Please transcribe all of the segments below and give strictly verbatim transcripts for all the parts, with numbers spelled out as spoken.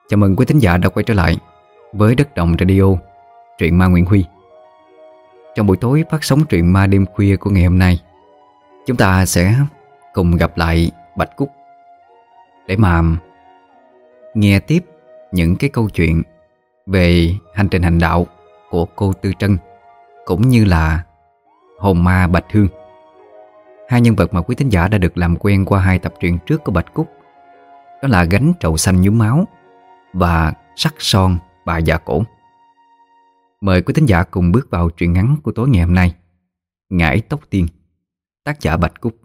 Chào mừng quý thính giả đã quay trở lại với Đất Đồng Radio, truyện ma Nguyễn Huy. Trong buổi tối phát sóng truyện ma đêm khuya của ngày hôm nay, chúng ta sẽ cùng gặp lại Bạch Cúc để mà nghe tiếp những cái câu chuyện về hành trình hành đạo của cô Tư Trân, cũng như là hồn ma Bạch Hương. Hai nhân vật mà quý thính giả đã được làm quen qua hai tập truyện trước của Bạch Cúc, đó là Gánh Trầu Xanh Nhuốm Máu và Sắc Son Bà Già Cổ. Mời quý thính giả cùng bước vào truyện ngắn của tối ngày hôm nay, Ngải Tóc Tiên, tác giả Bạch Cúc.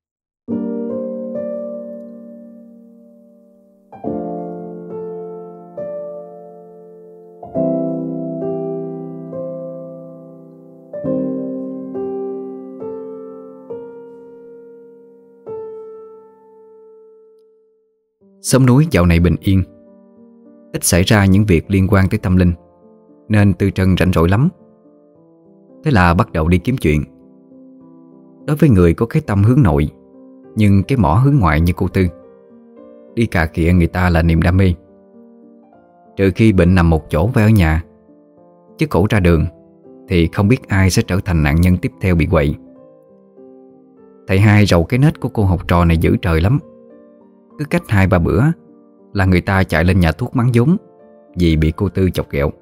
Xóm núi dạo này bình yên, ít xảy ra những việc liên quan tới tâm linh, nên Tư Trân rảnh rỗi lắm. Thế là bắt đầu đi kiếm chuyện. Đối với người có cái tâm hướng nội nhưng cái mỏ hướng ngoại như cô Tư, đi cà khịa người ta là niềm đam mê. Trừ khi bệnh nằm một chỗ phải ở nhà, chứ cổ ra đường thì không biết ai sẽ trở thành nạn nhân tiếp theo bị quậy. Thầy hai rầu cái nết của cô học trò này dữ trời lắm. Cứ cách hai ba bữa là người ta chạy lên nhà thuốc mắng vốn vì bị cô Tư chọc ghẹo.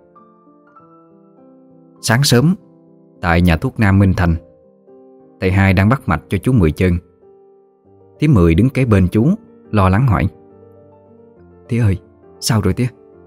Sáng sớm, tại nhà thuốc Nam Minh Thành, thầy hai đang bắt mạch cho chú Mười chân. Thím Mười đứng kế bên chú, lo lắng hỏi: "Tía ơi, sao rồi tía?"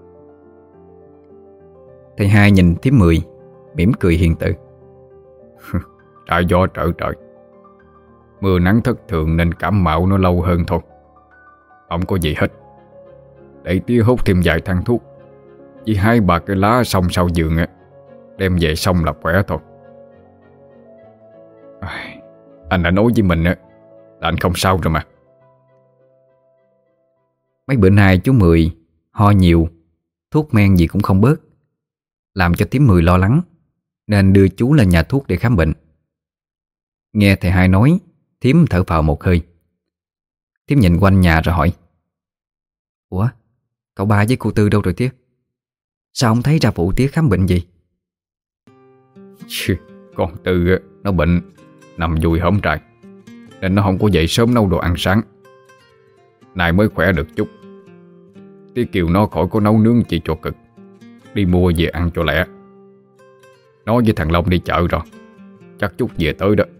Thầy hai nhìn thím Mười, mỉm cười hiền từ: "Tại do trở trời, mưa nắng thất thường nên cảm mạo nó lâu hơn thôi. Không có gì hết. Để tía hút thêm vài thang thuốc với hai ba cái lá xong sau giường á, đem về xong là khỏe thôi. À, anh đã nói với mình á là anh không sao rồi mà." Mấy bữa nay chú Mười ho nhiều, thuốc men gì cũng không bớt, làm cho thím Mười lo lắng, nên đưa chú lên nhà thuốc để khám bệnh. Nghe thầy hai nói, thím thở phào một hơi. Thím nhìn quanh nhà rồi hỏi: "Ủa, cậu ba với cô Tư đâu rồi tía? Sao không thấy ra phụ tía khám bệnh gì?" Chứ, con Tư á, nó bệnh, nằm dùi hổm trại, nên nó không có dậy sớm nấu đồ ăn sáng. Nay mới khỏe được chút. Tía kêu nó khỏi có nấu nướng chỉ cho cực, đi mua về ăn cho lẹ. Nó với thằng Long đi chợ rồi, chắc chút về tới đó.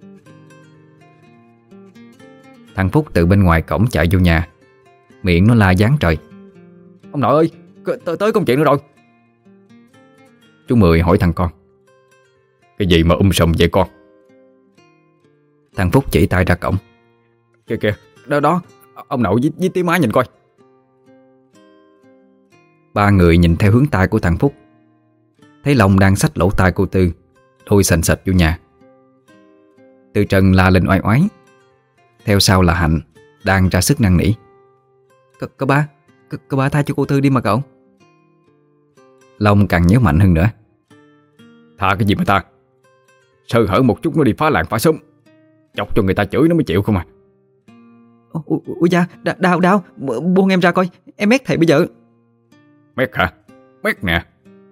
Thằng Phúc từ bên ngoài cổng chạy vô nhà, miệng nó la giáng trời: "Ông nội ơi, tới, tới công chuyện nữa rồi." Chú Mười hỏi thằng con: "Cái gì mà um sùm vậy con?" Thằng Phúc chỉ tay ra cổng: "Kìa kìa, đó đó, ông nội với, với tí má nhìn coi." Ba người nhìn theo hướng tay của thằng Phúc, thấy Long đang xách lỗ tai cô Tư, thôi sành sạch vô nhà. Tư Trân la lên oai oái, theo sau là Hạnh đang ra sức năn nỉ: Cậu ba, cậu ba tha cho cô Tư đi mà cậu." Long càng nhớ mạnh hơn nữa: "Tha cái gì mà ta? Sơ hở một chút nó đi phá làng phá xóm, chọc cho người ta chửi nó mới chịu không à." "Ủa da, đau đau, buông em ra coi, em mét thầy bây giờ." "Mét hả? Mét nè."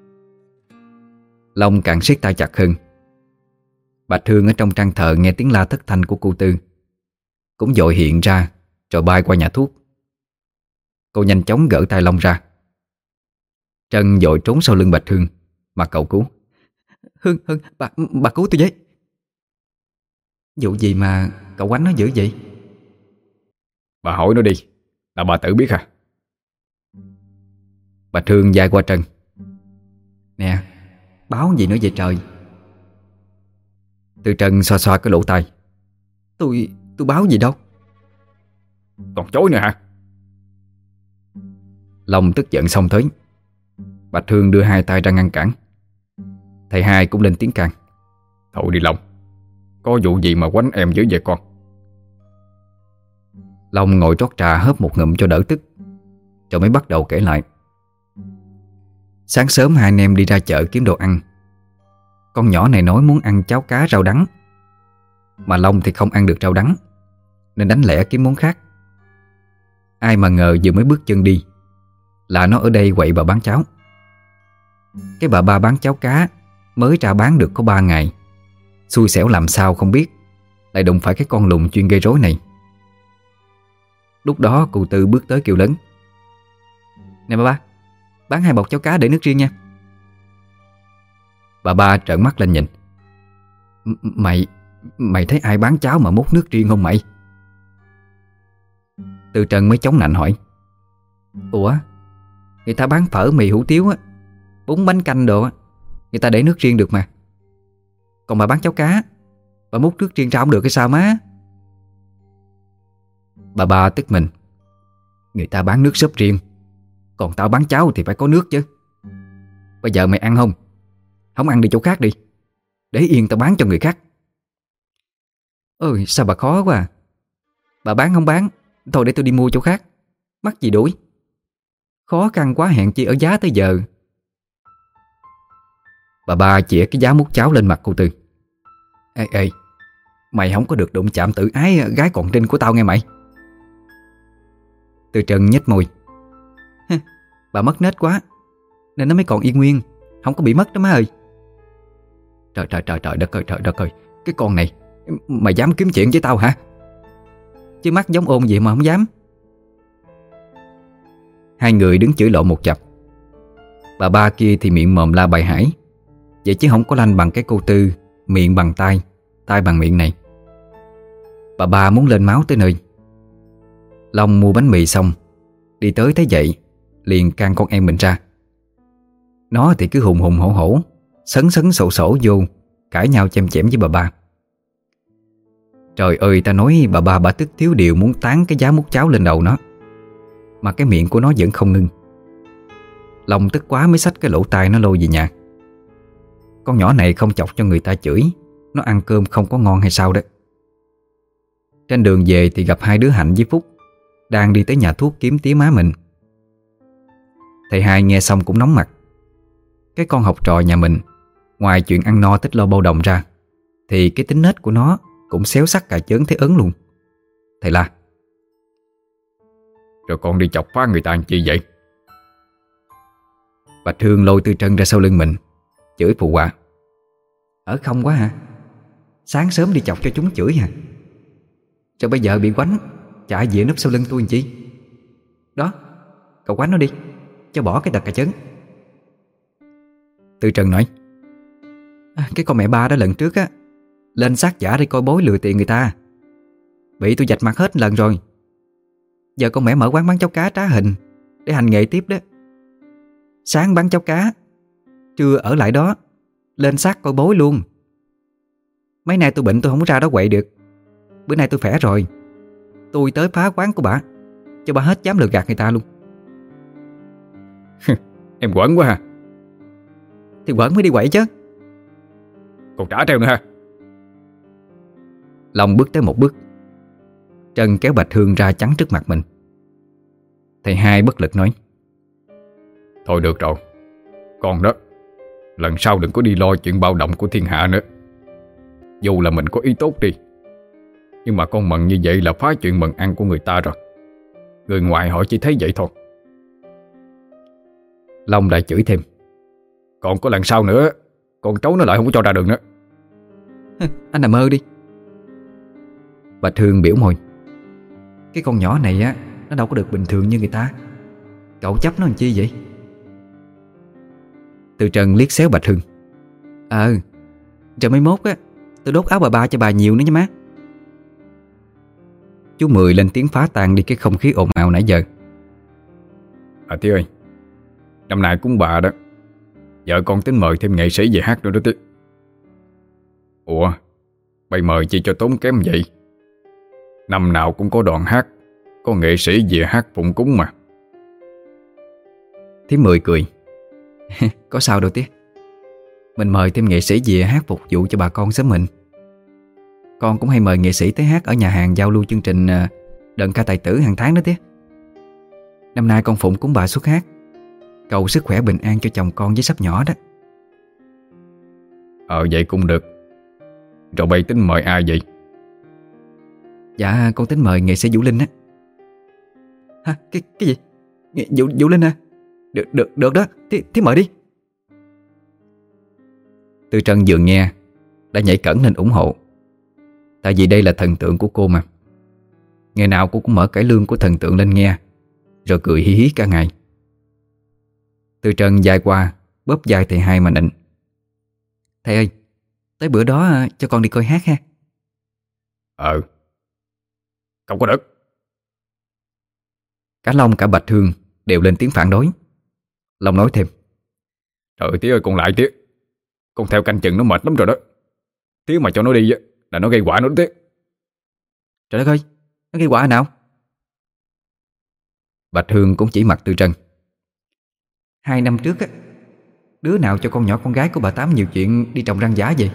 Long càng siết tay chặt hơn. Bạch Hương ở trong trang thờ nghe tiếng la thất thanh của cô Tư, cũng vội hiện ra rồi bay qua nhà thuốc. Cô nhanh chóng gỡ tay Long ra. Trân vội trốn sau lưng Bạch Hương mà cầu cứu: Hương, Hương, bà, bà cứu tôi với." "Vụ gì mà cậu quánh nó dữ vậy?" "Bà hỏi nó đi, là bà tự biết à?" Bạch Hương dài qua Trân: "Nè, báo gì nữa vậy trời?" Tư Trân xoa xoa cái lỗ tai: Tôi, tôi báo gì đâu." "Còn chối nữa hả?" Long tức giận xông tới. Bạch Hương đưa hai tay ra ngăn cản. Thầy hai cũng lên tiếng can: "Thôi đi Long, có vụ gì mà quánh em dữ vậy con?" Long ngồi trót trà hớp một ngụm cho đỡ tức, rồi mới bắt đầu kể lại. Sáng sớm hai anh em đi ra chợ kiếm đồ ăn. Con nhỏ này nói muốn ăn cháo cá rau đắng, mà Long thì không ăn được rau đắng, nên đánh lẻ kiếm món khác. Ai mà ngờ vừa mới bước chân đi, là nó ở đây quậy bà bán cháo. Cái bà ba bán cháo cá mới ra bán được có ba ngày, xui xẻo làm sao không biết, lại đụng phải cái con lùn chuyên gây rối này. Lúc đó cụ Tư bước tới kêu lớn: "Nè bà ba, bán hai bọc cháo cá để nước riêng nha." Bà ba trợn mắt lên nhìn: "M- Mày, mày thấy ai bán cháo mà múc nước riêng không mày?" Tư Trân mới chống nạnh hỏi: "Ủa, người ta bán phở mì hủ tiếu á, bún bánh canh đồ á, người ta để nước riêng được mà. Còn bà bán cháo cá, bà múc nước riêng ra không được hay sao má?" Bà ba tức mình: "Người ta bán nước súp riêng, còn tao bán cháo thì phải có nước chứ. Bây giờ mày ăn không? Không ăn đi chỗ khác đi, để yên tao bán cho người khác." "Ôi sao bà khó quá à. Bà bán không bán, thôi để tôi đi mua chỗ khác, mắc gì đuổi. Khó khăn quá hẹn chi ở giá tới giờ." Bà ba chĩa cái giá múc cháo lên mặt cô Tư: "Ê ê, mày không có được đụng chạm tự ái gái còn trinh của tao nghe mày." Tư Trân nhếch môi: "Bà mất nết quá nên nó mới còn y nguyên, không có bị mất đó má ơi." Trời trời trời trời đất ơi, trời đất ơi, cái con này, mày dám kiếm chuyện với tao hả? Chứ mắt giống ôn gì mà không dám. Hai người đứng chửi lộn một chập. Bà ba kia thì miệng mồm la bài hải, vậy chứ không có lanh bằng cái cô Tư miệng bằng tai, tai bằng miệng này. Bà ba muốn lên máu tới nơi. Long mua bánh mì xong, đi tới thấy vậy liền can con em mình ra. Nó thì cứ hùng hùng hổ hổ, sấn sấn sổ sổ vô, cãi nhau chém chém với bà ba. Trời ơi, ta nói bà ba bà tức thiếu điều muốn tán cái giá múc cháo lên đầu nó, mà cái miệng của nó vẫn không ngưng. Long tức quá mới xách cái lỗ tai nó lôi về nhà. Con nhỏ này không chọc cho người ta chửi, nó ăn cơm không có ngon hay sao đó. Trên đường về thì gặp hai đứa Hạnh với Phúc đang đi tới nhà thuốc kiếm tía má mình. Thầy hai nghe xong cũng nóng mặt. Cái con học trò nhà mình, ngoài chuyện ăn no thích lo bao đồng ra, thì cái tính nết của nó cũng xéo sắc cả chớn thấy ớn luôn. Thầy la: "Rồi con đi chọc phá người ta làm chi vậy?" Bạch Hương lôi Tư Trân ra sau lưng mình, chửi phụ họa: "Ở không quá hả? Sáng sớm đi chọc cho chúng chửi hả? Rồi bây giờ bị quánh, chạy về núp sau lưng tôi làm chi? Đó, cậu quánh nó đi, cho bỏ cái tật cà chớn." Tư Trân nói: à, "Cái con mẹ ba đó lần trước á, lên sát giả đi coi bối lừa tiền người ta, bị tôi vạch mặt hết lần rồi. Giờ con mẹ mở quán bán cháo cá trá hình để hành nghề tiếp đó. Sáng bán cháo cá, trưa ở lại đó, lên sát coi bối luôn. Mấy nay tôi bệnh tôi không có ra đó quậy được. Bữa nay tôi khỏe rồi, tôi tới phá quán của bà, cho bà hết dám lừa gạt người ta luôn." "Em quẩn quá ha." "Thì quẩn mới đi quậy chứ." "Còn trả treo nữa ha." Long bước tới một bước, Trân kéo Bạch Hương ra chắn trước mặt mình. Thầy hai bất lực nói: "Thôi được rồi, con đó, lần sau đừng có đi lo chuyện bạo động của thiên hạ nữa. Dù là mình có ý tốt đi, nhưng mà con mận như vậy là phá chuyện mận ăn của người ta rồi. Người ngoài họ chỉ thấy vậy thôi." Long lại chửi thêm: "Còn có lần sau nữa, con trấu nó lại không có cho ra đường nữa." "Anh nằm mơ đi." Bạch Hương biểu môi: "Cái con nhỏ này á, nó đâu có được bình thường như người ta. Cậu chấp nó làm chi vậy?" Tư Trân liếc xéo Bạch Hương: "Ờ, rồi mai mốt á, tôi đốt áo bà ba cho bà nhiều nữa nha má." Chú Mười lên tiếng phá tan đi cái không khí ồn ào nãy giờ: "À Tí ơi, năm nay cúng bà đó, vợ con tính mời thêm nghệ sĩ về hát nữa đó Tí." "Ủa, bày mời chi cho tốn kém vậy? Năm nào cũng có đoàn hát, có nghệ sĩ về hát phụng cúng mà." Thím Mười cười: "Có sao đâu tía. Mình mời thêm nghệ sĩ về hát phục vụ cho bà con xóm mình. Con cũng hay mời nghệ sĩ tới hát ở nhà hàng giao lưu chương trình đờn ca tài tử hàng tháng đó tía. Năm nay con phụng cúng bà xuất hát, cầu sức khỏe bình an cho chồng con với sắp nhỏ đó." "Ờ vậy cũng được. Rồi bây tính mời ai vậy?" "Dạ con tính mời nghệ sĩ Vũ Linh á." "Hả? Cái, cái gì? Nghệ, Vũ, Vũ Linh à? Được, được, được đó, thế, thế mời đi. Tư Trân vừa nghe đã nhảy cẫng lên ủng hộ. Tại vì đây là thần tượng của cô mà. Ngày nào cô cũng mở cải lương của thần tượng lên nghe, rồi cười hí hí cả ngày. Tư Trân dài qua bóp vai thầy hai mà nịnh: "Thầy ơi, tới bữa đó cho con đi coi hát ha." Ờ, không có đất. Cả Long cả Bạch Hương đều lên tiếng phản đối. Long nói thêm: Trời ơi, tía ơi, con lại tía. Con theo canh chừng nó mệt lắm rồi đó. Tía mà cho nó đi á, là nó gây quả nữa đó tía. Trời đất ơi, nó gây quả nào? Bạch Hương cũng chỉ mặt Tư Trân: Hai năm trước á, đứa nào cho con nhỏ con gái của bà Tám nhiều chuyện đi trồng răng giả vậy?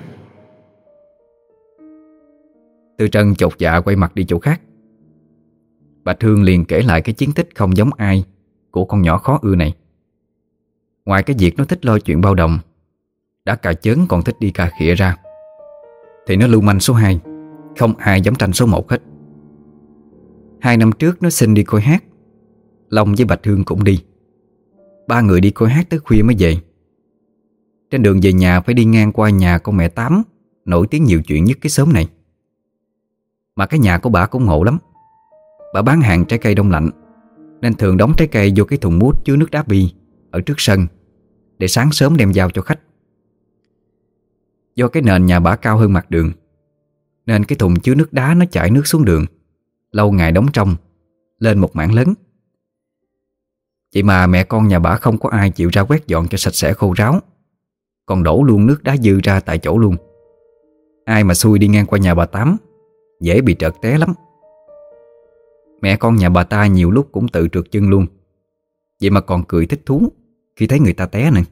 Tư Trân chột dạ quay mặt đi chỗ khác. Bạch Hương liền kể lại cái chiến tích không giống ai của con nhỏ khó ưa này. Ngoài cái việc nó thích lôi chuyện bao đồng, đã cà chớn còn thích đi cà khịa ra, thì nó lưu manh số hai, không ai dám tranh số một hết. Hai năm trước nó xin đi coi hát, Long với Bạch Hương cũng đi. Ba người đi coi hát tới khuya mới về. Trên đường về nhà phải đi ngang qua nhà con mẹ Tám, nổi tiếng nhiều chuyện nhất cái xóm này. Mà cái nhà của bà cũng ngộ lắm. Bà bán hàng trái cây đông lạnh, nên thường đóng trái cây vô cái thùng mút chứa nước đá bi ở trước sân, để sáng sớm đem giao cho khách. Do cái nền nhà bà cao hơn mặt đường, nên cái thùng chứa nước đá nó chảy nước xuống đường, lâu ngày đóng trong, lên một mảng lớn. Vậy mà mẹ con nhà bà không có ai chịu ra quét dọn cho sạch sẽ khô ráo, còn đổ luôn nước đá dư ra tại chỗ luôn. Ai mà xui đi ngang qua nhà bà Tám dễ bị trợt té lắm. Mẹ con nhà bà ta nhiều lúc cũng tự trượt chân luôn, vậy mà còn cười thích thú khi thấy người ta té nữa.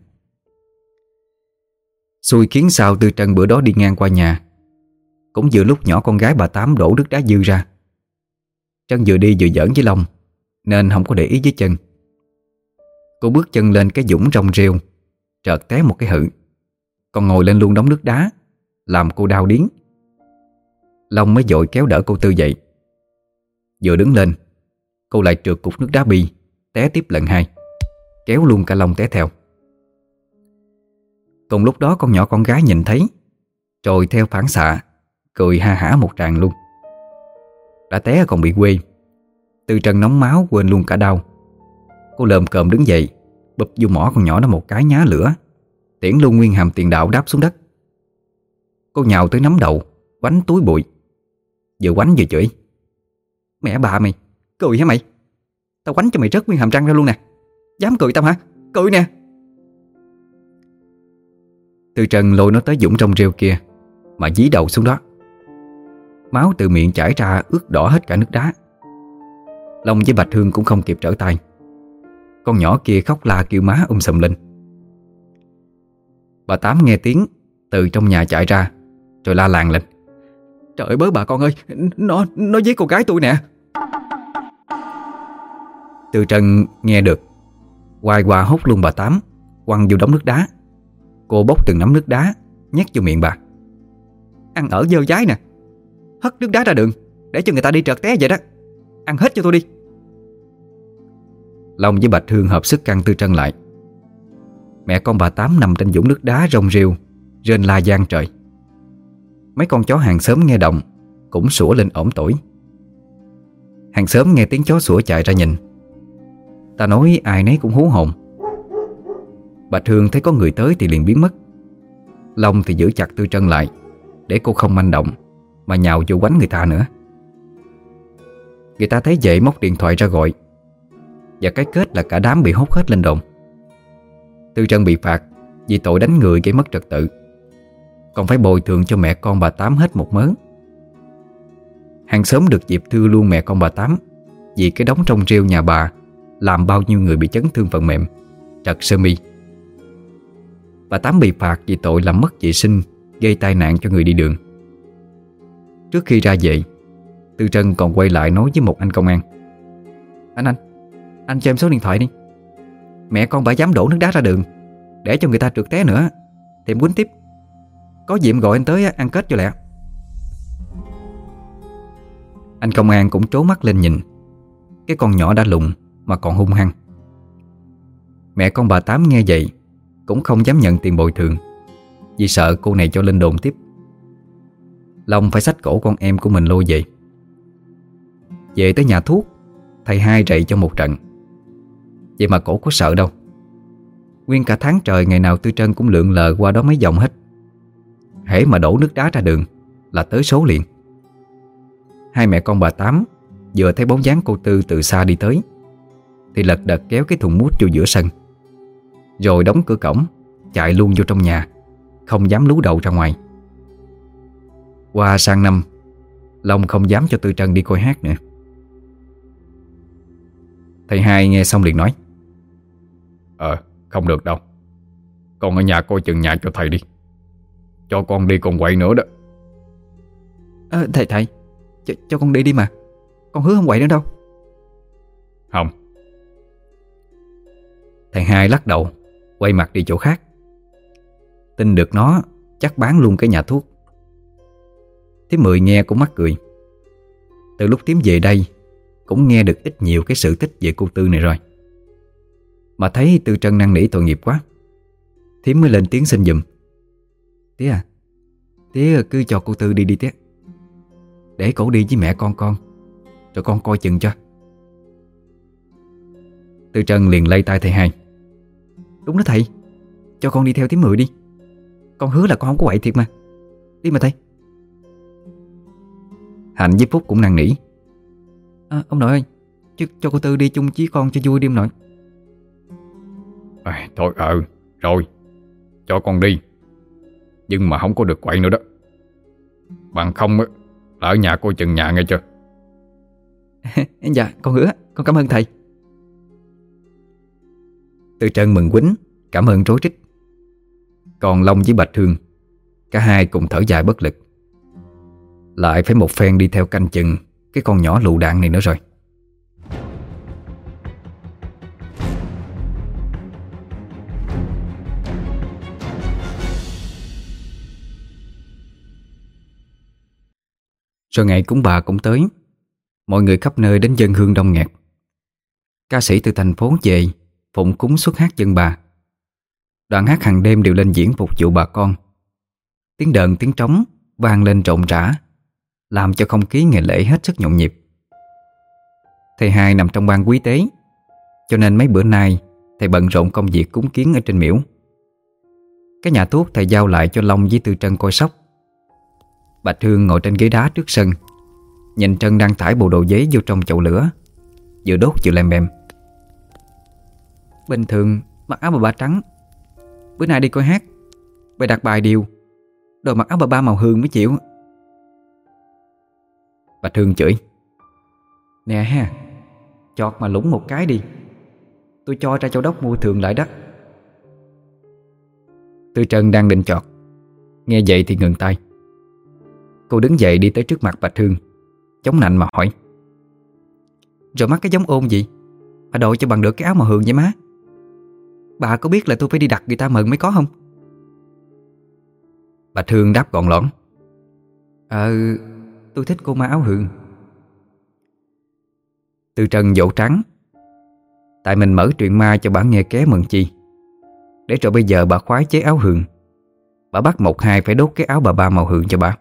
Xui khiến sao Tư Trân bữa đó đi ngang qua nhà, cũng vừa lúc nhỏ con gái bà Tám đổ nước đá dư ra. Trân vừa đi vừa giỡn với Long, nên không có để ý với chân. Cô bước chân lên cái dũng rong rêu, chợt té một cái hự, còn ngồi lên luôn đống nước đá, làm cô đau điếng. Long mới vội kéo đỡ cô Tư dậy. Vừa đứng lên, cô lại trượt cục nước đá bi, té tiếp lần hai, kéo luôn cả Long té theo. Cùng lúc đó con nhỏ con gái nhìn thấy, rồi theo phản xạ cười ha hả một tràng luôn. Đã té còn bị quê. Tư Trân nóng máu quên luôn cả đau. Cô lồm cồm đứng dậy, bụp vô mỏ con nhỏ nó một cái nhá lửa, tiễn luôn nguyên hàm tiền đạo đáp xuống đất. Cô nhào tới nắm đầu, quánh túi bụi, vừa quánh vừa chửi: "Mẹ bà mày, cười hả mày? Tao quánh cho mày rớt nguyên hàm răng ra luôn nè. Dám cười tao hả? Cười nè." Tư Trân lôi nó tới dũng trong rêu kia mà dí đầu xuống đó. Máu từ miệng chảy ra ướt đỏ hết cả nước đá. Long với Bạch Hương cũng không kịp trở tay. Con nhỏ kia khóc la kêu má um sùm lên. Bà Tám nghe tiếng từ trong nhà chạy ra, rồi la làng lên: "Trời ơi bớ bà con ơi, Nó nó với cô gái tôi nè." Tư Trân nghe được, quay qua hốt luôn bà Tám, quăng vô đống nước đá. Cô bốc từng nắm nước đá nhét vô miệng bà: "Ăn ở dơ dái nè, hất nước đá ra đường để cho người ta đi trượt té vậy đó. Ăn hết cho tôi đi." Long với Bạch Hương hợp sức căng Tư Trân lại. Mẹ con bà Tám nằm trên vũng nước đá rong rêu, rên la giang trời. Mấy con chó hàng xóm nghe động cũng sủa lên ổm tỏi. Hàng xóm nghe tiếng chó sủa chạy ra nhìn. Ta nói ai nấy cũng hú hồn. Bạch Hương thấy có người tới thì liền biến mất. Long thì giữ chặt Tư Trân lại để cô không manh động mà nhào vô quánh người ta nữa. Người ta thấy vậy móc điện thoại ra gọi, và cái kết là cả đám bị hốt hết lên đồn. Tư Trân bị phạt vì tội đánh người gây mất trật tự, còn phải bồi thường cho mẹ con bà Tám hết một mớ. Hàng xóm được dịp thưa luôn mẹ con bà Tám vì cái đống trong rêu nhà bà làm bao nhiêu người bị chấn thương phần mềm, trật sơ mi. Bà Tám bị phạt vì tội làm mất vệ sinh, gây tai nạn cho người đi đường. Trước khi ra về, Tư Trân còn quay lại nói với một anh công an: Anh anh, anh cho em số điện thoại đi. Mẹ con bà dám đổ nước đá ra đường để cho người ta trượt té nữa thì em quýnh tiếp. Có gì em gọi anh tới ăn kết cho lẹ." Anh công an cũng trố mắt lên nhìn. Cái con nhỏ đã lùn mà còn hung hăng. Mẹ con bà Tám nghe vậy cũng không dám nhận tiền bồi thường, vì sợ cô này cho lên đồn tiếp. Long phải xách cổ con em của mình lôi về. Về tới nhà thuốc, thầy hai rậy cho một trận. Vậy mà cổ có sợ đâu. Nguyên cả tháng trời ngày nào Tư Trân cũng lượn lờ qua đó mấy vòng hết. hễ mà đổ nước đá ra đường là tới số liền. Hai mẹ con bà Tám vừa thấy bóng dáng cô Tư từ xa đi tới thì lật đật kéo cái thùng mút vô giữa sân, rồi đóng cửa cổng, chạy luôn vô trong nhà, không dám lú đầu ra ngoài. Qua sang năm, Long không dám cho Tư Trân đi coi hát nữa. Thầy hai nghe xong liền nói: Ờ, không được đâu. Con ở nhà coi chừng nhà cho thầy đi. Cho con đi còn quậy nữa đó. à, Thầy thầy cho, cho con đi đi mà. Con hứa không quậy nữa đâu. Không. Thầy hai lắc đầu, quay mặt đi chỗ khác. Tin được nó chắc bán luôn cái nhà thuốc. Thím Mười nghe cũng mắc cười. Từ lúc Thím về đây cũng nghe được ít nhiều cái sự tích về cô Tư này rồi. Mà thấy Tư Trân năn nỉ tội nghiệp quá, Thím mới lên tiếng xin giùm. Tía à, tía cứ cho cô Tư đi đi tía. Để cổ đi với mẹ con con, rồi con coi chừng cho. Tư Trân liền lay tay thầy hai: Đúng đó thầy, cho con đi theo Thím Mười đi. Con hứa là con không có quậy thiệt mà. Đi mà thầy. Hạnh với Phúc cũng năn nỉ: à, Ông nội ơi, chứ cho cô Tư đi chung với con cho vui đi ông nội. À, thôi ờ rồi, cho con đi, nhưng mà không có được quậy nữa đó. Bằng không á, là ở nhà coi chừng nhà nghe chưa. Dạ con hứa, con cảm ơn thầy. Tư Trân mừng quýnh, cảm ơn rối rít. Còn Long với Bạch Hương, cả hai cùng thở dài bất lực. Lại phải một phen đi theo canh chừng cái con nhỏ lựu đạn này nữa rồi. Rồi ngày cúng bà cũng tới. Mọi người khắp nơi đến dân hương đông nghẹt. Ca sĩ từ thành phố về phụng cúng xuất hát dân bà. Đoàn hát hàng đêm đều lên diễn phục vụ bà con. Tiếng đờn tiếng trống vang lên rộn rã, làm cho không khí ngày lễ hết sức nhộn nhịp. Thầy hai nằm trong ban quý tế, cho nên mấy bữa nay thầy bận rộn công việc cúng kiến ở trên miễu. Cái nhà thuốc thầy giao lại cho Long với Tư Trân coi sóc. Bạch Hương ngồi trên ghế đá trước sân, nhìn Trân đang thải bộ đồ giấy vô trong chậu lửa, vừa đốt vừa lem bem. Bình thường mặc áo bà ba trắng, bữa nay đi coi hát bài đặt bài điều, rồi mặc áo bà ba màu hương mới chịu. Bạch Hương chửi: Nè ha, chọt mà lũng một cái đi, tôi cho ra Châu Đốc mua thường lại đó. Tư Trân đang định chọt, nghe vậy thì ngừng tay. Cô đứng dậy đi tới trước mặt Bạch Hương, chống nạnh mà hỏi: Rồi mắc cái giống ôn gì mà đội cho bằng được cái áo màu hường vậy má? Bà có biết là tôi phải đi đặt người ta mừng mới có không? Bạch Hương đáp gọn lõn: Ờ, tôi thích cô má áo hường. Tư Trân vỗ trắng: Tại mình mở truyện ma cho bà nghe ké mừng chi, để rồi bây giờ bà khoái chế áo hường, bà bắt một hai phải đốt cái áo bà ba màu hường cho bà.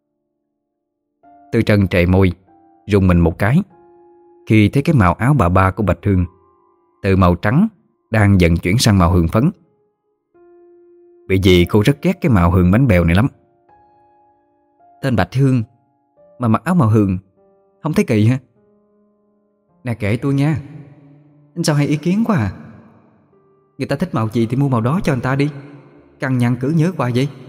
Tư Trân trề môi, rùng mình một cái khi thấy cái màu áo bà ba của Bạch Hương từ màu trắng đang dần chuyển sang màu hường phấn. Bởi vì cô rất ghét cái màu hường bánh bèo này lắm. Tên Bạch Hương mà mặc áo màu hường, không thấy kỳ hả? Nè kệ tôi nha, anh sao hay ý kiến quá à. Người ta thích màu gì thì mua màu đó cho người ta đi, cằn nhằn cứ nhớ qua vậy.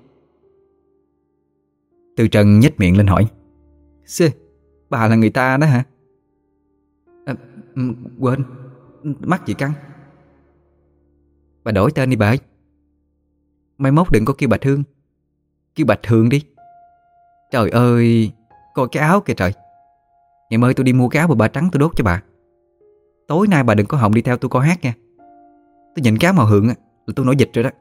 Tư Trân nhếch miệng lên hỏi: Xê, bà là người ta đó hả? À, quên, mắt chị căng. Bà đổi tên đi bà ơi. Mai mốt đừng có kêu Bạch Hương, kêu Bạch Hường đi. Trời ơi, coi cái áo kìa trời. Ngày mai tôi đi mua cái áo bà ba trắng tôi đốt cho bà. Tối nay bà đừng có hòng đi theo tôi coi hát nha. Tôi nhìn cái áo màu hường là tôi nổi dịch rồi đó.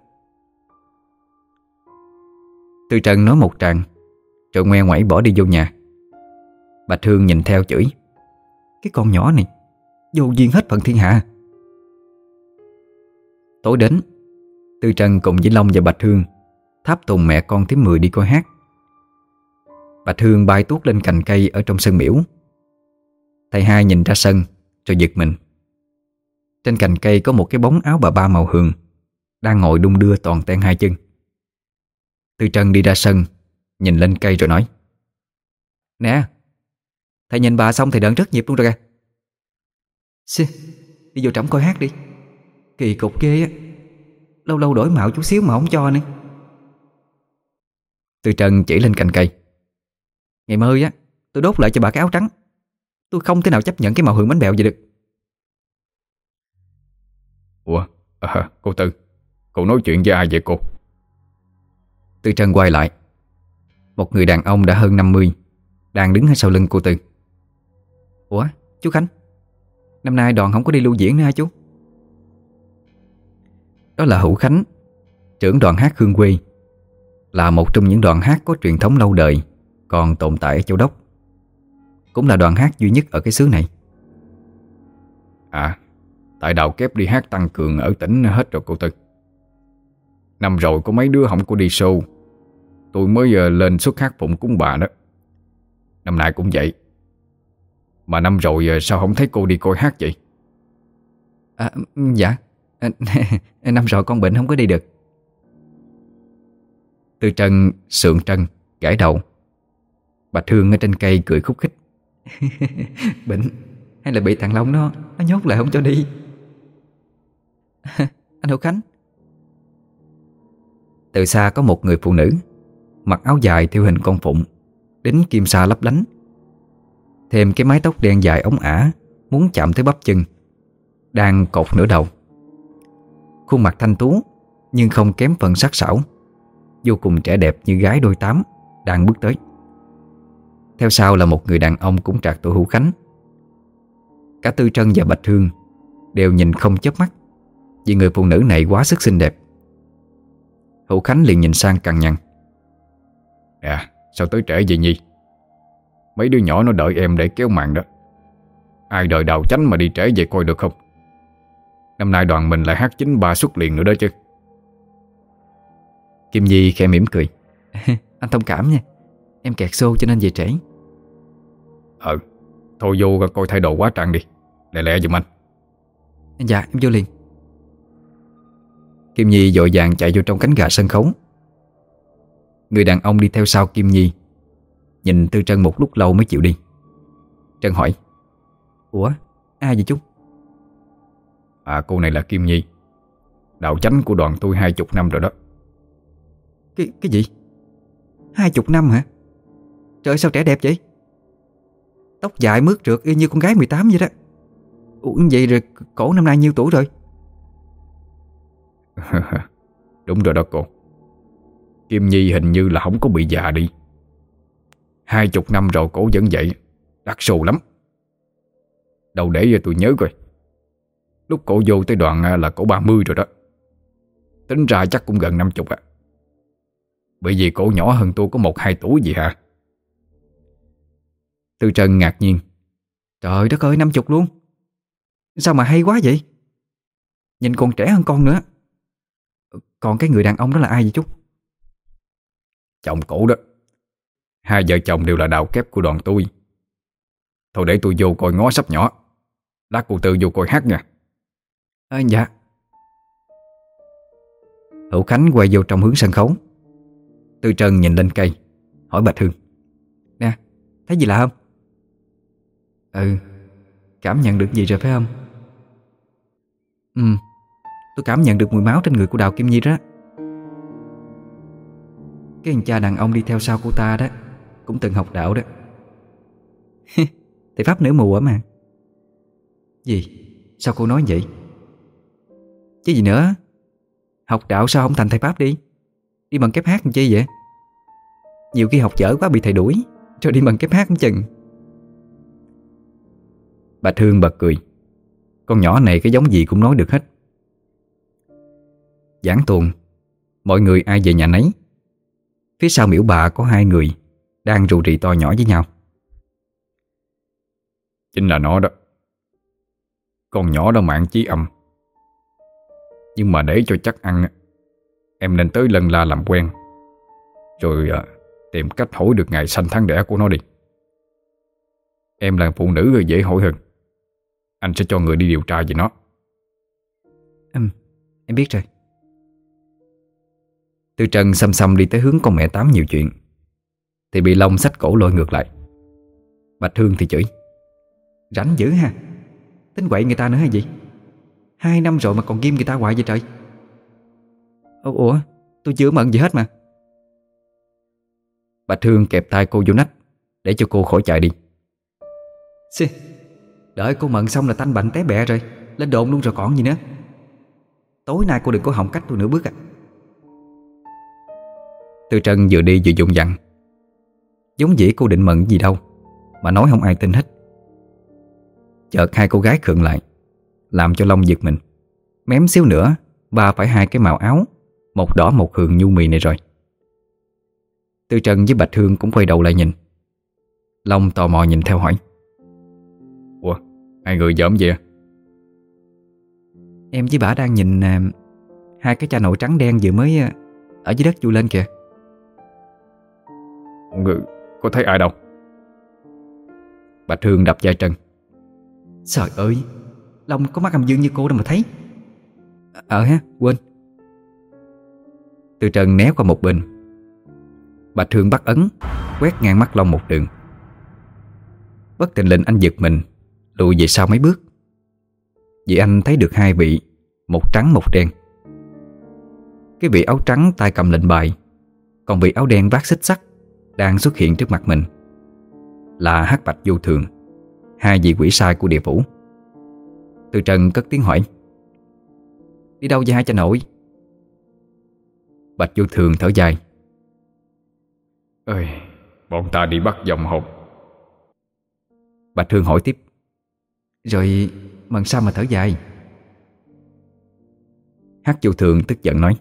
Tư Trân nói một tràng rồi ngoe ngoẩy bỏ đi vô nhà. Bạch Hương nhìn theo chửi: Cái con nhỏ này vô duyên hết phận thiên hạ. Tối đến, Tư Trân cùng với Long và Bạch Hương tháp tùng mẹ con thím Mười đi coi hát. Bạch Hương bay tuốt lên cành cây ở trong sân miễu. Thầy hai nhìn ra sân rồi giật mình. Trên cành cây có một cái bóng áo bà ba màu hường đang ngồi đung đưa toàn ten hai chân. Tư Trân đi ra sân, nhìn lên cây rồi nói: "Nè, thầy nhìn bà xong thì đợn rất nhịp luôn rồi kìa." "Xì, đi vô trỏng coi hát đi. Kỳ cục ghê á. Lâu lâu đổi mạo chút xíu mà không cho nữa." Tư Trân chỉ lên cành cây: "Ngày mơ á, tôi đốt lại cho bà cái áo trắng. Tôi không thể nào chấp nhận cái màu hường bánh bèo vậy được." Ủa, à, cô Tư, cô nói chuyện với ai vậy cô? Tư Trân quay lại. Một người đàn ông đã hơn năm mươi đang đứng ở sau lưng cô Tư. "Ủa, chú Khánh, năm nay đoàn không có đi lưu diễn nữa hả chú?" Đó là Hữu Khánh, trưởng đoàn hát Hương Quê, là một trong những đoàn hát có truyền thống lâu đời còn tồn tại ở Châu Đốc. Cũng là đoàn hát duy nhất ở cái xứ này. À, tại Đào Kép đi hát tăng cường ở tỉnh hết rồi cô Tư. Năm rồi có mấy đứa không có đi show, tôi mới uh, lên xuất hát phụng cúng bà đó. Năm nay cũng vậy. Mà năm rồi uh, sao không thấy cô đi coi hát vậy? À, dạ à, năm rồi con bệnh không có đi được. Tư Trân sượng trân gãi đầu. Bạch Hương ở trên cây cười khúc khích. "Bệnh hay là bị thằng Long nó Nó nhốt lại không cho đi?" "Anh Hữu Khánh." Từ xa có một người phụ nữ mặc áo dài theo hình con phụng, đính kim sa lấp lánh, thêm cái mái tóc đen dài ống ả muốn chạm tới bắp chân, đang cột nửa đầu. Khuôn mặt thanh tú nhưng không kém phần sắc sảo, vô cùng trẻ đẹp như gái đôi tám đang bước tới. Theo sau là một người đàn ông cũng trạc tuổi Hữu Khánh. Cả Tư Trân và Bạch Hương đều nhìn không chớp mắt vì người phụ nữ này quá sức xinh đẹp. Hữu Khánh liền nhìn sang cằn nhằn: À, sao tới trễ vậy Nhi? Mấy đứa nhỏ nó đợi em để kéo màn đó. Ai đời Đào Chánh mà đi trễ về coi được không? Năm nay đoàn mình lại hát chính ba suất liền nữa đó chứ. Kim Nhi khẽ mỉm cười. "Anh thông cảm nha, em kẹt show cho nên về trễ." Ờ, thôi vô coi thay đồ quá trang đi, lẹ lẹ giùm anh." "Dạ em vô liền." Kim Nhi vội vàng chạy vô trong cánh gà sân khấu. Người đàn ông đi theo sau Kim Nhi nhìn Tư Trân một lúc lâu mới chịu đi. Trân hỏi: "Ủa, ai vậy chú?" À, cô này là Kim Nhi, đạo chánh của đoàn tôi hai chục năm rồi đó. Cái cái gì? Hai chục năm hả? Trời, sao trẻ đẹp vậy? Tóc dài mướt trượt y như con gái mười tám vậy đó. Ủa, vậy rồi cổ năm nay nhiêu tuổi rồi? Đúng rồi đó cô. Kim Nhi hình như là không có bị già đi. Hai chục năm rồi cổ vẫn vậy, đắt xù lắm. Đâu để tôi nhớ coi. Lúc cổ vô tới đoàn là cổ ba mươi rồi đó. Tính ra chắc cũng gần năm chục à. Bởi vì cổ nhỏ hơn tôi có một hai tuổi gì hả? Tư Trân ngạc nhiên: "Trời đất ơi, năm chục luôn? Sao mà hay quá vậy? Nhìn còn trẻ hơn con nữa. Còn cái người đàn ông đó là ai vậy chú?" Chồng cổ đó. Hai vợ chồng đều là Đào Kép của đoàn tôi. Thôi để tôi vô coi ngó sắp nhỏ. Lát cô Tư vô coi hát nha. À, dạ. Hữu Khánh quay vô trong hướng sân khấu. Tư Trân nhìn lên cây, hỏi Bạch Hương: "Nè, thấy gì lạ không?" "Ừ, cảm nhận được gì rồi phải không?" "Ừ, tôi cảm nhận được mùi máu trên người của Đào Kim Nhi đó. Cái thằng cha đàn ông đi theo sau cô ta đó cũng từng học đạo đó." "Thầy Pháp nửa mùa mà." "Gì? Sao cô nói vậy?" "Chứ gì nữa. Học đạo sao không thành thầy Pháp đi? Đi bằng kép hát làm chi vậy? Nhiều khi học dở quá bị thầy đuổi, rồi đi bằng kép hát cũng chừng." Bạch Hương bật cười. Con nhỏ này cái giống gì cũng nói được hết. Giảng tuồng, mọi người ai về nhà nấy. Phía sau miễu bà có hai người đang rù rì to nhỏ với nhau. Chính là nó đó. Con nhỏ đó mạng chí âm. Nhưng mà để cho chắc ăn, em nên tới Lân La làm quen, rồi à, tìm cách hỏi được ngày sanh tháng đẻ của nó đi. Em là phụ nữ dễ hỏi hơn. Anh sẽ cho người đi điều tra về nó. Ừ, em biết rồi. Tư Trân xăm xăm đi tới hướng con mẹ Tám nhiều chuyện, thì bị Long xách cổ lôi ngược lại. Bạch Hương thì chửi: Rảnh dữ ha, tính quậy người ta nữa hay gì? Hai năm rồi mà còn ghim người ta hoài vậy trời. Ủa, tôi chưa mận gì hết mà. Bạch Hương kẹp tay cô vô nách để cho cô khỏi chạy đi. Xì, đợi cô mận xong là tanh bạnh té bẹ rồi, lên đồn luôn rồi còn gì nữa. Tối nay cô đừng có hòng cách tôi nửa bước à. Tư Trân vừa đi vừa dùng dặn. Giống dĩ cô định mận gì đâu mà nói không ai tin hết. Chợt hai cô gái khựng lại, làm cho Long giật mình. Mém xíu nữa va phải hai cái màu áo, một đỏ một hường nhu mì này rồi. Tư Trân với Bạch Hương cũng quay đầu lại nhìn. Long tò mò nhìn theo hỏi: Ủa, hai người giỡn gì à? Em với bả đang nhìn à, hai cái cha nội trắng đen vừa mới à, ở dưới đất chui lên kìa. Người có thấy ai đâu? Bạch Hương đập vai Trân: Trời ơi, Long có mắt âm dương như cô đâu mà thấy. Ờ ha, quên. Tư Trân né qua một bên. Bạch Hương bắt ấn, quét ngang mắt Long một đường. Bất thình lình anh giật mình, lùi về sau mấy bước, vì anh thấy được hai vị, một trắng một đen. Cái vị áo trắng tay cầm lệnh bài, còn vị áo đen vác xích sắt đang xuất hiện trước mặt mình là Hắc Bạch Vô Thường, hai vị quỷ sai của địa phủ. Tư Trân cất tiếng hỏi: Đi đâu vậy hai cha nội? Bạch Vô Thường thở dài: Ơi, bọn ta đi bắt dòng hồn. Bạch Hương hỏi tiếp: Rồi mần sao mà thở dài? Hắc Vô Thường tức giận nói: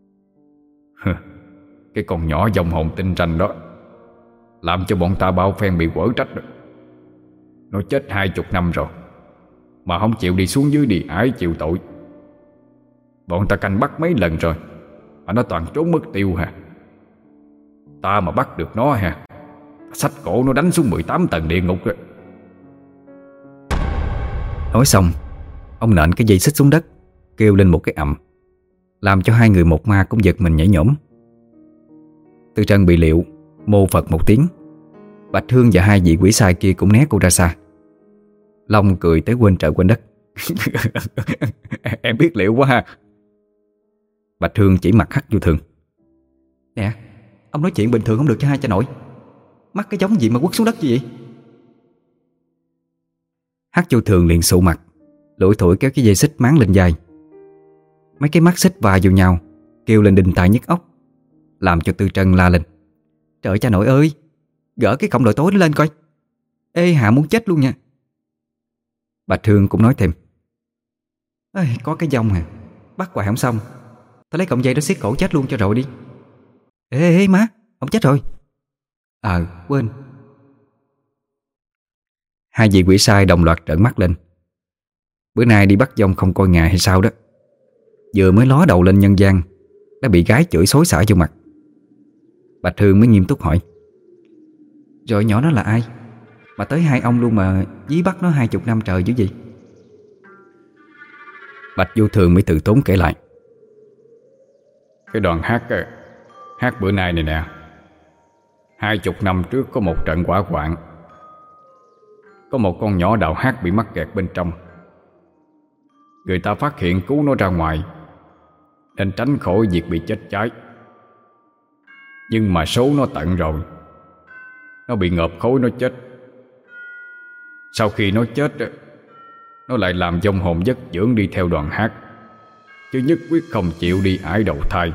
Cái con nhỏ dòng hồn tinh tranh đó làm cho bọn ta bao phen bị quở trách rồi. Nó chết hai chục năm rồi mà không chịu đi xuống dưới địa ái chịu tội. Bọn ta canh bắt mấy lần rồi mà nó toàn trốn mất tiêu hả. Ta mà bắt được nó hả, xách cổ nó đánh xuống mười tám tầng địa ngục rồi. Nói xong, ông nện cái dây xích xuống đất, kêu lên một cái ầm, làm cho hai người một ma cũng giật mình nhảy nhổm. Tư Trân bị liệu, mô Phật một tiếng. Bạch Hương và hai vị quỷ sai kia cũng né cô ra xa. Long cười tới quên trời quên đất: Em biết liệu quá ha. Bạch Hương chỉ mặt Hắc Vô Thường: Nè, ông nói chuyện bình thường không được cho hai cha nội. Mắc cái giống gì mà quất xuống đất như vậy? Hắc Vô Thường liền sụ mặt, lủi thủi kéo cái dây xích máng lên vai. Mấy cái mắt xích va vào nhau, kêu lên đinh tai nhức óc, làm cho Tư Trân la lên: Trời cha nội ơi, gỡ cái cọng đội tối đó lên coi. Ê Hạ muốn chết luôn nha. Bạch Hương cũng nói thêm: Ê, có cái dông à, bắt hoài không xong. Tao lấy cọng dây đó siết cổ chết luôn cho rồi đi. Ê, ê, ê má, ông chết rồi. Ờ, à, quên. Hai vị quỷ sai đồng loạt trợn mắt lên. Bữa nay đi bắt dông không coi ngày hay sao đó. Vừa mới ló đầu lên nhân gian đã bị gái chửi xối xả vô mặt. Bạch Hương mới nghiêm túc hỏi: Rồi nhỏ đó là ai mà tới hai ông luôn mà dí bắt nó hai chục năm trời dữ gì? Bạch Vô Thường mới từ tốn kể lại: Cái đoàn hát Hát bữa nay này nè, hai chục năm trước có một trận hỏa hoạn. Có một con nhỏ đạo hát bị mắc kẹt bên trong. Người ta phát hiện cứu nó ra ngoài nên tránh khỏi việc bị chết cháy. Nhưng mà số nó tận rồi, nó bị ngợp khối nó chết. Sau khi nó chết, nó lại làm vong hồn giấc dưỡng đi theo đoàn hát, chứ nhất quyết không chịu đi ải đầu thai.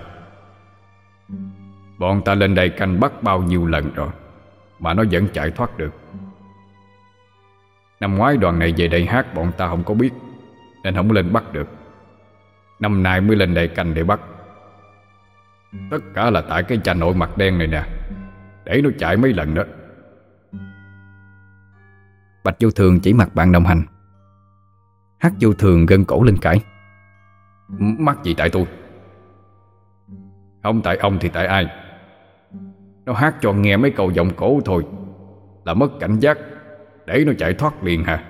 Bọn ta lên đây canh bắt bao nhiêu lần rồi mà nó vẫn chạy thoát được. Năm ngoái đoàn này về đây hát bọn ta không có biết nên không lên bắt được. Năm nay mới lên đây canh để bắt. Tất cả là tại cái cha nội mặt đen này nè, để nó chạy mấy lần đó. Bạch Vô Thường chỉ mặt bạn đồng hành. Hắc Vô Thường gân cổ lên cãi: Mắc gì tại tôi? Không tại ông thì tại ai? Nó hát cho nghe mấy câu giọng cổ thôi là mất cảnh giác, để nó chạy thoát liền hả?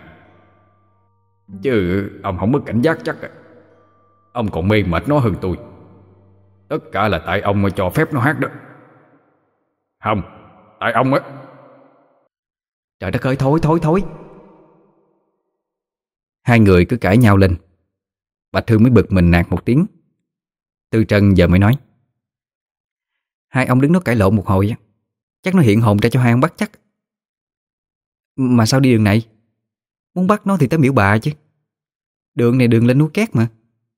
Chứ ông không mất cảnh giác chắc à. Ông còn mê mệt nó hơn tôi. Tất cả là tại ông mà cho phép nó hát đó. Không, tại ông á. Trời đất ơi, thôi thôi thôi. Hai người cứ cãi nhau lên. Bạch Thương mới bực mình nạt một tiếng. Tư Trân giờ mới nói: Hai ông đứng đó cãi lộn một hồi, chắc nó hiện hồn ra cho hai ông bắt chắc. Mà sao đi đường này? Muốn bắt nó thì tới miễu bà chứ. Đường này đường lên núi Cát mà.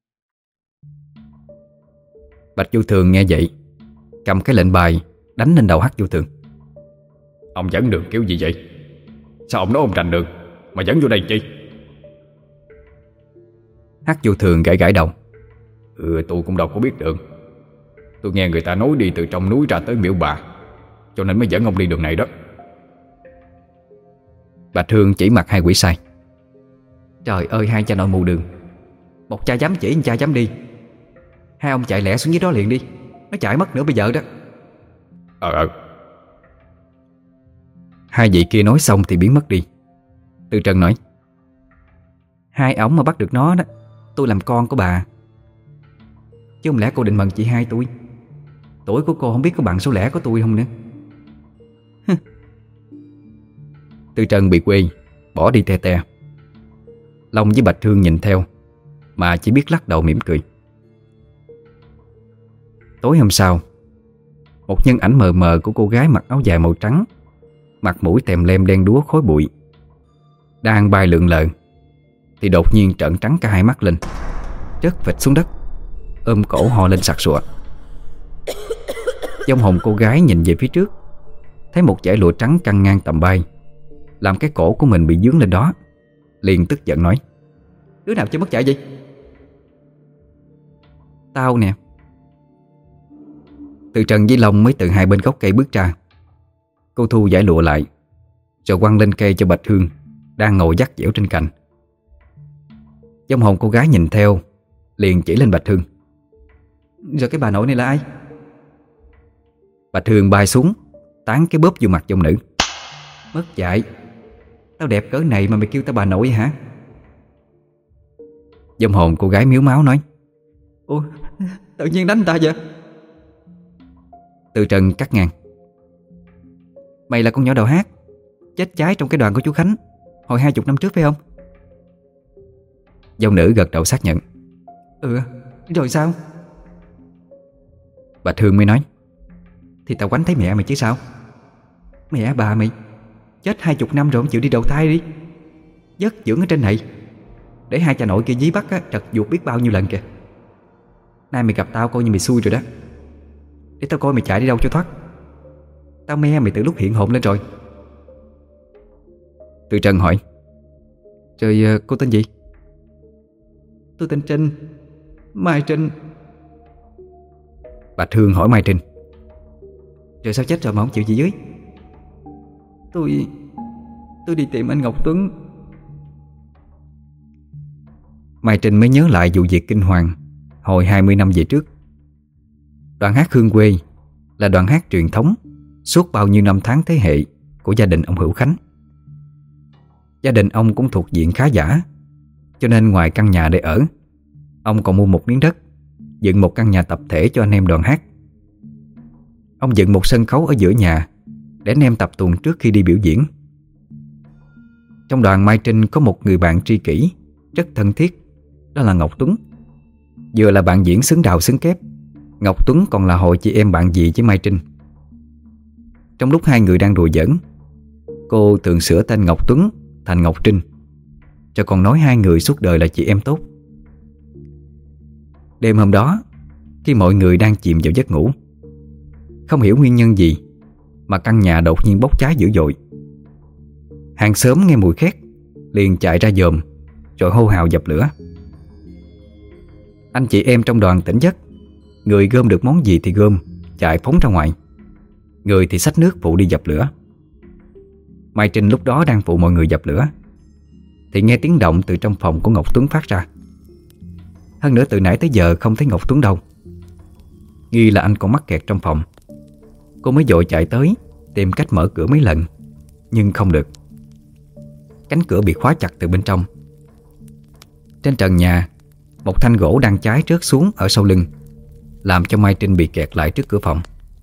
Bạch Vô Thường nghe vậy, cầm cái lệnh bài đánh lên đầu Hắc Vô Thường. Ông dẫn đường kiểu gì vậy? Sao ông nói ông rành đường mà dẫn vô đây chi? Hắc Vô Thường gãi gãi đầu. Ừ, tôi cũng đâu có biết đường. Tôi nghe người ta nói đi từ trong núi ra tới miễu bà, cho nên mới dẫn ông đi đường này đó. Bạch Thương chỉ mặt hai quỷ sai. Trời ơi, hai cha nội mù đường. Một cha dám chỉ, một cha dám đi. Hai ông chạy lẹ xuống dưới đó liền đi. Nó chạy mất nữa bây giờ đó. Ờ ờ Hai vị kia nói xong thì biến mất đi. Tư Trân nói: Hai ổng mà bắt được nó đó, tôi làm con của bà. Chứ không lẽ cô định mần chị hai tôi? Tuổi của cô không biết có bằng số lẻ của tôi không nữa. Tư Trân bị quê, bỏ đi te te. Long với Bạch Thương nhìn theo mà chỉ biết lắc đầu mỉm cười. Tối hôm sau, một nhân ảnh mờ mờ của cô gái mặc áo dài màu trắng, mặt mũi tèm lem đen đúa khói bụi, đang bay lượn lờ thì đột nhiên trợn trắng cả hai mắt lên, rớt phịch xuống đất, ôm cổ ho lên sặc sụa. Vong hồn cô gái nhìn về phía trước, thấy một dải lụa trắng căng ngang tầm vai, làm cái cổ của mình bị dướng lên đó, liền tức giận nói: Đứa nào chưa mất chạy vậy? Tao nè. Từ Trần với Long mới từ hai bên gốc cây bước ra. Cô thu dải lụa lại, rồi quăng lên cây cho Bạch Hương đang ngồi dắt dẻo trên cành. Vong hồn cô gái nhìn theo, liền chỉ lên Bạch Hương: Rồi cái bà nội này là ai? Bạch Hương bay xuống, tán cái bóp vô mặt vong nữ. Mất dạy. Tao đẹp cỡ này mà mày kêu tao bà nội hả? Vong hồn cô gái miếu máu nói: Ủa, tự nhiên đánh ta vậy? Từ Trần cắt ngang: Mày là con nhỏ đầu hát, chết cháy trong cái đoàn của chú Khánh hồi hai chục năm trước phải không? Vong nữ gật đầu xác nhận: Ừ, rồi sao? Bạch Hương mới nói: Thì tao quánh thấy mẹ mày chứ sao? Mẹ bà mày chết hai chục năm rồi, không chịu đi đầu thai đi, vất dưỡng ở trên này, để hai cha nội kia dí bắt á, trật ruột biết bao nhiêu lần kìa. Nay mày gặp tao coi như mày xui rồi đó. Để tao coi mày chạy đi đâu cho thoát. Tao me mày từ lúc hiện hồn lên rồi. Từ Trần hỏi: Rồi cô tên gì? Tôi tên Trinh, Mai Trinh. Bạch Hương hỏi Mai Trinh: Rồi sao chết rồi mà không chịu gì dưới? Tôi Tôi đi tìm anh Ngọc Tuấn. Mai Trinh mới nhớ lại vụ việc kinh hoàng hồi hai mươi năm về trước. Đoàn hát Hương Quê là đoàn hát truyền thống suốt bao nhiêu năm tháng thế hệ của gia đình ông Hữu Khánh. Gia đình ông cũng thuộc diện khá giả, cho nên ngoài căn nhà để ở, ông còn mua một miếng đất, dựng một căn nhà tập thể cho anh em đoàn hát. Ông dựng một sân khấu ở giữa nhà để anh em tập tuồng trước khi đi biểu diễn. Trong đoàn Mai Trinh có một người bạn tri kỷ rất thân thiết, đó là Ngọc Tuấn. Vừa là bạn diễn xứng đào xứng kép, Ngọc Tuấn còn là hội chị em bạn dị với Mai Trinh. Trong lúc hai người đang đùa giỡn, cô thường sửa tên Ngọc Tuấn thành Ngọc Trinh, cho còn nói hai người suốt đời là chị em tốt. Đêm hôm đó, khi mọi người đang chìm vào giấc ngủ, không hiểu nguyên nhân gì mà căn nhà đột nhiên bốc cháy dữ dội. Hàng xóm nghe mùi khét liền chạy ra dòm, rồi hô hào dập lửa. Anh chị em trong đoàn tỉnh giấc, người gom được món gì thì gom, chạy phóng ra ngoài. Người thì xách nước phụ đi dập lửa. Mai Trinh lúc đó đang phụ mọi người dập lửa thì nghe tiếng động từ trong phòng của Ngọc Tuấn phát ra. Hơn nữa từ nãy tới giờ không thấy Ngọc Tuấn đâu. Nghi là anh còn mắc kẹt trong phòng. Cô mới vội chạy tới tìm cách mở cửa mấy lần, nhưng không được. Cánh cửa bị khóa chặt từ bên trong. Trên trần nhà, một thanh gỗ đang cháy rớt xuống ở sau lưng, làm cho Mai Trinh bị kẹt lại trước cửa phòng.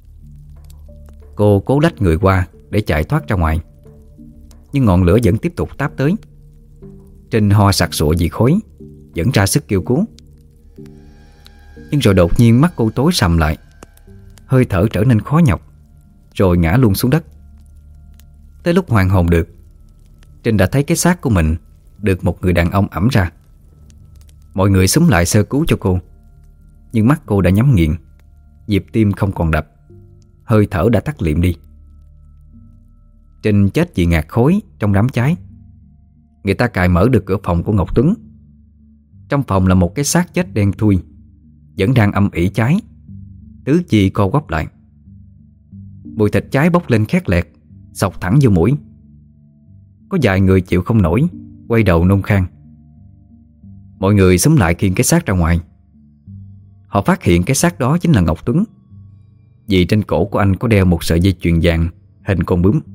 Cô cố lách người qua để chạy thoát ra ngoài, nhưng ngọn lửa vẫn tiếp tục táp tới. Trinh ho sặc sụa vì khói, vẫn ra sức kêu cứu. Nhưng rồi đột nhiên mắt cô tối sầm lại, hơi thở trở nên khó nhọc, rồi ngã luôn xuống đất. Tới lúc hoàn hồn được, Trinh đã thấy cái xác của mình được một người đàn ông ẵm ra. Mọi người xúm lại sơ cứu cho cô, nhưng mắt cô đã nhắm nghiền, nhịp tim không còn đập, hơi thở đã tắt liệm đi. Trinh chết vì ngạt khói trong đám cháy. Người ta cài mở được cửa phòng của Ngọc Tuấn. Trong phòng là một cái xác chết đen thui, vẫn đang âm ỉ cháy, tứ chi co quắp lại. Mùi thịt cháy bốc lên khét lẹt, xộc thẳng vô mũi. Có vài người chịu không nổi, quay đầu nôn khan. Mọi người xúm lại khiêng cái xác ra ngoài. Họ phát hiện cái xác đó chính là Ngọc Tuấn, vì trên cổ của anh có đeo một sợi dây chuyền vàng hình con bướm.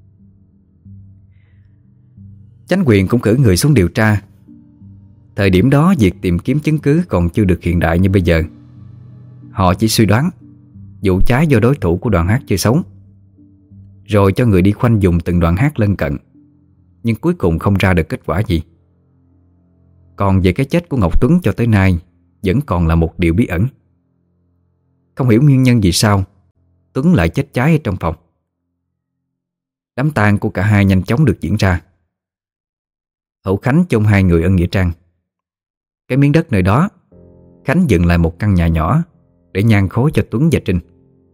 Chánh quyền cũng cử người xuống điều tra. Thời điểm đó việc tìm kiếm chứng cứ còn chưa được hiện đại như bây giờ. Họ chỉ suy đoán vụ cháy do đối thủ của đoàn hát chơi xấu, rồi cho người đi khoanh vùng từng đoàn hát lân cận, nhưng cuối cùng không ra được kết quả gì. Còn về cái chết của Ngọc Tuấn cho tới nay vẫn còn là một điều bí ẩn. Không hiểu nguyên nhân vì sao Tuấn lại chết cháy ở trong phòng. Đám tang của cả hai nhanh chóng được diễn ra. Hậu Khánh chôn hai người ở nghĩa trang. Cái miếng đất nơi đó, Khánh dựng lại một căn nhà nhỏ để nhang khói cho Tuấn và Trinh.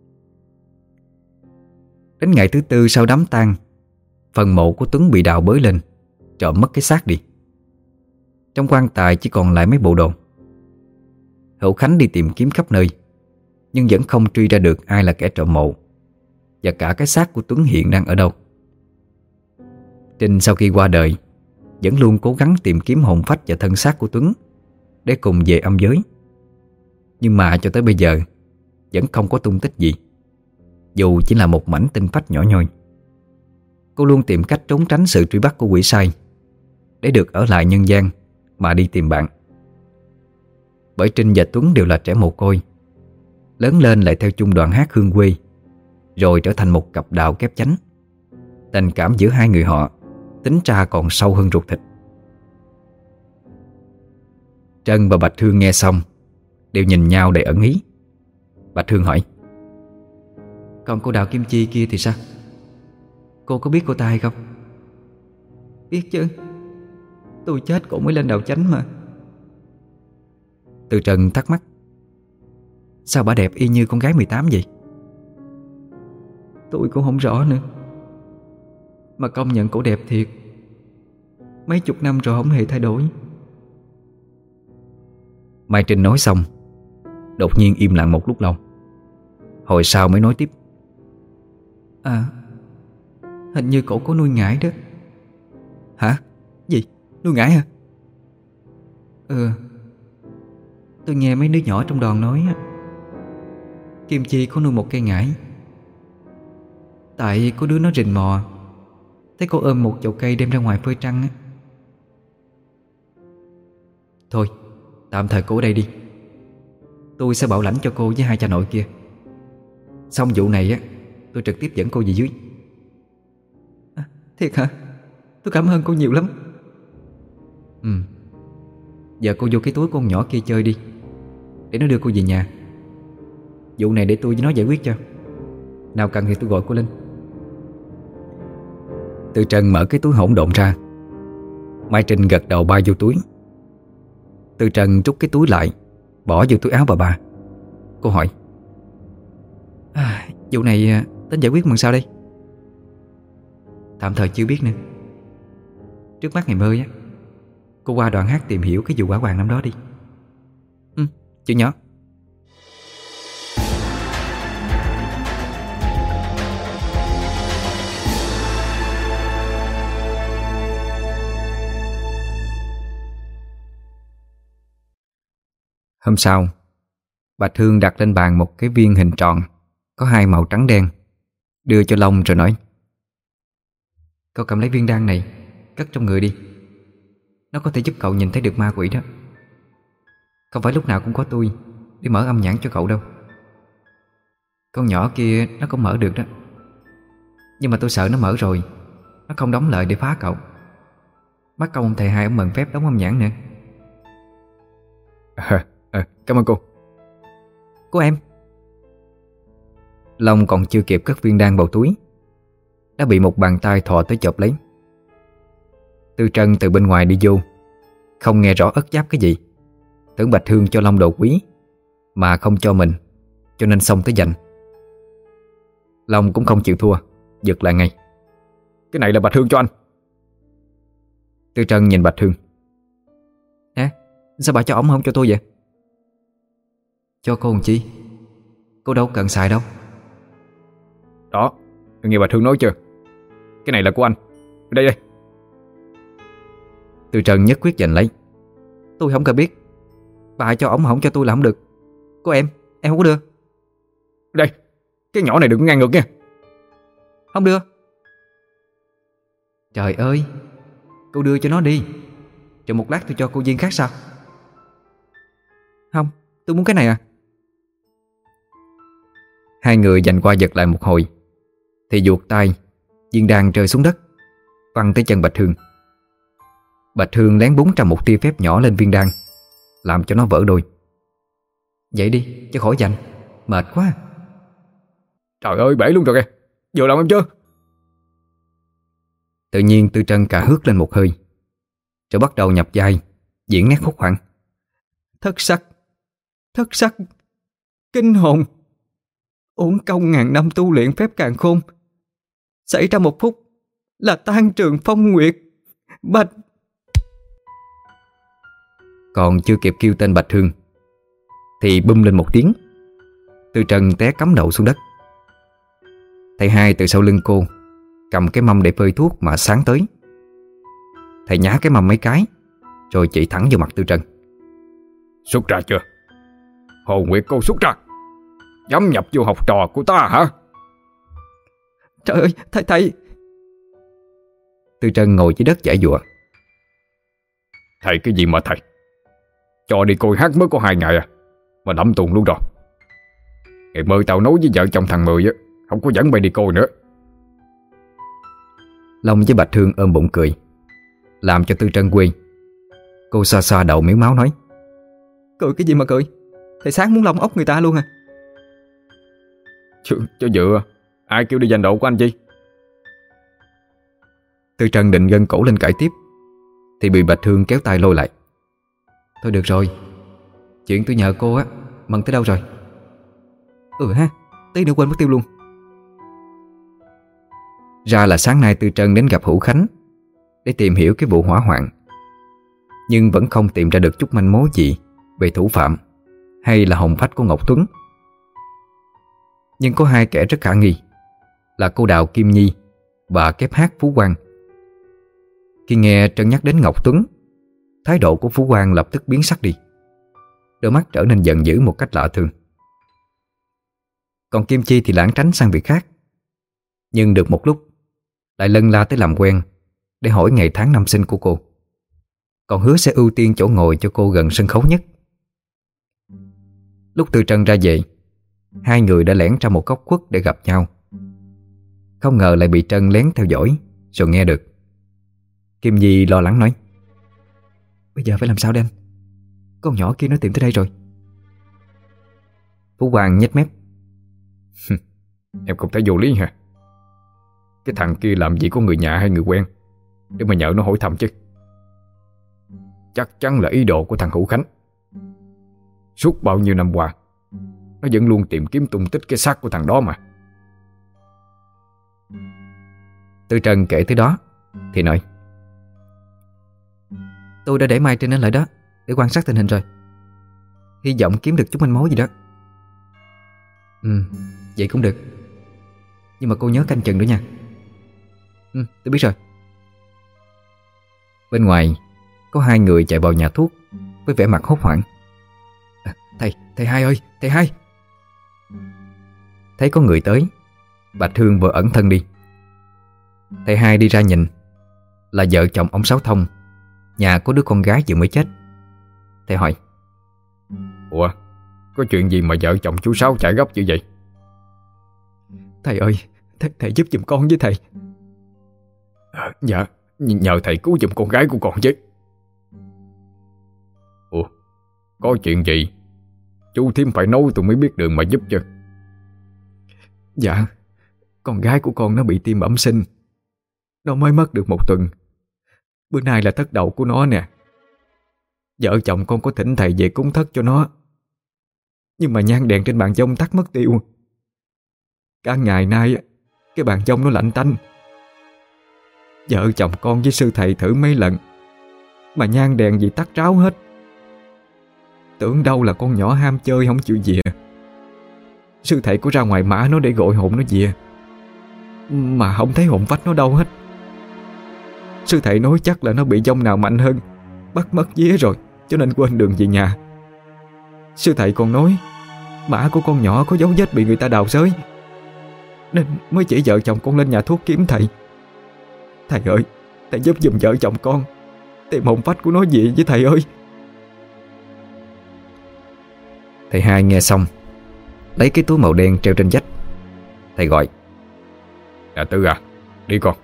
Đến ngày thứ tư sau đám tang, phần mộ của Tuấn bị đào bới lên, trộm mất cái xác đi. Trong quan tài chỉ còn lại mấy bộ đồ. Hậu Khánh đi tìm kiếm khắp nơi, nhưng vẫn không truy ra được ai là kẻ trộm mộ, và cả cái xác của Tuấn hiện đang ở đâu. Trinh sau khi qua đời vẫn luôn cố gắng tìm kiếm hồn phách và thân xác của Tuấn để cùng về âm giới. Nhưng mà cho tới bây giờ vẫn không có tung tích gì, dù chỉ là một mảnh tinh phách nhỏ nhoi. Cô luôn tìm cách trốn tránh sự truy bắt của quỷ sai để được ở lại nhân gian mà đi tìm bạn. Bởi Trinh và Tuấn đều là trẻ mồ côi, lớn lên lại theo chung đoàn hát hương quê, rồi trở thành một cặp đào kép chánh. Tình cảm giữa hai người họ tính ra còn sâu hơn ruột thịt. Trân và Bạch Hương nghe xong đều nhìn nhau đầy ẩn ý. Bạch Hương hỏi: "Còn cô Đào Kim Chi kia thì sao? Cô có biết cô ta hay không?" Biết chứ, tôi chết cổ mới lên Đào Chánh mà. Từ Trần thắc mắc: "Sao bà đẹp y như con gái mười tám vậy?" Tôi cũng không rõ nữa, mà công nhận cổ đẹp thiệt. Mấy chục năm rồi không hề thay đổi. Mai Trinh nói xong, đột nhiên im lặng một lúc lâu. Hồi sau mới nói tiếp: À, hình như cổ có nuôi ngải đó. "Hả? Gì? Nuôi ngải hả?" Ừ, tôi nghe mấy đứa nhỏ trong đoàn nói á, Kim Chi có nuôi một cây ngải. Tại có đứa nó rình mò, thấy cô ôm một chậu cây đem ra ngoài phơi trăng á. Thôi, tạm thời cô ở đây đi. Tôi sẽ bảo lãnh cho cô với hai cha nội kia. Xong vụ này á, tôi trực tiếp dẫn cô về dưới. À, thiệt hả? Tôi cảm ơn cô nhiều lắm. Ừ. Giờ cô vô cái túi của con nhỏ kia chơi đi, để nó đưa cô về nhà. Vụ này để tôi với nó giải quyết cho. Nào cần thì tôi gọi cô lên. Từ Trần mở cái túi hỗn độn ra. Mai Trinh gật đầu bay vô túi. Từ Trần trút cái túi lại, bỏ vô túi áo bà bà. Cô hỏi: à, vụ này tính giải quyết bằng sao đây? Tạm thời chưa biết nữa. Trước mắt ngày mới á, cô qua đoàn hát tìm hiểu cái vụ hỏa hoạn năm đó đi. Ừ, chị nhỏ. Hôm sau, bà Thương đặt lên bàn một cái viên hình tròn có hai màu trắng đen, đưa cho Long rồi nói: "Cậu cầm lấy viên đan này, cất trong người đi. Nó có thể giúp cậu nhìn thấy được ma quỷ đó. Không phải lúc nào cũng có tôi để mở âm nhãn cho cậu đâu. Con nhỏ kia nó cũng mở được đó, nhưng mà tôi sợ nó mở rồi nó không đóng lại để phá cậu. Bắt công ông thầy hai ông mần phép đóng âm nhãn nữa." à, à, Cảm ơn cô. Cô em. Long còn chưa kịp cất viên đan vào túi đã bị một bàn tay thò tới chộp lấy. Tư Trân từ bên ngoài đi vô, không nghe rõ ất giáp cái gì, tưởng Bạch Thương cho Long đồ quý mà không cho mình, cho nên xông tới giành. Long cũng không chịu thua, giật lại ngay: "Cái này là Bạch Thương cho anh." Tư Trân nhìn Bạch Thương: Nè, sao bà cho ổng không cho tôi vậy? "Cho cô làm chi? Cô đâu cần xài đâu." "Đó, nghe Bạch Thương nói chưa? Cái này là của anh. Đây đây." Tư Trân nhất quyết giành lấy: "Tôi không cần biết. Bà cho ổng không cho tôi là không được. Cô em, em không có đưa." "Đây, cái nhỏ này đừng có ngang ngược nha." "Không đưa." "Trời ơi, cô đưa cho nó đi, rồi một lát tôi cho cô viên khác sao?" "Không, tôi muốn cái này à." Hai người giành qua giật lại một hồi thì vuột tay, viên đan rơi xuống đất, văng tới chân Bạch Thương. Bạch Thương lén búng ra một tia phép nhỏ lên viên đan, làm cho nó vỡ đôi. "Vậy đi, cho khỏi giành, mệt quá." "Trời ơi, bể luôn rồi kìa. Vừa lòng em chưa?" Tự nhiên Tư Trân cả hước lên một hơi, rồi bắt đầu nhập vai, diễn nét hốt hoảng: "Thất sắc, thất sắc, kinh hồn, uổng công ngàn năm tu luyện phép càn khôn, xảy ra một phút là tan trường phong nguyệt, Bạch..." Còn chưa kịp kêu tên Bạch Thương thì bum lên một tiếng, Tư Trân té cắm đầu xuống đất. Thầy hai từ sau lưng cô cầm cái mâm để phơi thuốc mà sáng tới. Thầy nhá cái mâm mấy cái rồi chỉ thẳng vào mặt Tư Trân: "Xuất ra chưa? Hồ Nguyệt cô xuất ra. Dám nhập vô học trò của ta hả?" "Trời ơi, thầy thầy." Tư Trân ngồi dưới đất giãy giụa: "Thầy cái gì mà thầy? Cho đi coi hát mới có hai ngày à mà đâm tuồng luôn rồi. Ngày mơ tao nói với vợ chồng thằng Mười á, không có dẫn mày đi coi nữa." Long với Bạch Thương ôm bụng cười, làm cho Tư Trân quê. Cô xoa xoa đầu miếu máu nói: "Cười cái gì mà cười? Thầy sáng muốn lông ốc người ta luôn à?" Chứ, cho dựa, ai kêu đi giành độ của anh chi? Tư Trân định gân cổ lên cãi tiếp thì bị Bạch Thương kéo tay lôi lại: "Thôi được rồi, chuyện tôi nhờ cô á, Mần tới đâu rồi?" "Ừ ha, tí nữa quên mất tiêu luôn." Ra là sáng nay Tư Trân đến gặp Hữu Khánh để tìm hiểu cái vụ hỏa hoạn, nhưng vẫn không tìm ra được chút manh mối gì về thủ phạm hay là hồn phách của Ngọc Tuấn. Nhưng có hai kẻ rất khả nghi là cô Đào Kim Nhi và kép hát Phú Quang. Khi nghe Trân nhắc đến Ngọc Tuấn, thái độ của Phú Quang lập tức biến sắc đi, đôi mắt trở nên giận dữ một cách lạ thường. Còn Kim Chi thì lảng tránh sang việc khác, nhưng được một lúc lại lân la tới làm quen để hỏi ngày tháng năm sinh của cô, còn hứa sẽ ưu tiên chỗ ngồi cho cô gần sân khấu nhất. Lúc Tư Trân ra về, hai người đã lẻn ra một góc khuất để gặp nhau. Không ngờ lại bị Trân lén theo dõi rồi nghe được. Kim Di lo lắng nói: "Bây giờ phải làm sao đây anh? Con nhỏ kia nó tìm tới đây rồi." Phú Quang nhếch mép: "Em không thấy vô lý hả? Cái thằng kia làm gì có người nhà hay người quen để mà nhờ nó hỏi thăm chứ? Chắc chắn là ý đồ của thằng Hữu Khánh. Suốt bao nhiêu năm qua nó vẫn luôn tìm kiếm tung tích cái xác của thằng đó mà." Tư Trân kể tới đó thì nói: "Tôi đã để Mai trên nó lại đó để quan sát tình hình rồi. Hy vọng kiếm được chút manh mối gì đó." "Ừ, vậy cũng được. Nhưng mà cô nhớ canh chừng nữa nha." "Ừ, tôi biết rồi." Bên ngoài có hai người chạy vào nhà thuốc với vẻ mặt hốt hoảng: À, Thầy, thầy hai ơi, thầy hai. Thấy có người tới, Bạch Hương vừa ẩn thân đi. Thầy hai đi ra nhìn, là vợ chồng ông Sáu Thông, nhà có đứa con gái vừa mới chết. Thầy hỏi: Ủa, có chuyện gì mà vợ chồng chú Sáu chạy gấp như vậy? Thầy ơi, thầy, thầy giúp giùm con với thầy. À, dạ, nhờ thầy cứu giùm con gái của con chứ. Ủa, có chuyện gì? Chú Thiêm phải nói tôi mới biết đường mà giúp cho. Dạ, con gái của con nó bị tim bẩm sinh. Nó mới mất được một tuần. Bữa nay là thất đầu của nó nè. Vợ chồng con có thỉnh thầy về cúng thất cho nó, nhưng mà nhang đèn trên bàn dông tắt mất tiêu. Cả ngày nay cái bàn dông nó lạnh tanh. Vợ chồng con với sư thầy thử mấy lần mà nhang đèn gì tắt ráo hết. Tưởng đâu là con nhỏ ham chơi không chịu về. Sư thầy có ra ngoài mã nó để gọi hồn nó về, mà không thấy hồn phách nó đâu hết. Sư thầy nói chắc là nó bị dông nào mạnh hơn bắt mất vía rồi, cho nên quên đường về nhà. Sư thầy còn nói mã của con nhỏ có dấu vết bị người ta đào xới, nên mới chỉ vợ chồng con lên nhà thuốc kiếm thầy. Thầy ơi, thầy giúp giùm vợ chồng con tìm hồn phách của nó về với thầy ơi. Thầy hai nghe xong, lấy cái túi màu đen treo trên vách. Thầy gọi: Dạ Tư à, đi con.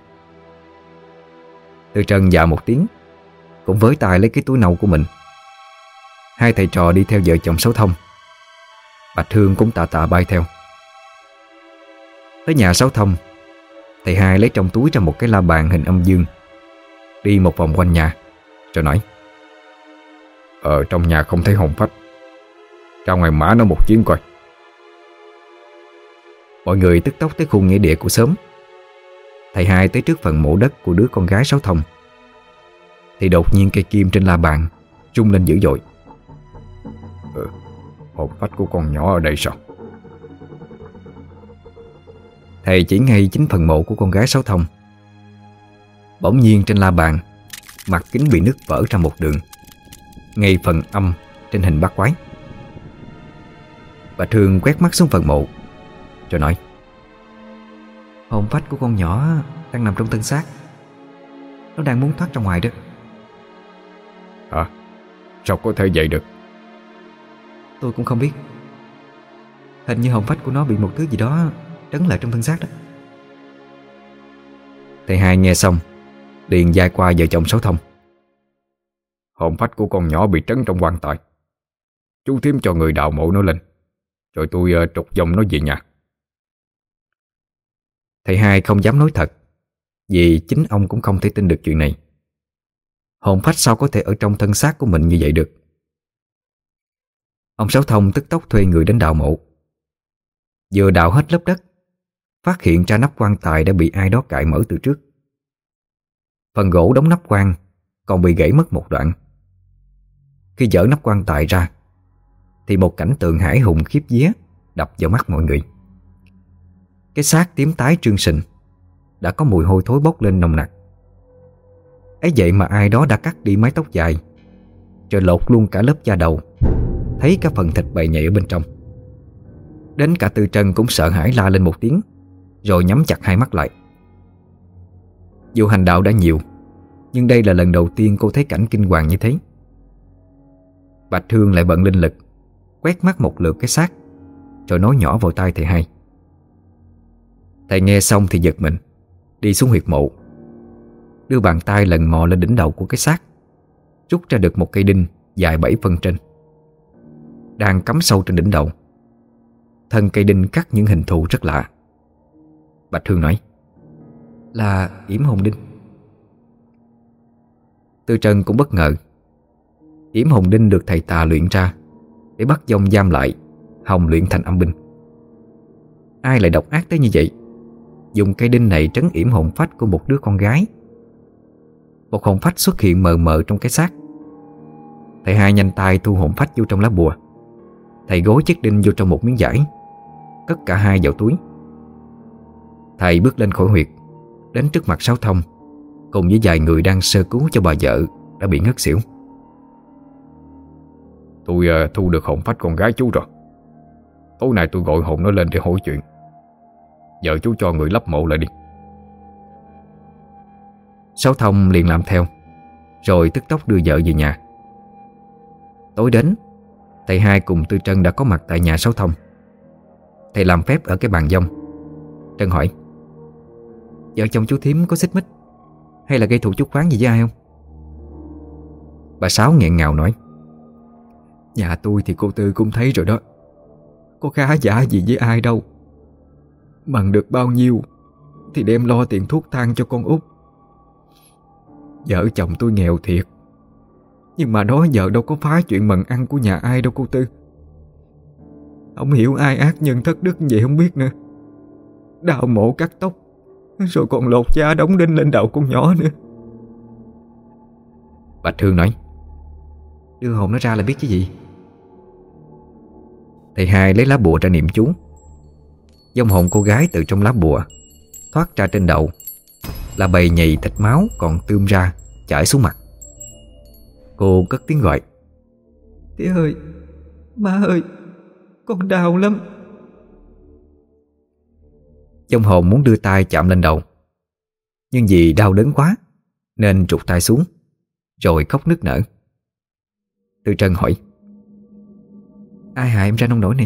Tư Trân dạ một tiếng, cũng với tay lấy cái túi nâu của mình. Hai thầy trò đi theo vợ chồng Sáu Thông. Bạch Hương cũng tà tà bay theo. Tới nhà Sáu Thông, thầy hai lấy trong túi ra một cái la bàn hình âm dương, đi một vòng quanh nhà, rồi nói: Ở trong nhà không thấy hồn phách, ra ngoài mã nó một chuyến coi. Mọi người tức tốc tới khu nghĩa địa của xóm. Thầy hai tới trước phần mộ đất của đứa con gái Sáu Thông, thì đột nhiên cây kim trên la bàn rung lên dữ dội. Ừ, hồn phách của con nhỏ ở đây sao? Thầy chỉ ngay chính phần mộ của con gái Sáu Thông. Bỗng nhiên trên la bàn, mặt kính bị nứt vỡ ra một đường, ngay phần âm trên hình bát quái. Bà Thương quét mắt xuống phần mộ, rồi nói: Hồn phách của con nhỏ đang nằm trong thân xác. Nó đang muốn thoát ra ngoài đó. Hả? Sao có thể vậy được? Tôi cũng không biết. Hình như hồn phách của nó bị một thứ gì đó trấn lại trong thân xác đó. Thầy hai nghe xong, liền vai qua vợ chồng Sáu Thông: Hồn phách của con nhỏ bị trấn trong quan tài. Chú Thiêm cho người đào mộ nó lên, rồi tôi uh, trục dòng nó về nhà. Thầy hai không dám nói thật, vì chính ông cũng không thể tin được chuyện này. Hồn phách sao có thể ở trong thân xác của mình như vậy được. Ông Sáu Thông tức tốc thuê người đến đào mộ. Vừa đào hết lớp đất, phát hiện ra nắp quan tài đã bị ai đó cạy mở từ trước. Phần gỗ đóng nắp quan còn bị gãy mất một đoạn. Khi dỡ nắp quan tài ra, thì một cảnh tượng hãi hùng khiếp vía đập vào mắt mọi người. Cái xác tím tái trương sình đã có mùi hôi thối bốc lên nồng nặc. Ấy vậy mà ai đó đã cắt đi mái tóc dài, rồi lột luôn cả lớp da đầu, thấy cả phần thịt bầy nhầy ở bên trong. Đến cả Tư Trân cũng sợ hãi la lên một tiếng, rồi nhắm chặt hai mắt lại. Dù hành đạo đã nhiều, nhưng đây là lần đầu tiên cô thấy cảnh kinh hoàng như thế. Bạch Hương lại bận linh lực, quét mắt một lượt cái xác, rồi nói nhỏ vào tai thầy hai. Thầy nghe xong thì giật mình, đi xuống huyệt mộ, đưa bàn tay lần mò lên đỉnh đầu của cái xác, rút ra được một cây đinh dài bảy phân trên, đang cắm sâu trên đỉnh đầu. Thân cây đinh cắt những hình thù rất lạ. Bạch Hương nói: Là yểm hồn đinh. Tư Trân cũng bất ngờ. Yểm hồn đinh được thầy tà luyện ra để bắt dông giam lại, hòng luyện thành âm binh. Ai lại độc ác tới như vậy, dùng cây đinh này trấn yểm hồn phách của một đứa con gái. Một hồn phách xuất hiện mờ mờ trong cái xác. Thầy hai nhanh tay thu hồn phách vô trong lá bùa. Thầy gối chiếc đinh vô trong một miếng vải, cất cả hai vào túi. Thầy bước lên khỏi huyệt, đến trước mặt Sáu Thông, cùng với vài người đang sơ cứu cho bà vợ đã bị ngất xỉu. Tôi uh, thu được hồn phách con gái chú rồi. Tối nay tôi gọi hồn nó lên để hỏi chuyện. Giờ chú cho người lấp mộ lại đi. Sáu Thông liền làm theo, rồi tức tốc đưa vợ về nhà. Tối đến, thầy hai cùng Tư Trân đã có mặt tại nhà Sáu Thông. Thầy làm phép ở cái bàn dông. Trân hỏi: vợ chồng chú Thím có xích mích hay là gây thù chuốc oán gì với ai không? Bà Sáu nghẹn ngào nói: nhà tôi thì cô Tư cũng thấy rồi đó, có khá giả gì với ai đâu. Bằng được bao nhiêu thì đem lo tiền thuốc thang cho con út. Vợ chồng tôi nghèo thiệt, nhưng mà đó giờ đâu có phá chuyện mần ăn của nhà ai đâu cô Tư. Không hiểu ai ác nhân thất đức vậy không biết nữa. Đào mộ cắt tóc, rồi còn lột da đóng đinh lên đầu con nhỏ nữa. Bạch Hương nói: đưa hồn nó ra là biết chứ gì. Thầy hai lấy lá bùa ra niệm chú. Vong hồn cô gái từ trong lá bùa thoát ra trên đầu là bầy nhầy thịt máu còn tươm ra chảy xuống mặt. Cô cất tiếng gọi: tía ơi, má ơi, con đau lắm. Vong hồn muốn đưa tay chạm lên đầu, nhưng vì đau đớn quá nên trục tay xuống, rồi khóc nức nở. Tư Trân hỏi: ai hại em ra nông nỗi này?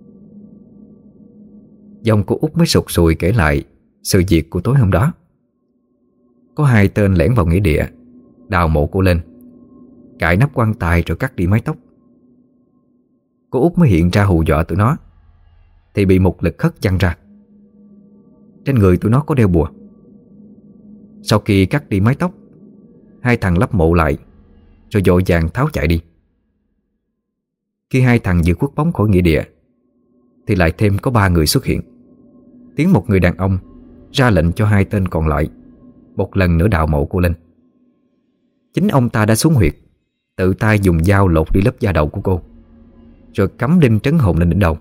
Dòng cô út mới sụt sùi kể lại sự việc của tối hôm đó. Có hai tên lẻn vào nghĩa địa, đào mộ cô lên, cài nắp quan tài rồi cắt đi mái tóc. Cô út mới hiện ra hù dọa tụi nó, thì bị một lực hất văng ra. Trên người tụi nó có đeo bùa. Sau khi cắt đi mái tóc, hai thằng lấp mộ lại, rồi vội vàng tháo chạy đi. Khi hai thằng vừa khuất bóng khỏi nghĩa địa, thì lại thêm có ba người xuất hiện. Tiếng một người đàn ông ra lệnh cho hai tên còn lại một lần nữa đào mộ cô lên. Chính ông ta đã xuống huyệt, tự tay dùng dao lột đi lớp da đầu của cô, rồi cắm đinh trấn hồn lên đỉnh đầu.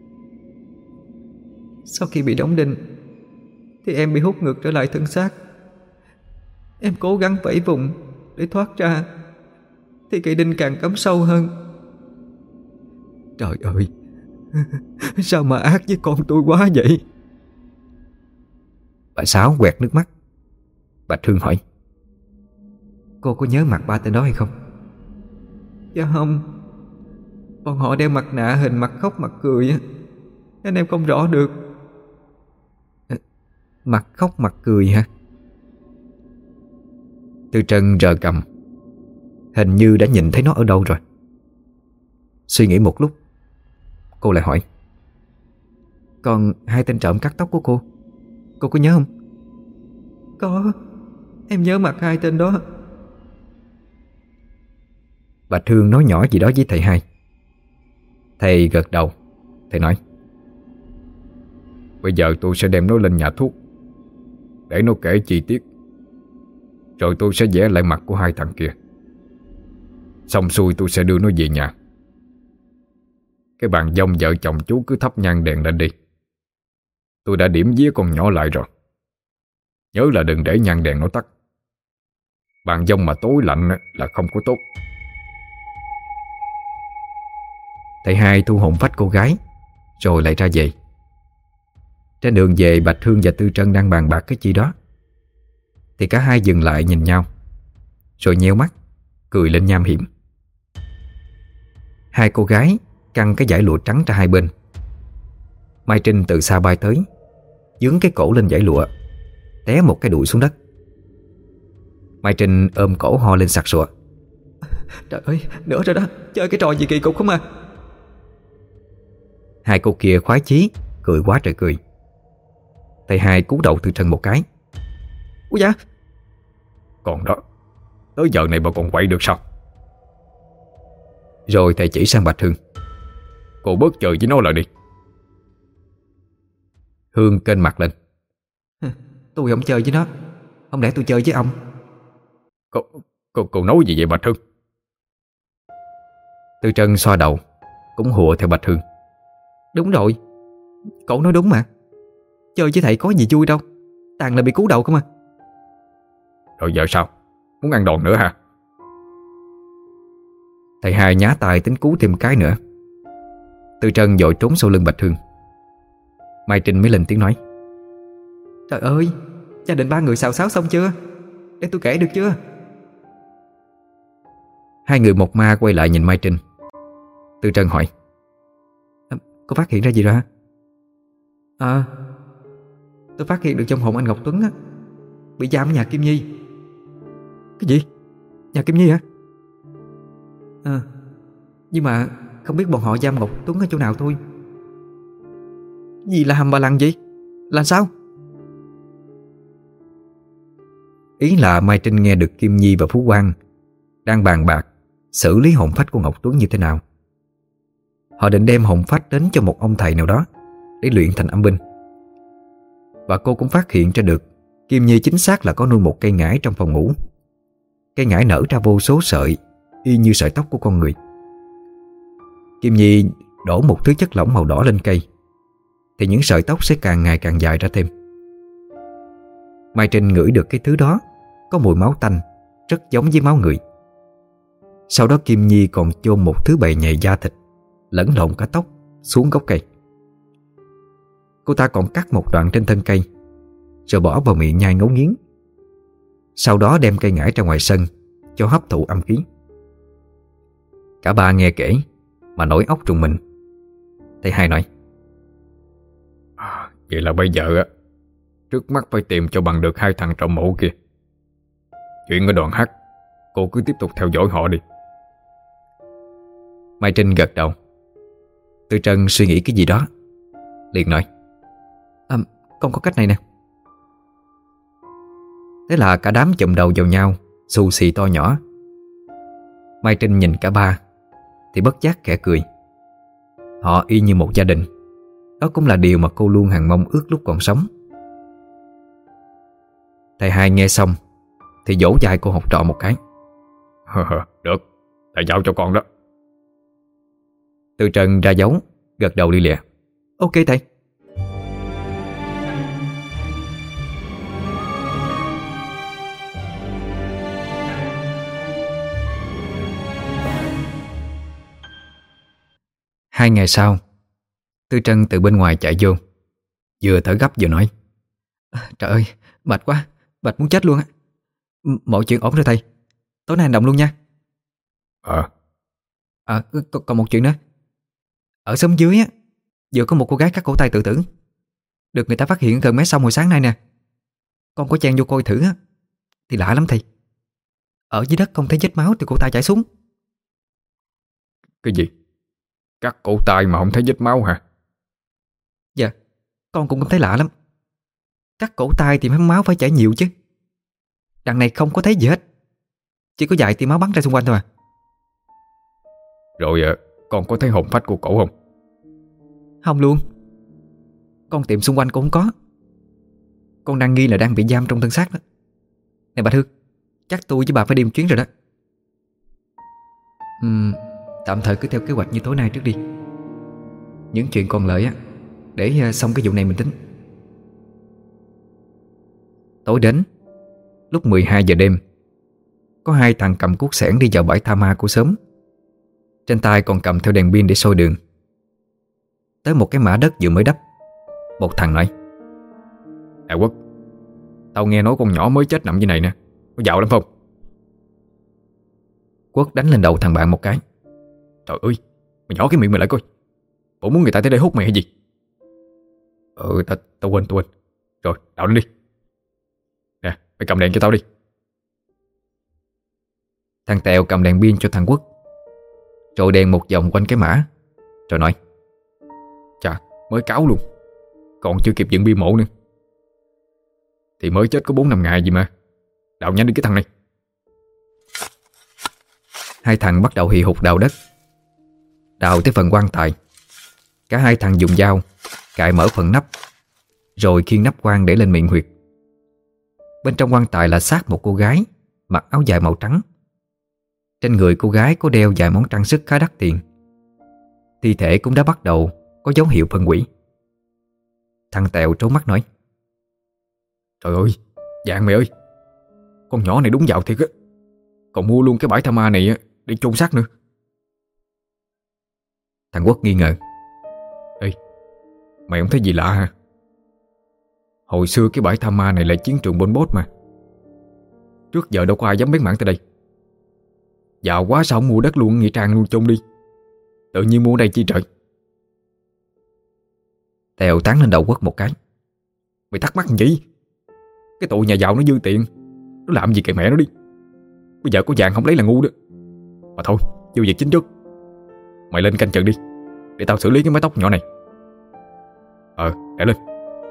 Sau khi bị đóng đinh thì em bị hút ngược trở lại thân xác. Em cố gắng vẫy vùng để thoát ra, thì cây đinh càng cắm sâu hơn. Trời ơi, sao mà ác với con tôi quá vậy? Bà Sáu quẹt nước mắt. Bạch Hương hỏi: cô có nhớ mặt ba tên đó hay không? Dạ không. Bọn họ đeo mặt nạ hình mặt khóc mặt cười á, nên em không rõ được. À, mặt khóc mặt cười hả? Tư Trân rờ cằm, hình như đã nhìn thấy nó ở đâu rồi. Suy nghĩ một lúc, cô lại hỏi: còn hai tên trộm cắt tóc của cô, cô có nhớ không? Có, em nhớ mặt hai tên đó. Bạch Hương nói nhỏ gì đó với thầy hai. Thầy gật đầu. Thầy nói: bây giờ tôi sẽ đem nó lên nhà thuốc để nó kể chi tiết, rồi tôi sẽ vẽ lại mặt của hai thằng kia. Xong xuôi tôi sẽ đưa nó về nhà. Cái bàn dông vợ chồng chú cứ thắp nhang đèn lên đi. Tôi đã điểm vía con nhỏ lại rồi. Nhớ là đừng để nhang đèn nó tắt. Bàn dông mà tối lạnh là không có tốt. Thầy hai thu hồn phách cô gái, rồi lại ra về. Trên đường về, Bạch Hương và Tư Trân đang bàn bạc cái chi đó, thì cả hai dừng lại nhìn nhau, rồi nheo mắt cười lên nham hiểm. Hai cô gái căng cái dải lụa trắng ra hai bên. Mai Trinh từ xa bay tới, dướng cái cổ lên dải lụa, té một cái đùi xuống đất. Mai Trinh ôm cổ ho lên sặc sụa: trời ơi, nữa rồi đó, chơi cái trò gì kỳ cục không à? Hai cô kia khoái chí cười quá trời cười. Thầy hai cú đầu Tư Trân một cái: ủa dạ? Còn đó, tới giờ này mà còn quậy được sao? Rồi thầy chỉ sang Bạch Hương: cô bớt chơi với nó lại đi. Hương kênh mặt lên: tôi không chơi với nó, không lẽ tôi chơi với ông? Cô, cô, cô nói gì vậy Bạch Hương? Tư Trân xoa đầu, cũng hùa theo Bạch Hương: đúng rồi, cậu nói đúng mà. Chơi với thầy có gì vui đâu, toàn là bị cú đầu không à. Rồi giờ sao? Muốn ăn đòn nữa hả? Thầy hai nhá tay tính cứu thêm cái nữa. Tư Trân vội trốn sau lưng Bạch Hương. Mai Trinh mới lên tiếng nói: Trời ơi, gia đình ba người xào xáo xong chưa? Để tôi kể được chưa? Hai người một ma quay lại nhìn Mai Trinh. Tư Trân hỏi: à, Có phát hiện ra gì rồi hả? À, tôi phát hiện được trong hồn anh Ngọc Tuấn á, bị giam ở nhà Kim Nhi. Cái gì? Nhà Kim Nhi hả? À, nhưng mà không biết bọn họ giam Ngọc Tuấn ở chỗ nào thôi. Gì là hầm bà lằng vậy? Làm sao? Ý là Mai Trinh nghe được Kim Nhi và Phú Quang đang bàn bạc xử lý hồn phách của Ngọc Tuấn như thế nào. Họ định đem hồn phách đến cho một ông thầy nào đó để luyện thành âm binh. Và cô cũng phát hiện ra được Kim Nhi chính xác là có nuôi một cây ngải trong phòng ngủ. Cây ngải nở ra vô số sợi, y như sợi tóc của con người. Kim Nhi đổ một thứ chất lỏng màu đỏ lên cây thì những sợi tóc sẽ càng ngày càng dài ra thêm. Mai Trinh ngửi được cái thứ đó có mùi máu tanh, rất giống với máu người. Sau đó Kim Nhi còn chôn một thứ bầy nhầy da thịt lẫn lộn cả tóc xuống gốc cây. Cô ta còn cắt một đoạn trên thân cây rồi bỏ vào miệng nhai ngấu nghiến. Sau đó đem cây ngải ra ngoài sân cho hấp thụ âm khí. Cả ba nghe kể mà nổi óc rùng mình. Thầy hai nói: à, vậy là bây giờ á, trước mắt phải tìm cho bằng được hai thằng trộm mộ kia. Chuyện ở đoạn hát, cô cứ tiếp tục theo dõi họ đi. Mai Trinh gật đầu. Tư Trân suy nghĩ cái gì đó, liền nói: à, Con có cách này nè. Thế là cả đám chụm đầu vào nhau, xù xì to nhỏ. Mai Trinh nhìn cả ba thì bất giác khẽ cười. Họ y như một gia đình. Đó cũng là điều mà cô luôn hằng mong ước lúc còn sống. Thầy hai nghe xong thì vỗ vai cô học trò một cái. Được, thầy giao cho con đó. Tư Trân ra dấu, gật đầu đi lìa. Ok thầy. Hai ngày sau, Tư Trân từ bên ngoài chạy vô, vừa thở gấp vừa nói: à, Trời ơi, mệt quá, mệt muốn chết luôn á. Mọi chuyện ổn rồi thầy, tối nay hành động luôn nha. Ờ À, còn, còn một chuyện nữa. Ở xóm dưới á, vừa có một cô gái cắt cổ tay tự tử, được người ta phát hiện gần mé sông hồi sáng nay nè. Con có chen vô coi thử á, thì lạ lắm thầy. Ở dưới đất không thấy vết máu từ cổ tay chảy xuống. Cái gì? Cắt cổ tay mà không thấy vết máu hả? Dạ, con cũng cảm thấy lạ lắm. Cắt cổ tay thì máu phải chảy nhiều chứ. Đằng này không có thấy gì hết, chỉ có vài tia máu bắn ra xung quanh thôi à. Rồi con có thấy hồn phách của cổ không? Không luôn. Con tìm xung quanh cũng không có. Con đang nghi là đang bị giam trong thân xác đó. Này bà Thư, chắc tôi với bà phải đi một chuyến rồi đó. uhm, Tạm thời cứ theo kế hoạch như tối nay trước đi. Những chuyện còn lại á, để xong cái vụ này mình tính. Tối đến, lúc mười hai giờ đêm, có hai thằng cầm cuốc xẻng đi vào bãi tha ma của xóm. Trên tay còn cầm theo đèn pin để soi đường. Tới một cái mả đất vừa mới đắp, một thằng nói: Đại Quốc, tao nghe nói con nhỏ mới chết nằm như này nè, có dạo lắm không? Quốc đánh lên đầu thằng bạn một cái. Trời ơi, mày nhỏ cái miệng mày lại coi. Bộ muốn người ta tới đây hút mày hay gì? Ừ, tao ta quên, tao quên. Rồi, đảo lên đi. Nè, mày cầm đèn cho tao đi. Thằng Tèo cầm đèn pin cho thằng Quốc, rồi đèn một vòng quanh cái mả, rồi nói: Chà, mới cáo luôn, còn chưa kịp dựng bia mộ nữa. Thì mới chết có bốn năm ngày gì mà. Đào nhanh đi cái thằng này. Hai thằng bắt đầu hì hục đào đất, đào tới phần quan tài. Cả hai thằng dùng dao cạy mở phần nắp, rồi khiêng nắp quan để lên miệng huyệt. Bên trong quan tài là xác một cô gái mặc áo dài màu trắng. Trên người cô gái có đeo vài món trang sức khá đắt tiền. Thi thể cũng đã bắt đầu có dấu hiệu phân hủy. Thằng Tèo trố mắt nói: Trời ơi, dạng mày ơi, con nhỏ này đúng giàu thiệt á. Còn mua luôn cái bãi tha ma này để chôn xác nữa. Thằng Quốc nghi ngờ. Ê, mày không thấy gì lạ hả? Hồi xưa cái bãi tha ma này là chiến trường Pol Pot mà. Trước giờ đâu có ai dám bén mảng tới đây. Giàu quá sao không mua đất luôn, nghĩa trang luôn chôn đi. Tự nhiên mua đây chi trời. Tèo tán lên đầu Quốc một cái. Mày thắc mắc gì? Cái tụi nhà giàu nó dư tiền, nó làm gì kệ mẹ nó đi. Bây giờ có vàng không lấy là ngu đó. Mà thôi, vô việc chính trước. Mày lên canh chừng đi, để tao xử lý cái mái tóc nhỏ này. Ờ, để lên.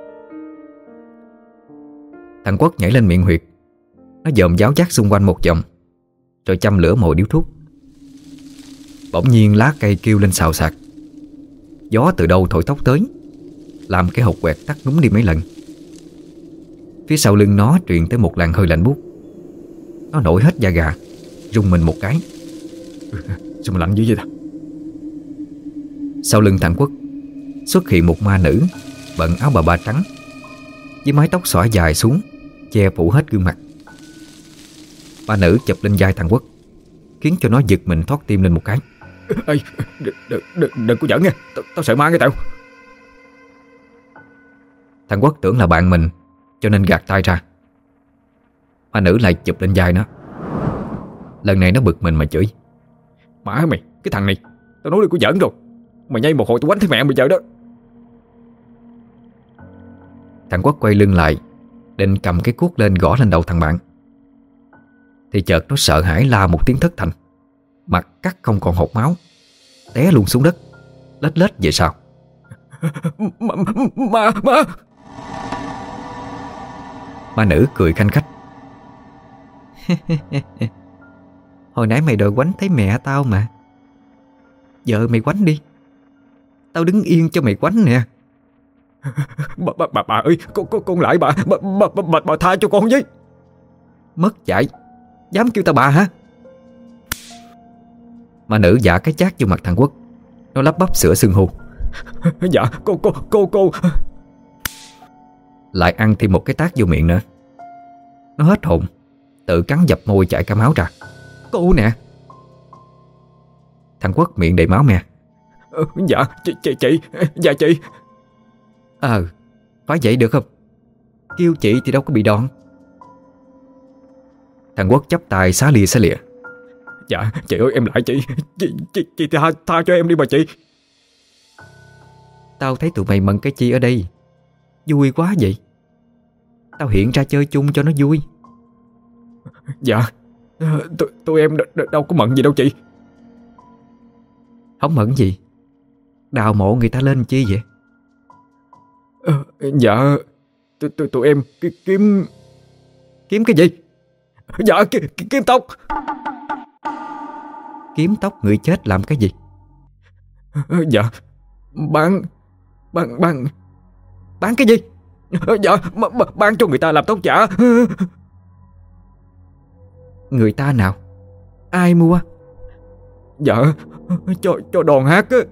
Thằng Quốc nhảy lên miệng huyệt. Nó dòm giáo giác xung quanh một vòng, rồi châm lửa mồi điếu thuốc. Bỗng nhiên lá cây kêu lên xào xạc. Gió từ đâu thổi tóc tới, làm cái hột quẹt tắt núm đi mấy lần. Phía sau lưng nó truyền tới một làn hơi lạnh buốt. Nó nổi hết da gà, rung mình một cái. Sao mà lạnh dữ vậy ta? Sau lưng thằng Quốc xuất hiện một ma nữ bận áo bà ba trắng, với mái tóc xõa dài xuống, che phủ hết gương mặt. Ma nữ chụp lên vai thằng Quốc, khiến cho nó giật mình thoát tim lên một cái. Ê, đừng, đừng, đừng, đừng có giỡn nha, tao, tao sợ ma cái tao. Thằng Quốc tưởng là bạn mình, cho nên gạt tay ra. Ma nữ lại chụp lên vai nó. Lần này nó bực mình mà chửi. Má mày, cái thằng này, tao nói đừng có giỡn rồi. Mày nhây một hồi tao quánh thấy mẹ bây giờ đó. Thằng Quốc quay lưng lại, định cầm cái cuốc lên gõ lên đầu thằng bạn, thì chợt nó sợ hãi la một tiếng thất thanh, mặt cắt không còn hột máu, té luôn xuống đất, lết lết về sau. Ma, ma, ma. Ma nữ cười khanh khách. Hồi nãy mày đòi quánh thấy mẹ tao mà. Giờ mày quánh đi, tao đứng yên cho mày quánh nè. Bà, bà, bà, bà ơi, con, con, con lại bà, bà, bà, bà, bà, bà tha cho con với. Mất dạy, dám kêu tao bà hả? Ma nữ giả cái chát vô mặt thằng Quốc. Nó lắp bắp sửa xưng hô. Dạ, cô, cô, cô, cô. Lại ăn thêm một cái tát vô miệng nữa. Nó hết hồn, tự cắn dập môi chảy cả máu ra. Cô nè. Thằng Quốc miệng đầy máu me. Ừ, dạ, chị, chị, chị, dạ chị. Ờ, phải vậy được không? Kêu chị thì đâu có bị đòn. Thằng Quốc chắp tay xá lìa xá lìa. Dạ, chị ơi em lại chị. Chị, chị, chị tha, tha cho em đi mà chị. Tao thấy tụi mày mần cái chi ở đây, vui quá vậy. Tao hiện ra chơi chung cho nó vui. Dạ, tụi, tụi em đ, đâu có mận gì đâu chị. Không mận gì? Đào mộ người ta lên chi vậy? Ờ, dạ, tụi, tụi, tụi em kiếm... Kiếm cái gì? Dạ, kiếm, kiếm tóc. Kiếm tóc người chết làm cái gì? Dạ, bán... Bán... Bán... Bán cái gì? Dạ, bán cho người ta làm tóc giả. Người ta nào? Ai mua? Dạ, cho, cho đoàn hát á.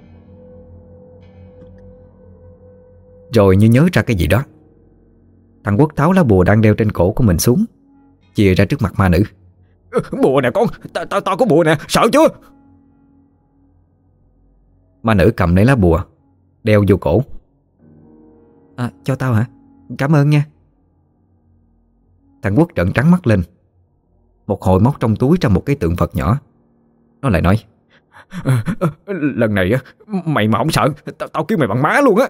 Rồi như nhớ ra cái gì đó, thằng Quốc tháo lá bùa đang đeo trên cổ của mình xuống, chìa ra trước mặt ma nữ. Bùa nè con, tao tao tao có bùa nè, sợ chưa? Ma nữ cầm lấy lá bùa, đeo vô cổ. À, cho tao hả? Cảm ơn nha. Thằng Quốc trợn trắng mắt lên. Một hồi móc trong túi ra một cái tượng Phật nhỏ. Nó lại nói: lần này á, mày mà không sợ, tao, tao kêu mày bằng má luôn á.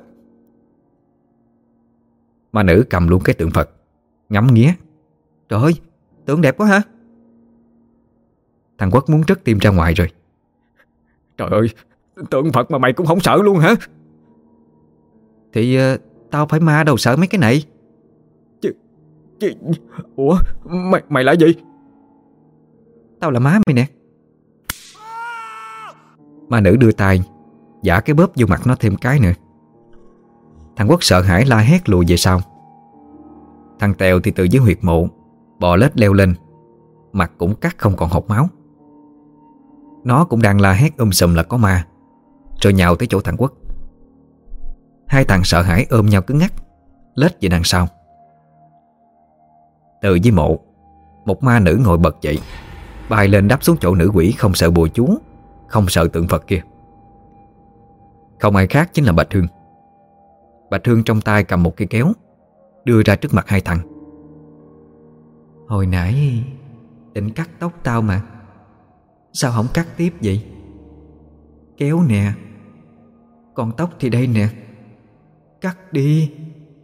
Ma nữ cầm luôn cái tượng Phật, ngắm nghía. Trời ơi, tượng đẹp quá hả? Thằng Quốc muốn trất tim ra ngoài rồi. Trời ơi, tượng Phật mà mày cũng không sợ luôn hả? Thì uh, tao phải ma đâu sợ mấy cái này. Chứ, chứ ủa, mày, mày là gì? Tao là má mày nè. Ma nữ đưa tay giả cái bóp vô mặt nó thêm cái nữa. Thằng Quốc sợ hãi la hét lùi về sau. Thằng Tèo thì từ dưới huyệt mộ bò lết leo lên, mặt cũng cắt không còn hột máu. Nó cũng đang la hét um sùm là có ma, rồi nhào tới chỗ thằng Quốc. Hai thằng sợ hãi ôm nhau cứng ngắc, lết về đằng sau. Từ dưới mộ, một ma nữ ngồi bật dậy, bay lên đáp xuống chỗ nữ quỷ không sợ bùa chú, không sợ tượng Phật kia. Không ai khác chính là Bạch Hương. Bạch Hương trong tay cầm một cây kéo, đưa ra trước mặt hai thằng. Hồi nãy định cắt tóc tao mà, sao không cắt tiếp vậy? Kéo nè, còn tóc thì đây nè, cắt đi.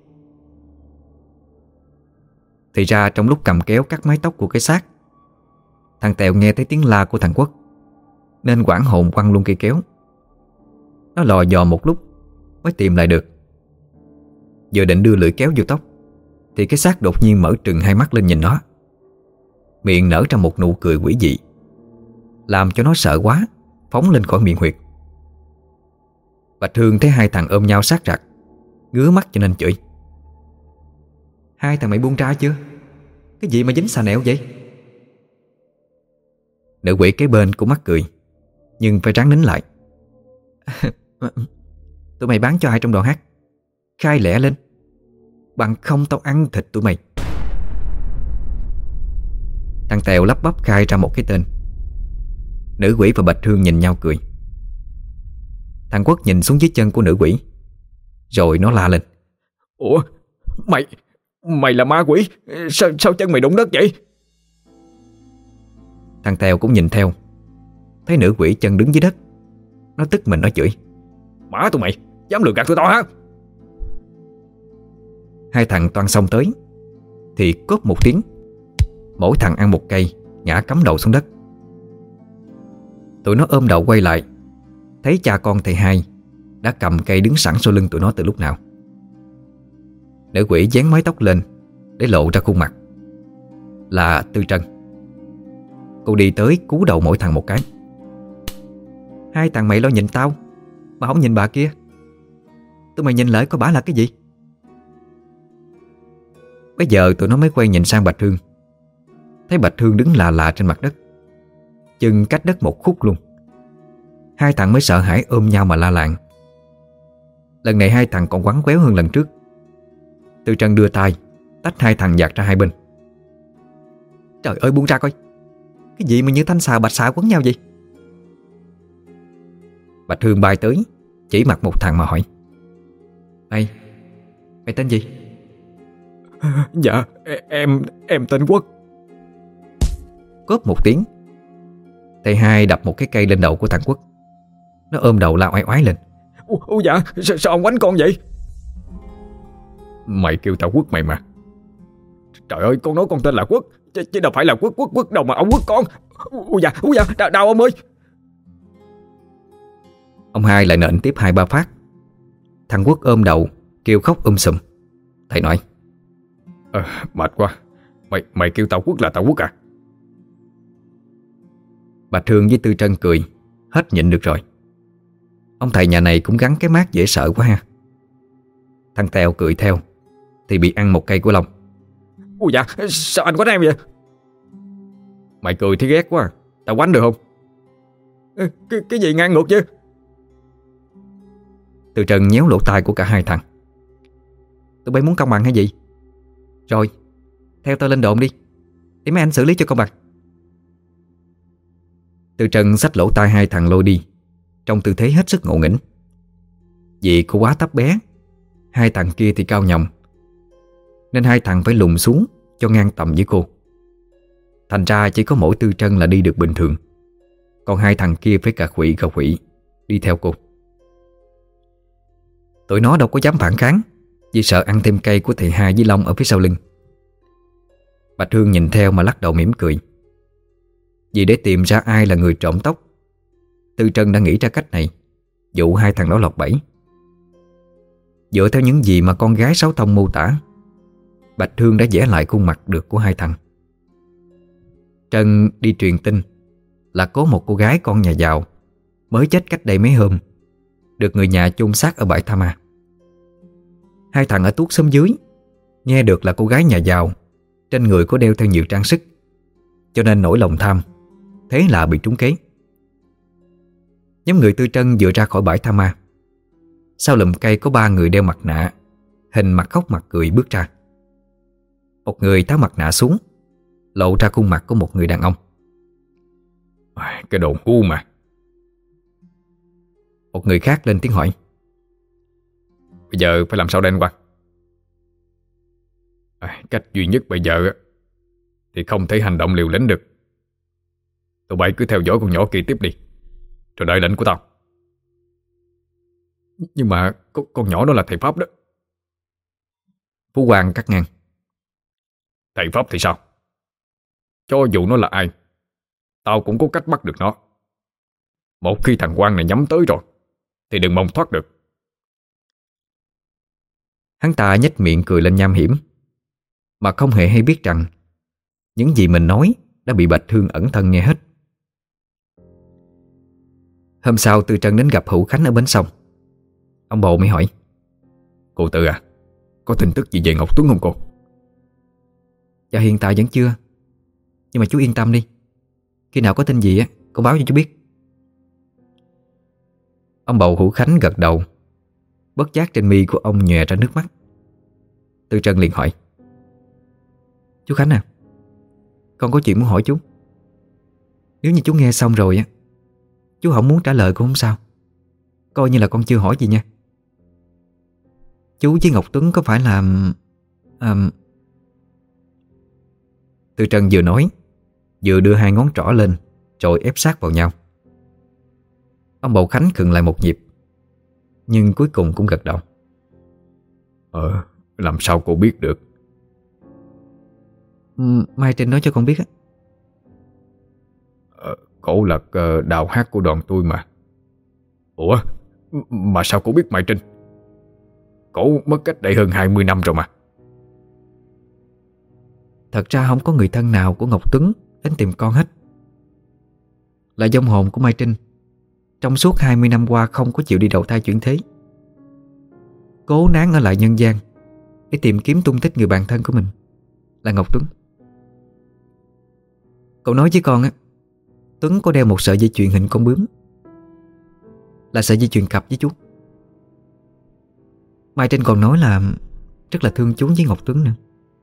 Thì ra trong lúc cầm kéo cắt mái tóc của cái xác, thằng Tèo nghe thấy tiếng la của thằng Quốc, nên hoảng hồn quăng luôn cây kéo. Nó lò dò một lúc mới tìm lại được. Vừa định đưa lưỡi kéo vô tóc thì cái xác đột nhiên mở trừng hai mắt lên nhìn nó, miệng nở ra một nụ cười quỷ dị, làm cho nó sợ quá, phóng lên khỏi miệng huyệt. Bạch Hương thấy hai thằng ôm nhau sát rặt, ngứa mắt cho nên chửi: Hai thằng mày buông ra chưa? Cái gì mà dính xà nẹo vậy? Nữ quỷ kế bên cũng mắc cười, nhưng phải ráng nín lại. Tụi mày bán cho ai trong đoàn hát? Khai lẻ lên, bằng không tao ăn thịt tụi mày. Thằng Tèo lắp bắp khai ra một cái tên. Nữ quỷ và Bạch Hương nhìn nhau cười. Thằng Quốc nhìn xuống dưới chân của nữ quỷ, rồi nó la lên: Ủa, mày Mày là ma quỷ? Sao, sao chân mày đụng đất vậy? Thằng Tèo cũng nhìn theo, thấy nữ quỷ chân đứng dưới đất. Nó tức mình nó chửi: Má tụi mày, dám lừa gạt tụi tao hả? Hai thằng toan xông tới thì cốp một tiếng, mỗi thằng ăn một cây, ngã cắm đầu xuống đất. Tụi nó ôm đầu quay lại, thấy cha con thầy hai đã cầm cây đứng sẵn sau lưng tụi nó từ lúc nào. Nữ quỷ dán mái tóc lên để lộ ra khuôn mặt, là Tư Trân. Cô đi tới cú đầu mỗi thằng một cái. Hai thằng mày lo nhìn tao mà không nhìn bà kia, tụi mày nhìn lại coi bả là cái gì? Bây giờ tụi nó mới quay nhìn sang Bạch Hương, thấy Bạch Hương đứng lạ lạ trên mặt đất, chân cách đất một khúc luôn. Hai thằng mới sợ hãi ôm nhau mà la làng. Lần này hai thằng còn quắn quéo hơn lần trước. Tư Trân đưa tay tách hai thằng dạt ra hai bên. Trời ơi, buông ra coi, cái gì mà như thanh xà bạch xà quấn nhau vậy? Bạch Hương bay tới, chỉ mặt một thằng mà hỏi: Mày, mày tên gì? Dạ, em em tên Quốc. Cốp một tiếng, thầy hai đập một cái cây lên đầu của thằng Quốc. Nó ôm đầu la oái oái lên: Ủa dạ, sao, sao ông quánh con vậy? Mày kêu tao Quốc mày mà. Trời ơi, con nói con tên là Quốc, chứ, chứ đâu phải là Quốc Quốc Quốc đâu mà ông Quốc con. Ui dạ, ui dạ, đau, đau ông ơi. Ông hai lại nện tiếp hai ba phát. Thằng Quốc ôm đầu kêu khóc um sùm. Thầy nói: à, mệt quá. Mày mày kêu tao Quốc là tao Quốc à? Bạch Hương với Tư Trân cười, hết nhịn được rồi. Ông thầy nhà này cũng gắn cái mát dễ sợ quá ha. Thằng Tèo cười theo thì bị ăn một cây của Long. Ui dạ, sao anh quánh em vậy? Mày cười thì ghét quá. Tao quánh được không? Cái, cái gì ngang ngược chứ? Tư Trân nhéo lỗ tai của cả hai thằng. Tụi bay muốn công bằng hay gì? Rồi, theo tao lên đồn đi, để mấy anh xử lý cho công bằng. Tư Trân xách lỗ tai hai thằng lôi đi, trong tư thế hết sức ngộ nghĩnh. Vì cô quá thấp bé, hai thằng kia thì cao nhồng, nên hai thằng phải lùn xuống cho ngang tầm với cô. Thành ra chỉ có mỗi Tư Trân là đi được bình thường, còn hai thằng kia phải cà khuỵ cà khuỵ đi theo cô. Tụi nó đâu có dám phản kháng, vì sợ ăn thêm cây của thầy hai với Long ở phía sau lưng. Bạch Hương nhìn theo mà lắc đầu mỉm cười. Vì để tìm ra ai là người trộm tóc, Tư Trân đã nghĩ ra cách này, dụ hai thằng đó lọt bẫy. Dựa theo những gì mà con gái Sáu Thông mô tả, Bạch Hương đã vẽ lại khuôn mặt được của hai thằng. Trân đi truyền tin là có một cô gái con nhà giàu mới chết cách đây mấy hôm, được người nhà chôn xác ở bãi Tha Ma. Hai thằng ở tuốt xóm dưới nghe được là cô gái nhà giàu trên người có đeo theo nhiều trang sức, cho nên nổi lòng tham, thế là bị trúng kế. Nhóm người Tư Trân vừa ra khỏi bãi Tha Ma, sau lùm cây có ba người đeo mặt nạ, hình mặt khóc mặt cười bước ra. Một người tháo mặt nạ xuống, lộ ra khuôn mặt của một người đàn ông. Cái đồ ngu mà. Một người khác lên tiếng hỏi: Bây giờ phải làm sao đây anh Quang? À, cách duy nhất bây giờ thì không thể hành động liều lĩnh được. Tụi bay cứ theo dõi con nhỏ kia tiếp đi, rồi đợi lệnh của tao. Nhưng mà con, con nhỏ đó là thầy Pháp đó. Phú Quang cắt ngang. Thầy Pháp thì sao? Cho dù nó là ai, tao cũng có cách bắt được nó. Một khi thằng Quang này nhắm tới rồi thì đừng mong thoát được. Hắn ta nhếch miệng cười lên nham hiểm, mà không hề hay biết rằng những gì mình nói đã bị Bạch Thương ẩn thân nghe hết. Hôm sau Tư Trân đến gặp Hữu Khánh ở bến sông. Ông bầu mới hỏi: Cô Tư à, có tin tức gì về Ngọc Tuấn không cô? Dạ hiện tại vẫn chưa, nhưng mà chú yên tâm đi, khi nào có tin gì á con báo cho chú biết. Ông bầu Hữu Khánh gật đầu. Bất giác trên mi của ông nhòe ra nước mắt. Tư Trân liền hỏi: Chú Khánh à, con có chuyện muốn hỏi chú. Nếu như chú nghe xong rồi á, chú không muốn trả lời cũng không sao, coi như là con chưa hỏi gì nha. Chú với Ngọc Tuấn có phải là à... Tư Trân vừa nói vừa đưa hai ngón trỏ lên rồi ép sát vào nhau. Ông bầu Khánh khựng lại một nhịp, nhưng cuối cùng cũng gật đầu. Ờ, làm sao cô biết được? Mai Trinh nói cho con biết á. Ờ, cổ là uh, đào hát của đoàn tôi mà. Ủa, mà sao cô biết Mai Trinh? Cổ mất cách đây hơn hai mươi năm rồi mà. Thật ra không có người thân nào của Ngọc Tuấn đến tìm con hết. Là vong hồn của Mai Trinh trong suốt hai mươi năm qua không có chịu đi đầu thai chuyển thế, cố nán ở lại nhân gian để tìm kiếm tung tích người bạn thân của mình là Ngọc Tuấn. Cậu nói với con á, Tuấn có đeo một sợi dây chuyền hình con bướm, là sợi dây chuyền cặp với chú. Mai Trinh còn nói là rất là thương chú với Ngọc Tuấn nữa.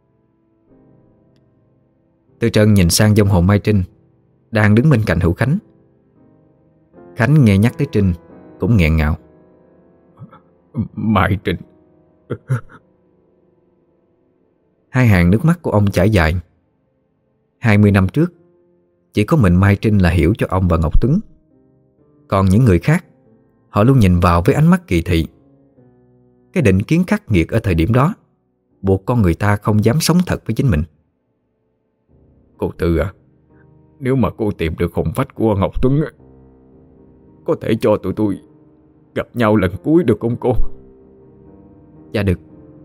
Tư Trân nhìn sang vong hồn Mai Trinh đang đứng bên cạnh Hữu Khánh. Khánh nghe nhắc tới Trinh cũng nghẹn ngào. Mai Trinh. Hai hàng nước mắt của ông chảy dài. Hai mươi năm trước chỉ có mình Mai Trinh là hiểu cho ông và Ngọc Tuấn. Còn những người khác, họ luôn nhìn vào với ánh mắt kỳ thị. Cái định kiến khắc nghiệt ở thời điểm đó buộc con người ta không dám sống thật với chính mình. Cô Tư à, nếu mà cô tìm được hồn phách của Ngọc Tuấn, có thể cho tụi tôi gặp nhau lần cuối được không cô? Dạ được.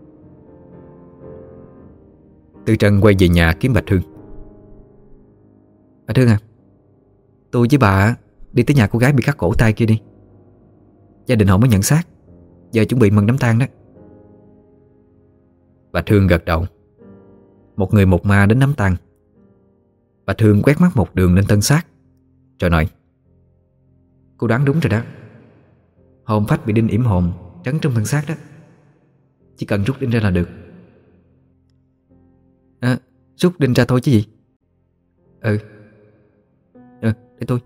Tư Trân quay về nhà kiếm Bạch Hương. Bạch Hương à, tôi với bà đi tới nhà cô gái bị cắt cổ tay kia đi. Gia đình họ mới nhận xác, giờ chuẩn bị mừng đám tang đó. Bạch Hương gật đầu. Một người một ma đến đám tang. Bạch Hương quét mắt một đường lên thân xác rồi nói: Cô đoán đúng rồi đó. Hồn phách bị đinh yểm hồn trấn trong thân xác đó, chỉ cần rút đinh ra là được. À, rút đinh ra thôi chứ gì. Ừ Ừ, để tôi.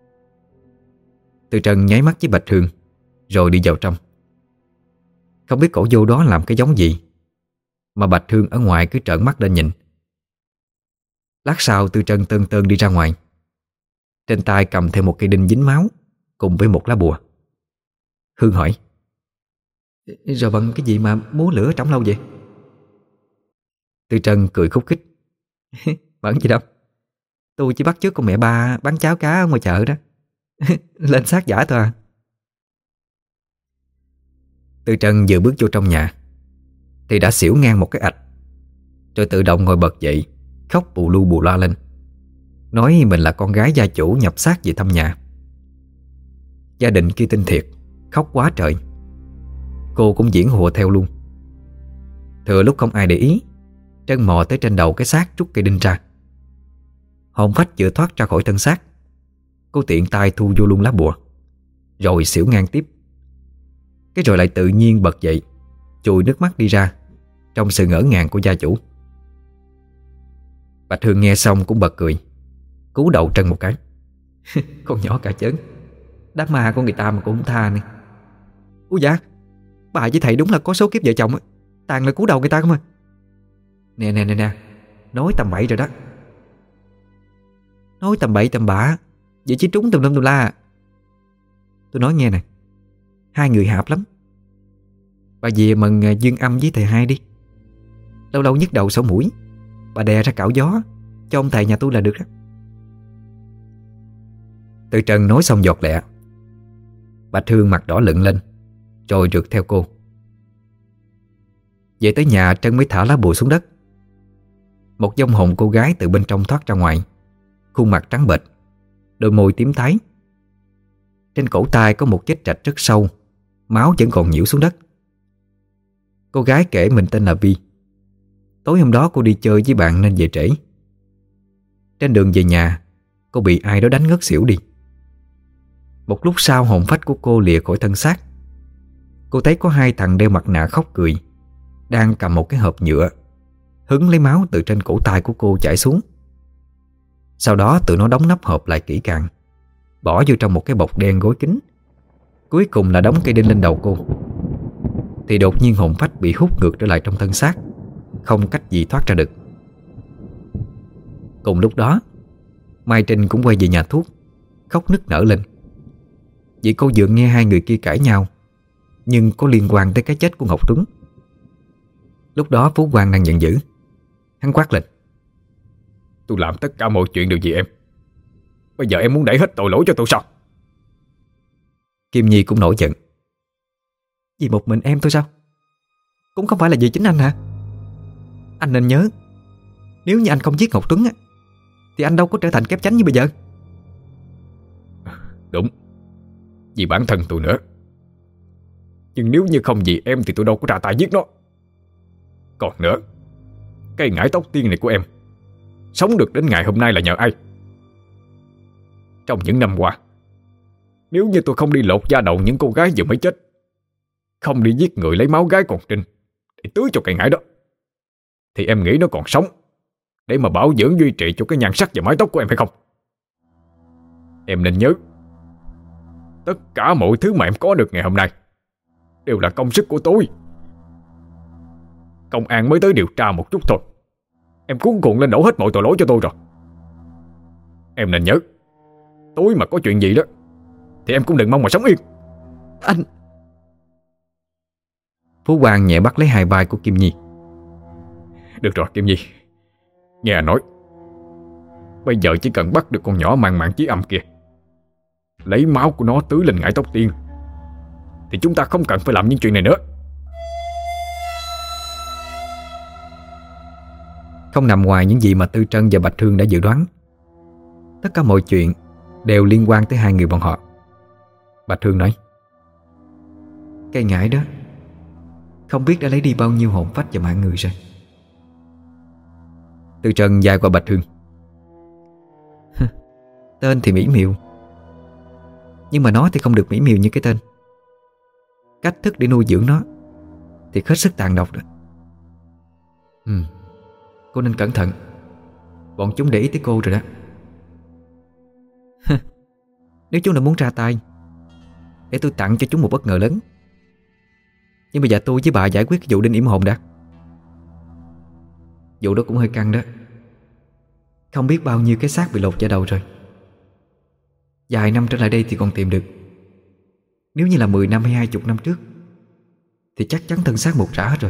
Từ Trần nháy mắt với Bạch Hương rồi đi vào trong. Không biết cổ vô đó làm cái giống gì mà Bạch Hương ở ngoài cứ trợn mắt lên nhìn. Lát sau Tư Trân tơn tơn đi ra ngoài, trên tay cầm theo một cây đinh dính máu cùng với một lá bùa. Hương hỏi: Rồi bằng cái gì mà múa lửa trống lâu vậy? Tư Trân cười khúc khích: Vẫn gì đâu, tôi chỉ bắt chước con mẹ ba bán cháo cá ở ngoài chợ đó. Lên xác giả thôi à. Tư Trân vừa bước vô trong nhà thì đã xỉu ngang một cái ạch, rồi tự động ngồi bật dậy, khóc bù lu bù loa lên, nói mình là con gái gia chủ nhập xác về thăm nhà. Gia đình kia tin thiệt, khóc quá trời. Cô cũng diễn hùa theo luôn. Thừa lúc không ai để ý, Trân mò tới trên đầu cái xác rút cây đinh ra. Hồn phách vừa thoát ra khỏi thân xác, cô tiện tay thu vô luôn lá bùa, rồi xỉu ngang tiếp. Cái rồi lại tự nhiên bật dậy, chùi nước mắt đi ra trong sự ngỡ ngàng của gia chủ. Bạch Hương nghe xong cũng bật cười, cú đầu Trân một cái. Con nhỏ cả chớn, đám ma của người ta mà cũng không tha nè. Úi dạ, Bà với thầy đúng là có số kiếp vợ chồng, toàn là cú đầu người ta không à. Nè nè nè nè, nói tầm bậy rồi đó. Nói tầm bậy tầm bạ vậy chứ trúng tùm lum tùm la à. Tôi nói nghe nè, hai người hợp lắm. Bà về mừng dương âm với thầy hai đi. Lâu lâu nhức đầu sổ mũi, bà đè ra cạo gió cho ông thầy nhà tôi là được đó. Từ Trần nói xong giọt lẹ. Bạch Hương mặt đỏ lựng lên, rồi rượt theo cô. Về tới nhà, Trân mới thả lá bùa xuống đất. Một vong hồn cô gái từ bên trong thoát ra ngoài, khuôn mặt trắng bệch, đôi môi tím tái. Trên cổ tay có một vết rạch rất sâu, máu vẫn còn nhiễu xuống đất. Cô gái kể mình tên là Vi. Tối hôm đó cô đi chơi với bạn nên về trễ. Trên đường về nhà, cô bị ai đó đánh ngất xỉu đi. Một lúc sau hồn phách của cô lìa khỏi thân xác. Cô thấy có hai thằng đeo mặt nạ khóc cười, đang cầm một cái hộp nhựa, hứng lấy máu từ trên cổ tay của cô chảy xuống. Sau đó tụi nó đóng nắp hộp lại kỹ càng, bỏ vô trong một cái bọc đen gối kín. Cuối cùng là đóng cây đinh lên đầu cô. Thì đột nhiên hồn phách bị hút ngược trở lại trong thân xác, không cách gì thoát ra được. Cùng lúc đó, Mai Trinh cũng quay về nhà thuốc, khóc nức nở lên. Vì cô vừa nghe hai người kia cãi nhau, nhưng có liên quan tới cái chết của Ngọc Tuấn. Lúc đó Phú Quang đang giận dữ. Hắn quát lên: Tôi làm tất cả mọi chuyện đều vì em. Bây giờ em muốn đẩy hết tội lỗi cho tôi sao? Kim Nhi cũng nổi giận: Vì một mình em thôi sao? Cũng không phải là vì chính anh hả? Anh nên nhớ, nếu như anh không giết Ngọc Tuấn á, thì anh đâu có trở thành kép chánh như bây giờ. Đúng, vì bản thân tôi nữa. Nhưng nếu như không vì em thì tôi đâu có ra tay giết nó. Còn nữa, cái ngải tóc tiên này của em sống được đến ngày hôm nay là nhờ ai? Trong những năm qua, nếu như tôi không đi lột da đầu những cô gái vừa mới chết, không đi giết người lấy máu gái còn trinh để tưới cho cây ngải đó, thì em nghĩ nó còn sống để mà bảo dưỡng duy trì cho cái nhan sắc và mái tóc của em hay không? Em nên nhớ, tất cả mọi thứ mà em có được ngày hôm nay đều là công sức của tôi. Công an mới tới điều tra một chút thôi, em cuống cuồng lên đổ hết mọi tội lỗi cho tôi rồi. Em nên nhớ, tối mà có chuyện gì đó thì em cũng đừng mong mà sống yên. Anh... Phú Quang nhẹ bắt lấy hai vai của Kim Nhi. Được rồi Kim Nhi, nghe anh nói, bây giờ chỉ cần bắt được con nhỏ mang mạng chí âm kia, lấy máu của nó tưới lên ngải tóc tiên, thì chúng ta không cần phải làm những chuyện này nữa. Không nằm ngoài những gì mà Tư Trân và Bạch Hương đã dự đoán. Tất cả mọi chuyện đều liên quan tới hai người bọn họ. Bạch Hương nói: Cây ngải đó không biết đã lấy đi bao nhiêu hồn phách và mạng người rồi. Tư Trân dài qua Bạch Hương: Tên thì mỹ miều, nhưng mà nó thì không được mỹ miều như cái tên. Cách thức để nuôi dưỡng nó thì hết sức tàn độc rồi. Ừ, cô nên cẩn thận, bọn chúng để ý tới cô rồi đó. Nếu chúng đã muốn ra tay, để tôi tặng cho chúng một bất ngờ lớn. Nhưng bây giờ tôi với bà giải quyết cái vụ đinh yểm hồn đã. Vụ đó cũng hơi căng đó. Không biết bao nhiêu cái xác bị lột da đầu rồi. Vài năm trở lại đây thì còn tìm được. Nếu như là mười năm hay hai chục năm trước thì chắc chắn thân xác một rã hết rồi.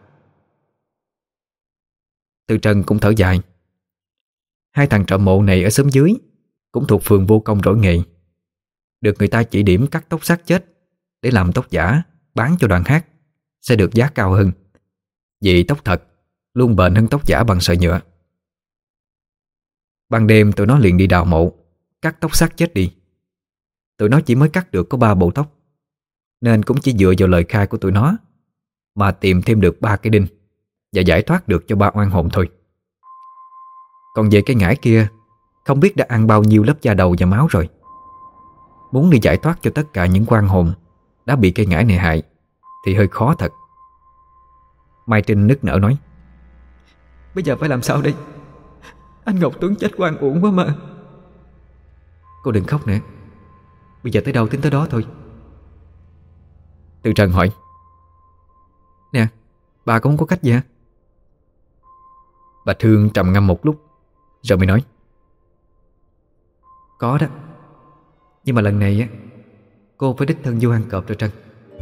Từ Trần cũng thở dài. Hai thằng trộm mộ này ở xóm dưới cũng thuộc phường vô công rỗi nghề, được người ta chỉ điểm cắt tóc xác chết để làm tóc giả bán cho đoàn hát sẽ được giá cao hơn, vì tóc thật luôn bền hơn tóc giả bằng sợi nhựa. Ban đêm tụi nó liền đi đào mộ, cắt tóc xác chết đi. Tụi nó chỉ mới cắt được có ba bộ tóc, nên cũng chỉ dựa vào lời khai của tụi nó mà tìm thêm được ba cái đinh và giải thoát được cho ba oan hồn thôi. Còn về cái ngải kia, không biết đã ăn bao nhiêu lớp da đầu và máu rồi. Muốn đi giải thoát cho tất cả những oan hồn đã bị cây ngải này hại thì hơi khó thật. Mai Trinh nức nở nói: Bây giờ phải làm sao đây? Anh Ngọc Tuấn chết oan uổng quá mà. Cô đừng khóc nữa, bây giờ tới đâu tính tới đó thôi. Từ Trần hỏi: Nè, bà cũng không có cách gì hả? Bà Thương trầm ngâm một lúc rồi mới nói: Có đó. Nhưng mà lần này á, cô phải đích thân vô ăn cọp cho Trân.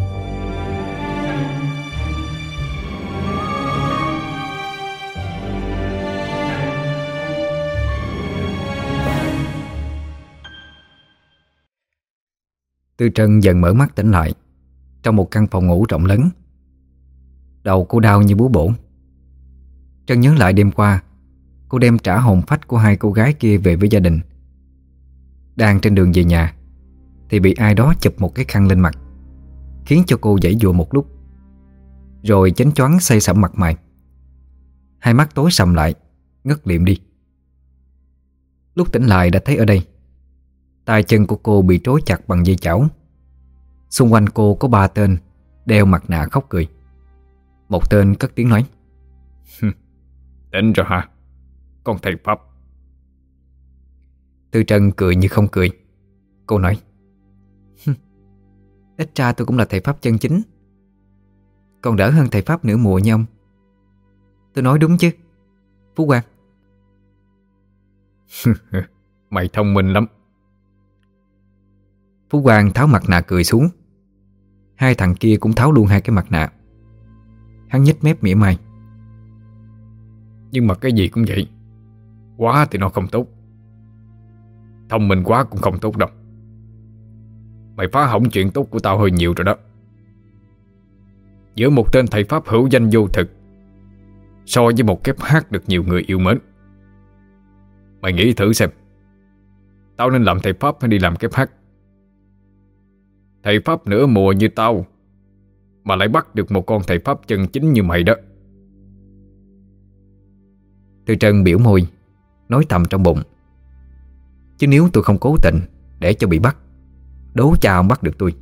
Tư Trân dần mở mắt tỉnh lại trong một căn phòng ngủ rộng lớn. Đầu cô đau như búa bổ. Trân nhớ lại đêm qua cô đem trả hồn phách của hai cô gái kia về với gia đình. Đang trên đường về nhà thì bị ai đó chụp một cái khăn lên mặt, khiến cho cô giãy giụa một lúc, rồi chánh choáng say sẩm mặt mày. Hai mắt tối sầm lại, ngất liệm đi. Lúc tỉnh lại đã thấy ở đây tay chân của cô bị trói chặt bằng dây chảo. Xung quanh cô có ba tên đeo mặt nạ khóc cười. Một tên cất tiếng nói: Tỉnh rồi hả, con thầy Pháp? Tư Trân cười như không cười. Cô nói: Ít ra tôi cũng là thầy Pháp chân chính, còn đỡ hơn thầy Pháp nửa mùa nha ông. Tôi nói đúng chứ, Phú Quang? Mày thông minh lắm. Phú Quang tháo mặt nạ cười xuống. Hai thằng kia cũng tháo luôn hai cái mặt nạ. Hắn nhếch mép mỉa mai: Nhưng mà cái gì cũng vậy, quá thì nó không tốt, thông minh quá cũng không tốt đâu. Mày phá hỏng chuyện tốt của tao hơi nhiều rồi đó. Giữa một tên thầy Pháp hữu danh vô thực so với một kép hát được nhiều người yêu mến, mày nghĩ thử xem, tao nên làm thầy Pháp hay đi làm kép hát? Thầy Pháp nửa mùa như tao mà lại bắt được một con thầy Pháp chân chính như mày đó. Tư Trân biểu môi, nói thầm trong bụng: Chứ nếu tôi không cố tình để cho bị bắt, đố cha ông bắt được tôi.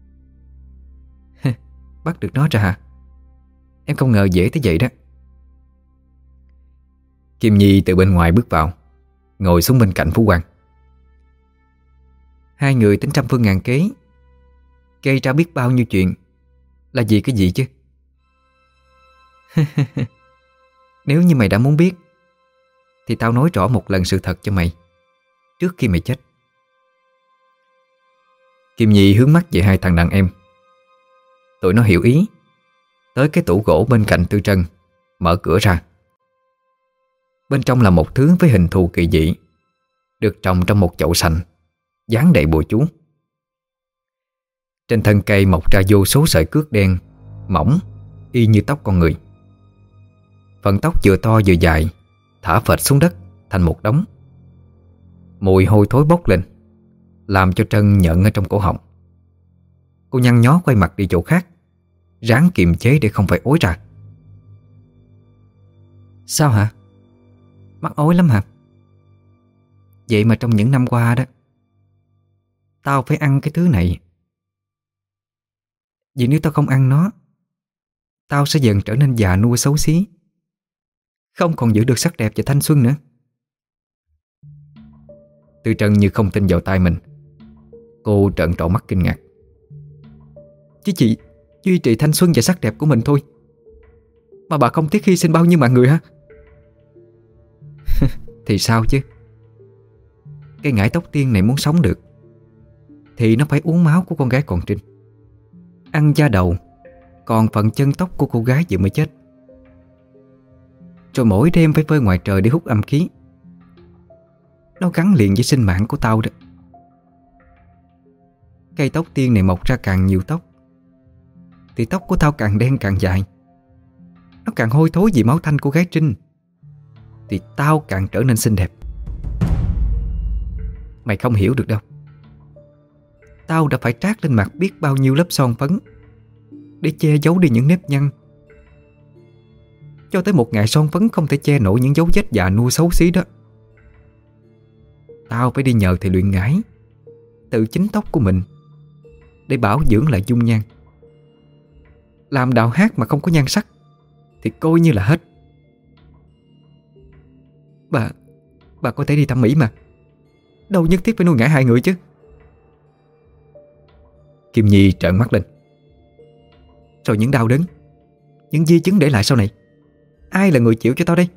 Bắt được nó ra hả? Em không ngờ dễ tới vậy đó. Kim Nhi từ bên ngoài bước vào, ngồi xuống bên cạnh Phú Quang. Hai người tính trăm phương ngàn kế, gây ra biết bao nhiêu chuyện, là gì cái gì chứ? Nếu như mày đã muốn biết thì tao nói rõ một lần sự thật cho mày trước khi mày chết. Kim Nhi hướng mắt về hai thằng đàn em. Tụi nó hiểu ý, tới cái tủ gỗ bên cạnh Tư Trân, mở cửa ra. Bên trong là một thứ với hình thù kỳ dị, được trồng trong một chậu sành, dán đầy bùa chú. Trên thân cây mọc ra vô số sợi cước đen, mỏng, y như tóc con người. Phần tóc vừa to vừa dài, thả phệt xuống đất thành một đống. Mùi hôi thối bốc lên, làm cho Trân nhợn ở trong cổ họng. Cô nhăn nhó quay mặt đi chỗ khác, ráng kiềm chế để không phải ối ra. Sao hả? Mắc ối lắm hả? Vậy mà trong những năm qua đó, tao phải ăn cái thứ này. Vì nếu tao không ăn nó, tao sẽ dần trở nên già nua xấu xí, không còn giữ được sắc đẹp và thanh xuân nữa. Tư Trân như không tin vào tai mình. Cô trợn tròn mắt kinh ngạc. Chứ chị duy trì thanh xuân và sắc đẹp của mình thôi mà bà không tiếc hy sinh bao nhiêu mạng người hả? Thì sao chứ? Cái ngải tóc tiên này muốn sống được thì nó phải uống máu của con gái còn trinh, ăn da đầu, còn phần chân tóc của cô gái vừa mới chết, rồi mỗi đêm phải phơi ngoài trời để hút âm khí. Nó gắn liền với sinh mạng của tao đó. Cây tóc tiên này mọc ra càng nhiều tóc thì tóc của tao càng đen càng dài. Nó càng hôi thối vì máu tanh của gái Trinh thì tao càng trở nên xinh đẹp. Mày không hiểu được đâu. Tao đã phải trát lên mặt biết bao nhiêu lớp son phấn để che giấu đi những nếp nhăn, cho tới một ngày son phấn không thể che nổi những dấu vết già nua xấu xí đó. Tao phải đi nhờ thầy luyện ngải từ chính tóc của mình để bảo dưỡng lại dung nhan. Làm đạo hát mà không có nhan sắc thì coi như là hết. Bà Bà có thể đi thẩm mỹ mà, đâu nhất thiết phải nuôi ngải hai người chứ. Kim Nhi trợn mắt lên. Rồi những đau đớn, những di chứng để lại sau này. Ai là người chịu cho tao đây?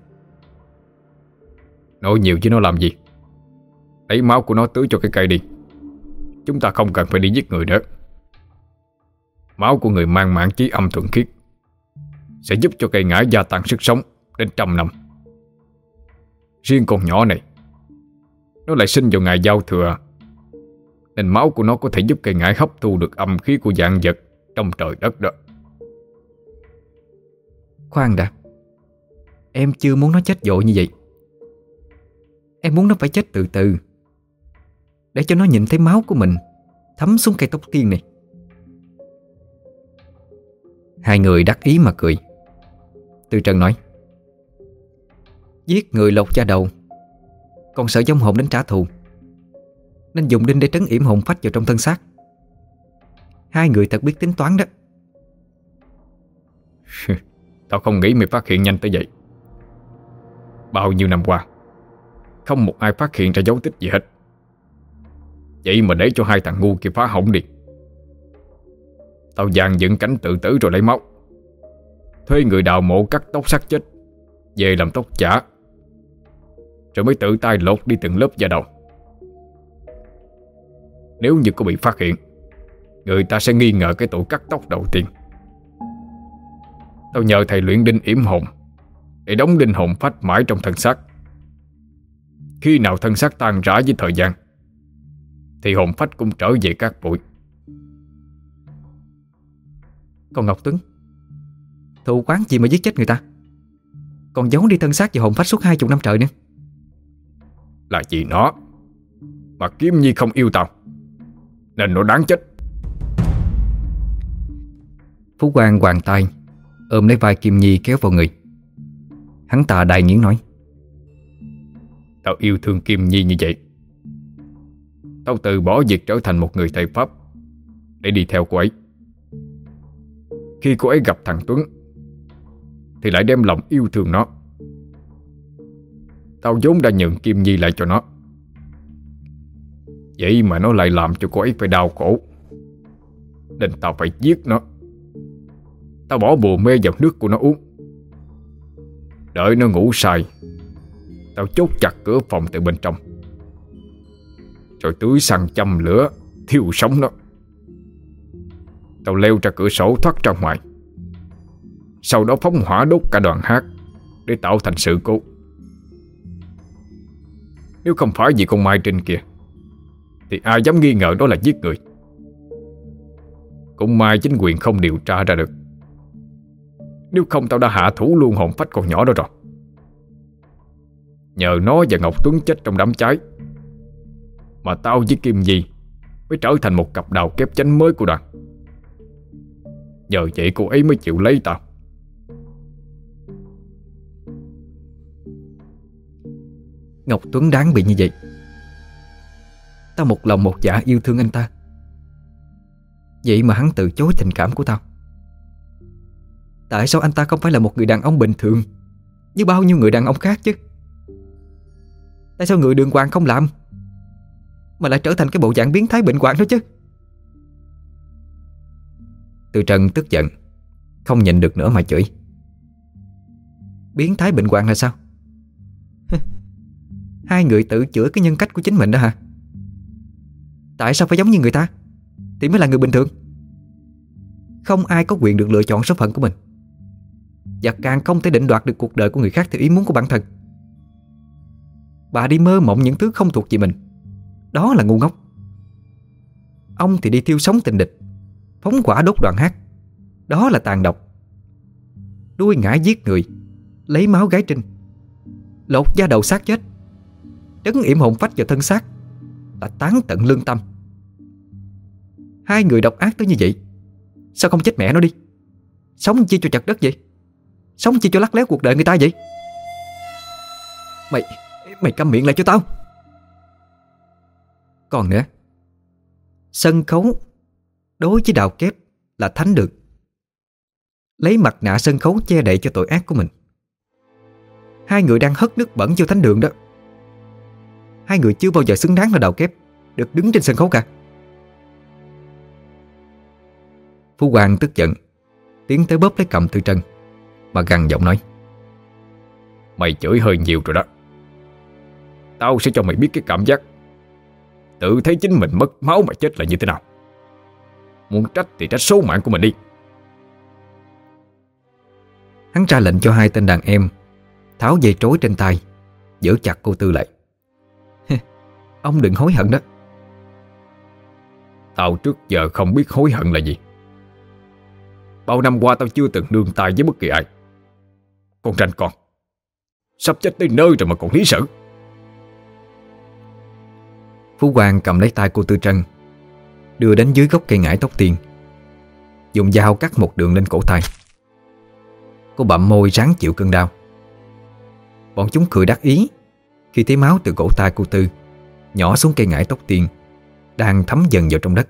Nói nhiều chứ nó làm gì. Lấy máu của nó tưới cho cái cây đi. Chúng ta không cần phải đi giết người nữa. Máu của người mang mãn chí âm thuần khiết sẽ giúp cho cây ngải gia tăng sức sống đến trăm năm. Riêng con nhỏ này, nó lại sinh vào ngày giao thừa, nên máu của nó có thể giúp cây ngải hấp thu được âm khí của vạn vật trong trời đất đó. Khoan đã. Em chưa muốn nó chết vội như vậy. Em muốn nó phải chết từ từ, để cho nó nhìn thấy máu của mình thấm xuống cây tóc tiên này. Hai người đắc ý mà cười. Tư Trân nói: giết người lột da đầu, còn sợ vong hồn đến trả thù, nên dùng đinh để trấn yểm hồn phách vào trong thân xác. Hai người thật biết tính toán đó. Tao không nghĩ mày phát hiện nhanh tới vậy. Bao nhiêu năm qua không một ai phát hiện ra dấu tích gì hết. Vậy mà để cho hai thằng ngu kia phá hỏng đi. Tao dàn dựng cảnh tự tử rồi lấy máu, thuê người đào mộ cắt tóc xác chết về làm tóc giả, rồi mới tự tay lột đi từng lớp da đầu. Nếu như có bị phát hiện, người ta sẽ nghi ngờ cái tội cắt tóc đầu tiên. Tao nhờ thầy luyện đinh yểm hồn để đóng đinh hồn phách mãi trong thân xác. Khi nào thân xác tan rã với thời gian thì hồn phách cũng trở về cát bụi. Còn Ngọc Tuấn, thù quán gì mà giết chết người ta, còn giấu đi thân xác và hồn phách suốt hai chục năm trời nữa? Là vì nó mà Kiếm Nhi không yêu tao, nên nó đáng chết. Phú Quang hoàng tay ôm lấy vai Kim Nhi kéo vào người. Hắn ta đại nghiến nói: Tao yêu thương Kim Nhi như vậy. Tao từ bỏ việc trở thành một người thầy pháp để đi theo cô ấy. Khi cô ấy gặp thằng Tuấn thì lại đem lòng yêu thương nó. Tao vốn đã nhường Kim Nhi lại cho nó, vậy mà nó lại làm cho cô ấy phải đau khổ, nên tao phải giết nó. Tao bỏ bùa mê vào nước của nó uống. Đợi nó ngủ say, tao chốt chặt cửa phòng từ bên trong, rồi tưới xăng châm lửa thiêu sống nó. Tao leo ra cửa sổ thoát ra ngoài, sau đó phóng hỏa đốt cả đoàn hát để tạo thành sự cố. Nếu không phải vì con Mai Trinh kia thì ai dám nghi ngờ đó là giết người. Cũng may chính quyền không điều tra ra được, nếu không tao đã hạ thủ luôn hồn phách con nhỏ đó rồi. Nhờ nó và Ngọc Tuấn chết trong đám cháy mà tao với Kim Nhi mới trở thành một cặp đào kép chánh mới của đoàn. Nhờ vậy cô ấy mới chịu lấy tao. Ngọc Tuấn đáng bị như vậy. Tao một lòng một dạ yêu thương anh ta, vậy mà hắn từ chối tình cảm của tao. Tại sao anh ta không phải là một người đàn ông bình thường như bao nhiêu người đàn ông khác chứ? Tại sao người đường hoàng không làm mà lại trở thành cái bộ dạng biến thái bệnh hoạn đó chứ? Tư Trân tức giận, không nhịn được nữa mà chửi: Biến thái bệnh hoạn là sao? Hai người tự chữa cái nhân cách của chính mình đó hả? Tại sao phải giống như người ta thì mới là người bình thường? Không ai có quyền được lựa chọn số phận của mình, và càng không thể định đoạt được cuộc đời của người khác theo ý muốn của bản thân. Bà đi mơ mộng những thứ không thuộc về mình, đó là ngu ngốc. Ông thì đi thiêu sống tình địch, phóng hỏa đốt đoàn hát, đó là tàn độc. Đuôi ngải giết người, lấy máu gái Trinh, lột da đầu xác chết, trấn yểm hồn phách vào thân xác, là tán tận lương tâm. Hai người độc ác tới như vậy, sao không chết mẹ nó đi? Sống chi cho chật đất vậy? Sống chi cho lắt léo cuộc đời người ta vậy? Mày Mày câm miệng lại cho tao. Còn nữa, sân khấu đối với đào kép là thánh được. Lấy mặt nạ sân khấu che đậy cho tội ác của mình. Hai người đang hất nước bẩn vô thánh đường đó. Hai người chưa bao giờ xứng đáng là đào kép được đứng trên sân khấu cả. Phú Quang tức giận tiến tới bóp lấy cầm Tư Trân, mà gằn giọng nói: Mày chửi hơi nhiều rồi đó. Tao sẽ cho mày biết cái cảm giác tự thấy chính mình mất máu mà chết là như thế nào. Muốn trách thì trách số mạng của mình đi. Hắn ra lệnh cho hai tên đàn em tháo dây trối trên tay, giữ chặt cô Tư lại. Ông đừng hối hận đó. Tao trước giờ không biết hối hận là gì. Bao năm qua tao chưa từng nương tay với bất kỳ ai. Con ranh con, sắp chết tới nơi rồi mà còn lý sự. Phú Quang cầm lấy tay cô Tư Trân, đưa đến dưới gốc cây ngải tóc tiên, dùng dao cắt một đường lên cổ tay. Cô bặm môi ráng chịu cơn đau. Bọn chúng cười đắc ý khi thấy máu từ cổ tay cô Tư nhỏ xuống cây ngải tóc tiên đang thấm dần vào trong đất.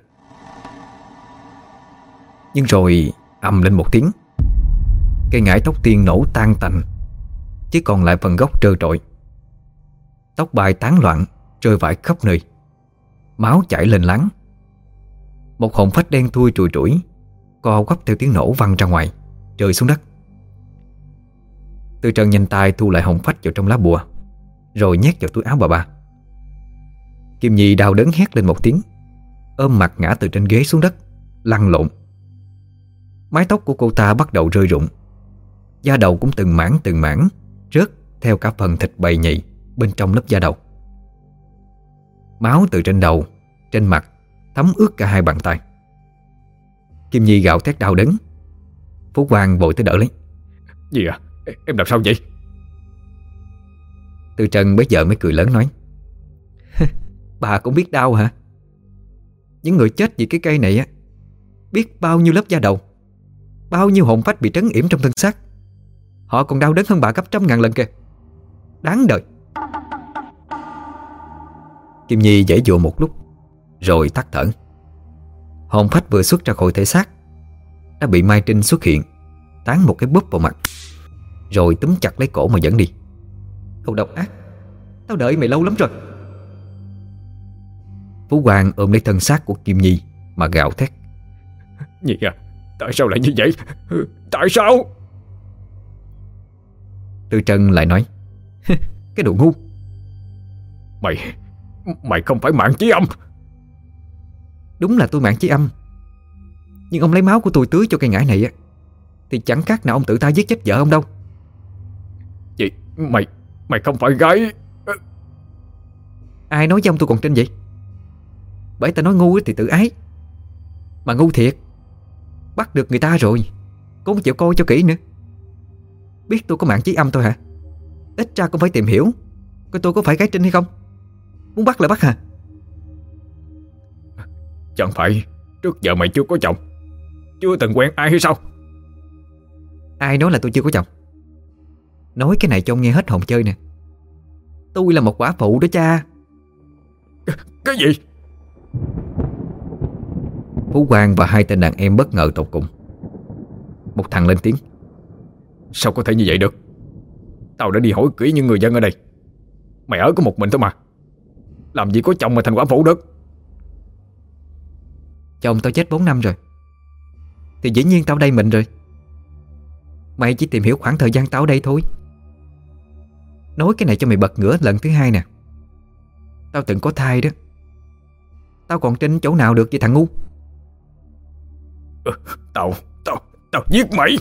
Nhưng rồi ầm lên một tiếng, cây ngải tóc tiên nổ tan tành, chỉ còn lại phần gốc trơ trọi. Tóc bay tán loạn rơi vãi khắp nơi, máu chảy lên láng. Một hồn phách đen thui trùi trũi co quắp theo tiếng nổ văng ra ngoài, rơi xuống đất. Tư Trân nhanh tay thu lại hồn phách vào trong lá bùa, rồi nhét vào túi áo bà ba. Kim Nhi đau đớn hét lên một tiếng, ôm mặt ngã từ trên ghế xuống đất, lăn lộn. Mái tóc của cô ta bắt đầu rơi rụng, da đầu cũng từng mảng từng mảng rớt theo cả phần thịt bầy nhầy bên trong lớp da đầu. Máu từ trên đầu, trên mặt thấm ướt cả hai bàn tay. Kim Nhi gào thét đau đớn. Phú Quang vội tới đỡ lấy. Gì à? Em làm sao vậy? Tư Trân bây giờ mới cười lớn nói: Bà cũng biết đau hả? Những người chết vì cái cây này á, biết bao nhiêu lớp da đầu, bao nhiêu hồn phách bị trấn yểm trong thân xác. Họ còn đau đớn hơn bà gấp trăm ngàn lần kìa. Đáng đời. Kim Nhi giãy giụa một lúc rồi tắt thở. Hồn phách vừa xuất ra khỏi thể xác đã bị Mai Trinh xuất hiện, tán một cái búp vào mặt, rồi túm chặt lấy cổ mà dẫn đi. Đồ độc ác, tao đợi mày lâu lắm rồi. Phú Quang ôm lấy thân xác của Kim Nhi mà gào thét: Nhi à, tại sao lại như vậy? Tại sao? Tư Trân lại nói: Cái đồ ngu. Mày Mày không phải Mạng Chí Âm. Đúng là tôi Mạng Chí Âm, nhưng ông lấy máu của tôi tưới cho cây ngải này á, thì chẳng khác nào ông tự tay giết chết vợ ông đâu. Chị, mày Mày không phải gái. Ai nói với ông tôi còn trên vậy? Bởi ta nói ngu thì tự ái, mà ngu thiệt. Bắt được người ta rồi cũng không chịu coi cho kỹ nữa. Biết tôi có Mạng Chí Âm thôi hả? Ít ra cũng phải tìm hiểu coi tôi có phải gái trinh hay không. Muốn bắt là bắt hả? Chẳng phải trước giờ mày chưa có chồng, chưa từng quen ai hay sao? Ai nói là tôi chưa có chồng? Nói cái này cho ông nghe hết hồn chơi nè. Tôi là một quả phụ đó cha. Cái gì? Phú Quang và hai tên đàn em bất ngờ tột cùng. Một thằng lên tiếng: Sao có thể như vậy được? Tao đã đi hỏi kỹ những người dân ở đây. Mày ở có một mình thôi mà, làm gì có chồng mà thành quả phụ được. Chồng tao chết bốn năm rồi, thì dĩ nhiên tao đây mình rồi. Mày chỉ tìm hiểu khoảng thời gian tao ở đây thôi. Nói cái này cho mày bật ngửa lần thứ hai nè. Tao từng có thai đó. Tao còn trên chỗ nào được vậy thằng ngu? ừ, Tao Tao Tao giết mày.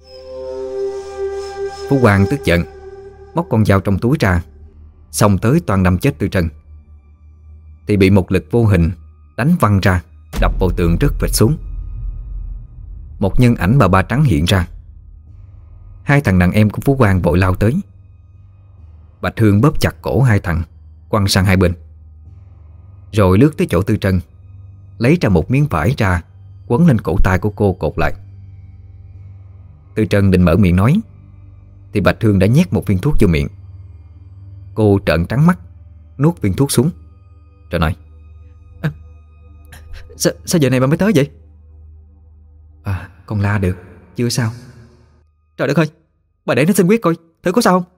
Phú Quang tức giận móc con dao trong túi ra, xông tới toàn đâm chết Tư Trân, thì bị một lực vô hình đánh văng ra, đập vào tường rớt vệt xuống. Một nhân ảnh bà ba trắng hiện ra. Hai thằng đàn em của Phú Quang vội lao tới. Bạch Hương bóp chặt cổ hai thằng, quăng sang hai bên, rồi lướt tới chỗ Tư Trân, lấy ra một miếng vải ra, quấn lên cổ tay của cô cột lại. Tư Trân định mở miệng nói, thì Bạch Hương đã nhét một viên thuốc vô miệng. Cô trợn trắng mắt, nuốt viên thuốc xuống, rồi nói: à, sao, sao giờ này bà mới tới vậy? À, con la được, chưa sao. Trời đất ơi, bà để nó xin quyết coi, thử có sao không?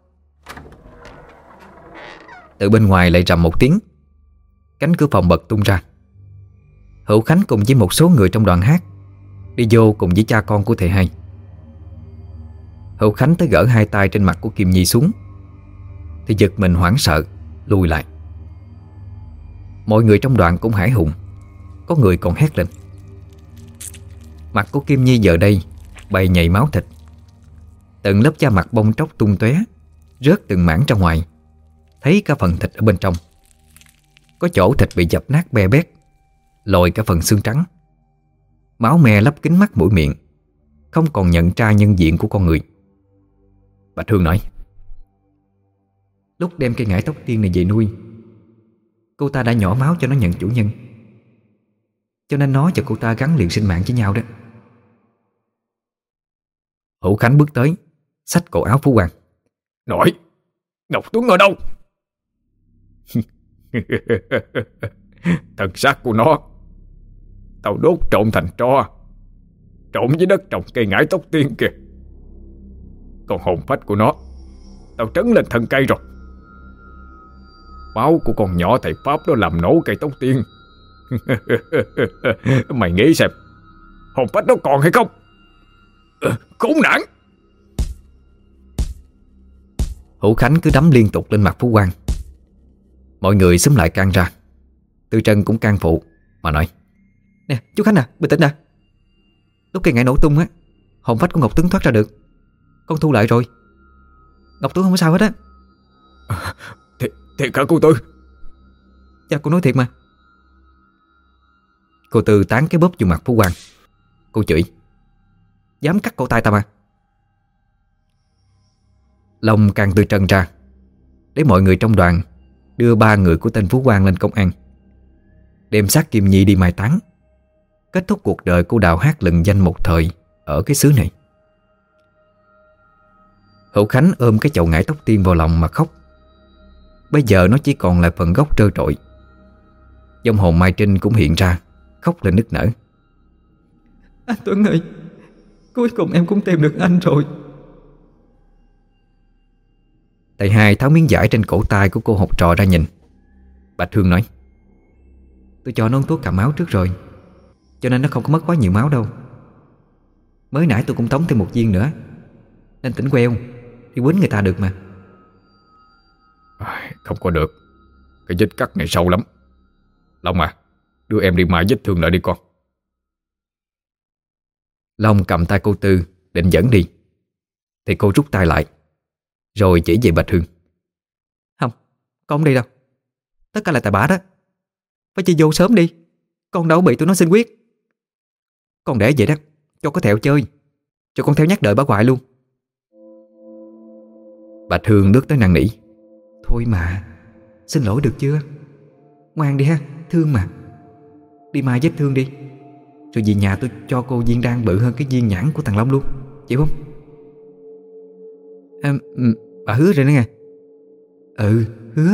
Từ bên ngoài lại rầm một tiếng, cánh cửa phòng bật tung ra. Hữu Khánh cùng với một số người trong đoàn hát đi vô cùng với cha con của thầy hai. Hữu Khánh tới gỡ hai tay trên mặt của Kim Nhi xuống thì giật mình hoảng sợ lùi lại. Mọi người trong đoàn cũng hãi hùng, có người còn hét lên. Mặt của Kim Nhi giờ đây bầy nhầy máu thịt, từng lớp da mặt bong tróc tung tóe, rớt từng mảng ra ngoài, thấy cả phần thịt ở bên trong. Có chỗ thịt bị dập nát be bét, lòi cả phần xương trắng. Máu me lấp kín mắt mũi miệng, không còn nhận ra nhân diện của con người. Bạch Hương nói: Lúc đem cây ngải tóc tiên này về nuôi, cô ta đã nhỏ máu cho nó nhận chủ nhân, cho nên nó và cô ta gắn liền sinh mạng với nhau đó. Hữu Khánh bước tới, xách cổ áo Phú Quang. Nội, Ngọc Tuấn ở đâu? Thân xác của nó tao đốt trộn thành tro, trộn với đất trồng cây ngải tóc tiên kìa. Còn hồn phách của nó tao trấn lên thân cây rồi. Máu của con nhỏ thầy Pháp đó làm nổ cây tóc tiên. Mày nghĩ xem, hồn phách nó còn hay không? Khốn nạn! Hữu Khánh cứ đấm liên tục lên mặt Phú Quang. Mọi người xúm lại can ra. Tư Trân cũng can phụ mà nói: Nè chú Khánh à, bình tĩnh nè. Lúc cây ngải nổ tung á, hồn phách của Ngọc Tuấn thoát ra được. Con thu lại rồi. Ngọc Tuấn không có sao hết á. Thiệt, thiệt hả cô Tư? Dạ cô nói thiệt mà. Cô Tư tán cái bóp vô mặt Phú Quang. Cô chửi: Dám cắt cổ tay ta mà. Long can Tư Trân ra để mọi người trong đoàn đưa ba người của tên Phú Quang lên công an, đem xác Kim Nhi đi mai táng, kết thúc cuộc đời của Đào Hát lừng danh một thời ở cái xứ này. Hữu Khánh ôm cái chậu ngải tóc tiên vào lòng mà khóc. Bây giờ nó chỉ còn lại phần gốc trơ trội. Vong hồn Mai Trinh cũng hiện ra, khóc lên nức nở. Anh Tuấn ơi, cuối cùng em cũng tìm được anh rồi. Thầy hai tháo miếng vải trên cổ tay của cô học trò ra nhìn. Bạch Hương nói: Tôi cho nó uống thuốc cầm máu trước rồi, cho nên nó không có mất quá nhiều máu đâu. Mới nãy tôi cũng tống thêm một viên nữa, nên tỉnh queo thì quýnh người ta được mà. Không có được, cái vết cắt này sâu lắm. Long à, đưa em đi mài vết thương lại đi con. Long cầm tay cô Tư định dẫn đi thì cô rút tay lại, rồi chỉ về Bạch Hương: Không, con không đi đâu. Tất cả là tại bả đó. Phải chi vô sớm đi, con đâu bị tụi nó xin quyết. Con để vậy đó, cho có thẹo chơi, cho con theo nhắc đợi bà ngoại luôn. Bạch Hương nước tới năn nỉ: Thôi mà, xin lỗi được chưa? Ngoan đi ha, thương mà. Đi mai vết thương đi, rồi về nhà tôi cho cô viên đan bự hơn cái viên nhãn của thằng Long luôn, chịu không? À, bà hứa rồi đó nghe. Ừ, hứa.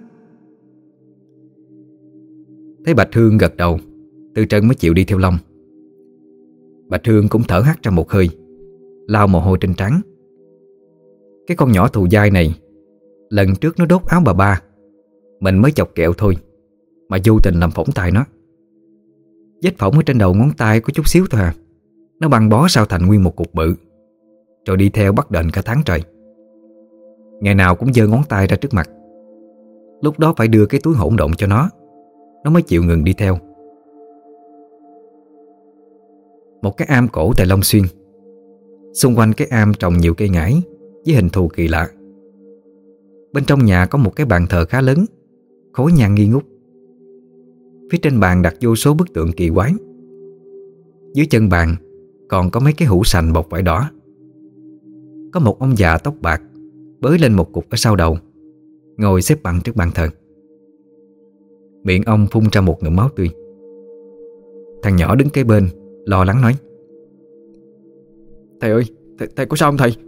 Thấy Bạch Hương gật đầu, Tư Trân mới chịu đi theo Long. Bạch Hương cũng thở hắt ra một hơi, lau mồ hôi trên trán. Cái con nhỏ thù dai này, lần trước nó đốt áo bà ba, mình mới chọc kẹo thôi mà vô tình làm phỏng tay nó. Vết phỏng ở trên đầu ngón tay có chút xíu thôi à, nó băng bó sao thành nguyên một cục bự, rồi đi theo bắt đền cả tháng trời. Ngày nào cũng giơ ngón tay ra trước mặt. Lúc đó phải đưa cái túi hỗn độn cho nó, nó mới chịu ngừng đi theo. Một cái am cổ tại Long Xuyên. Xung quanh cái am trồng nhiều cây ngải với hình thù kỳ lạ. Bên trong nhà có một cái bàn thờ khá lớn, khối nhang nghi ngút. Phía trên bàn đặt vô số bức tượng kỳ quái. Dưới chân bàn còn có mấy cái hũ sành bọc vải đỏ. Có một ông già tóc bạc bới lên một cục ở sau đầu, ngồi xếp bằng trước bàn thờ. Miệng ông phun ra một ngụm máu tươi. Thằng nhỏ đứng kế bên lo lắng nói: Thầy ơi, thầy, thầy có sao không thầy?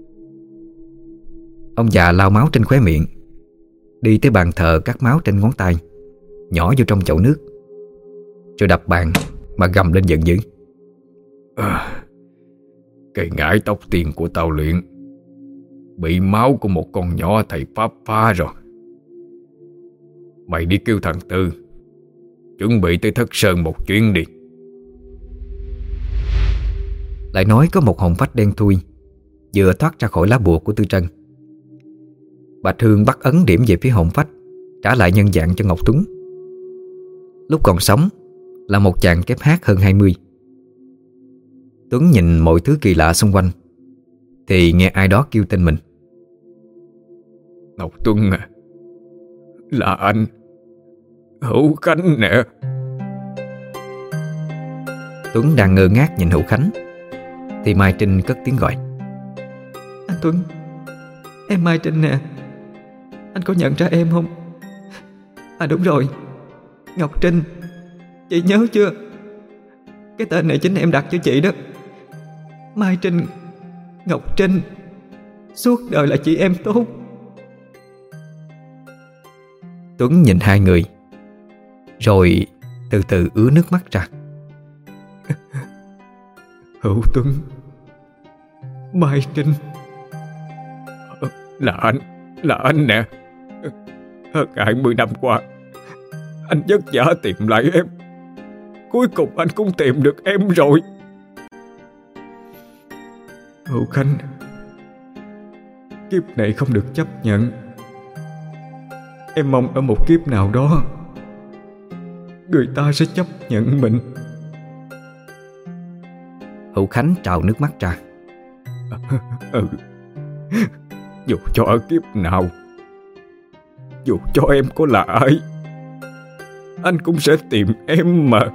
Ông già lau máu trên khóe miệng, đi tới bàn thờ cắt máu trên ngón tay, nhỏ vô trong chậu nước, rồi đập bàn mà gầm lên giận dữ: à, Cây ngải tóc tiên của tao luyện bị máu của một con nhỏ thầy Pháp phá rồi. Mày đi kêu thằng Tư chuẩn bị tới Thất Sơn một chuyến đi. Lại nói có một hồn phách đen thui vừa thoát ra khỏi lá bùa của Tư Trân. Bạch Hương bắt ấn điểm về phía hồn phách, trả lại nhân dạng cho Ngọc Tuấn. Lúc còn sống là một chàng kép hát hơn hai mươi. Tuấn nhìn mọi thứ kỳ lạ xung quanh thì nghe ai đó kêu tên mình. Ngọc Tuấn à, là anh Hữu Khánh nè. Tuấn đang ngơ ngác nhìn Hữu Khánh thì Mai Trinh cất tiếng gọi. Anh Tuấn, em Mai Trinh nè. Anh có nhận ra em không? À đúng rồi, Ngọc Trinh. Chị nhớ chưa? Cái tên này chính em đặt cho chị đó. Mai Trinh, Ngọc Trinh, suốt đời là chị em tốt. Tuấn nhìn hai người rồi từ từ ứa nước mắt ra. Hữu Tuấn, Mai Trinh, là anh, là anh nè. Hơn hai mươi năm qua anh vất vả tìm lại em, cuối cùng anh cũng tìm được em rồi. Hữu Khánh, kiếp này không được chấp nhận. Em mong ở một kiếp nào đó người ta sẽ chấp nhận mình. Hữu Khánh trào nước mắt ra. Ừ, dù cho ở kiếp nào, dù cho em có là ai, anh cũng sẽ tìm em mà.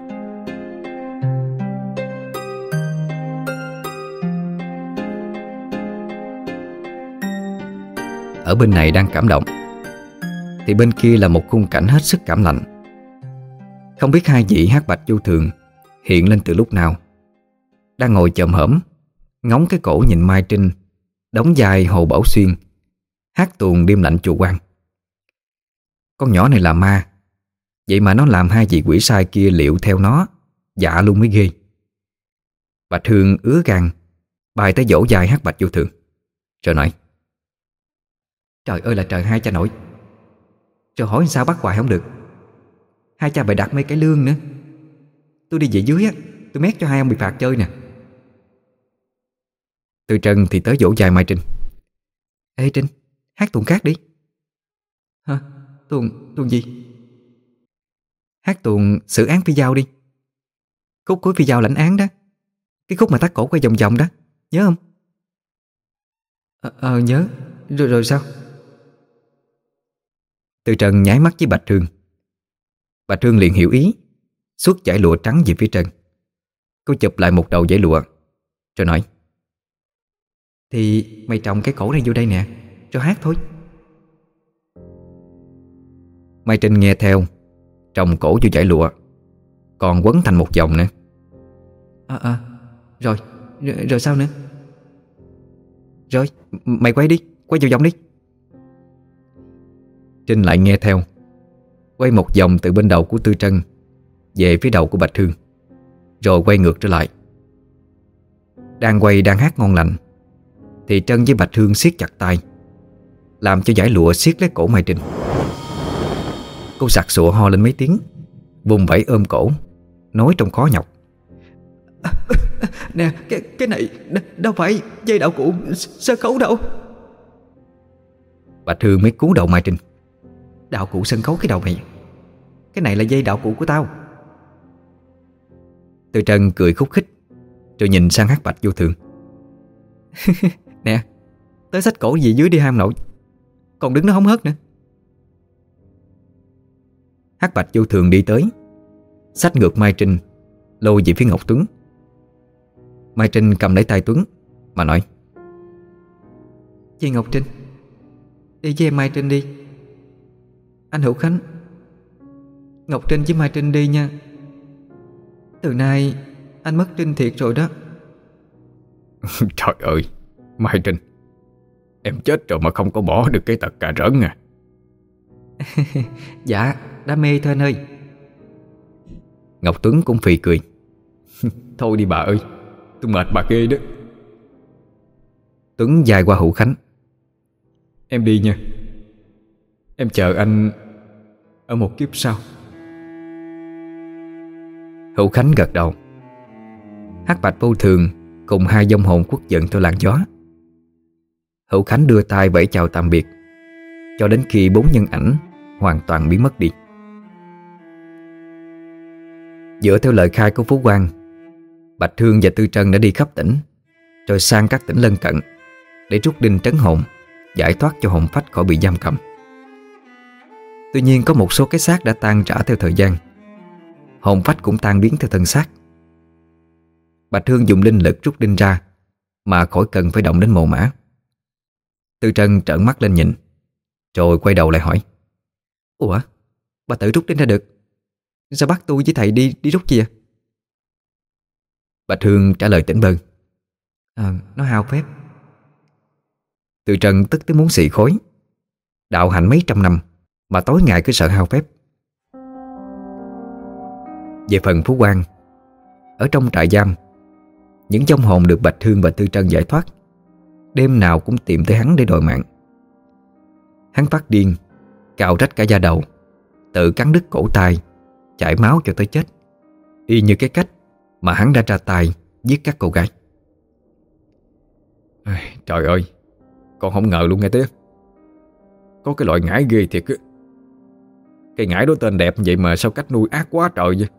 Ở bên này đang cảm động thì bên kia là một khung cảnh hết sức cảm lạnh. Không biết hai vị hát bạch vô thường hiện lên từ lúc nào, đang ngồi chồm hổm ngóng cái cổ nhìn Mai Trinh đóng vai Hồ Bảo Xuyên hát tuồng đêm lạnh chùa Quan. Con nhỏ này là ma, vậy mà nó làm hai vị quỷ sai kia liệu theo nó, dạ luôn mới ghê. Bạch Hương ứa gan bài tới dỗ dài hát bạch vô thường, rồi nói: Trời ơi là trời hai cha nội. Rồi hỏi sao bắt hoài không được. Hai cha bày đặt mấy cái lương nữa. Tôi đi về dưới á, tôi mét cho hai ông bị phạt chơi nè. Tư Trân thì tới dỗ dài Mai Trinh. Ê Trinh, hát tuồng khác đi. Hả? Tuồng, tuồng gì? Hát tuồng xử án phi dao đi. Khúc cuối phi dao lãnh án đó. Cái khúc mà tắt cổ quay vòng vòng đó, nhớ không? Ờ, ờ nhớ. Rồi rồi sao? Tư Trân nháy mắt với Bạch Hương. Bạch Hương liền hiểu ý, xuất dải lụa trắng về phía Trân. Cô chụp lại một đầu dải lụa rồi nói: Thì mày trồng cái cổ này vô đây nè, cho hát thôi. Mai Trinh nghe theo, trồng cổ vô dải lụa, còn quấn thành một vòng nữa. À à, rồi, rồi, rồi sao nữa? Rồi, mày quay đi, quay vào vòng đi. Trinh lại nghe theo, quay một vòng từ bên đầu của Tư Trân về phía đầu của Bạch Hương, rồi quay ngược trở lại. Đang quay đang hát ngon lành thì Trân với Bạch Hương siết chặt tay, làm cho dải lụa siết lấy cổ Mai Trinh. Cô sặc sụa ho lên mấy tiếng, vùng vẫy ôm cổ, nói trong khó nhọc: à, nè, cái, cái này đâu phải dây đạo cụ sân khấu đâu. Bạch Hương mới cứu đầu Mai Trinh. Đạo cụ sân khấu cái đầu mày, cái này là dây đạo cụ của tao. Tư Trân cười khúc khích rồi nhìn sang hát bạch vô thường. Nè, tới xách cổ gì dưới đi ham nội, còn đứng nó hóng hớt nữa. Hát bạch vô thường đi tới, xách ngược Mai Trinh lôi về phía Ngọc Tuấn. Mai Trinh cầm lấy tay Tuấn mà nói: Chị Ngọc Trinh, đi với em Mai Trinh đi. Anh Hữu Khánh, Ngọc Trinh với Mai Trinh đi nha. Từ nay anh mất Trinh thiệt rồi đó. Trời ơi, Mai Trinh, em chết rồi mà không có bỏ được cái tật cà rỡn à. Dạ, đam mê thôi anh ơi. Ngọc Tuấn cũng phì cười. Thôi đi bà ơi, tôi mệt bà ghê đó. Tuấn dài qua Hữu Khánh: Em đi nha. Em chờ anh ở một kiếp sau. Hữu Khánh gật đầu. Hát bạch vô thường cùng hai vong hồn quất giận theo làn gió Hữu Khánh đưa tay vẫy chào tạm biệt, cho đến khi bốn nhân ảnh hoàn toàn biến mất đi. Dựa theo lời khai của Phú Quang, Bạch Thương và Tư Trân đã đi khắp tỉnh, rồi sang các tỉnh lân cận để rút đinh trấn hồn, giải thoát cho hồn phách khỏi bị giam cầm. Tuy nhiên có một số cái xác đã tan rã theo thời gian, hồn phách cũng tan biến theo thân xác. Bạch Thương dùng linh lực rút đinh ra mà khỏi cần phải động đến mồ mã. Tư Trân trợn mắt lên nhìn, rồi quay đầu lại hỏi: Ủa, bà tự rút đinh ra được, sao bắt tôi với thầy đi đi rút gì à? Bạch Thương trả lời tỉnh bơ: à, Nó hao phép. Tư Trân tức tới muốn xì khối. Đạo hành mấy trăm năm mà tối ngày cứ sợ hao phép. Về phần Phú Quang, ở trong trại giam, những vong hồn được Bạch Thương và Tư Trân giải thoát đêm nào cũng tìm tới hắn để đòi mạng. Hắn phát điên, cào rách cả da đầu, tự cắn đứt cổ tay, chảy máu cho tới chết, y như cái cách mà hắn đã ra tay giết các cô gái. Trời ơi, con không ngờ luôn nghe tía. Có cái loại ngải ghê thiệt á. Cây ngải đó tên đẹp vậy mà sao cách nuôi ác quá trời vậy.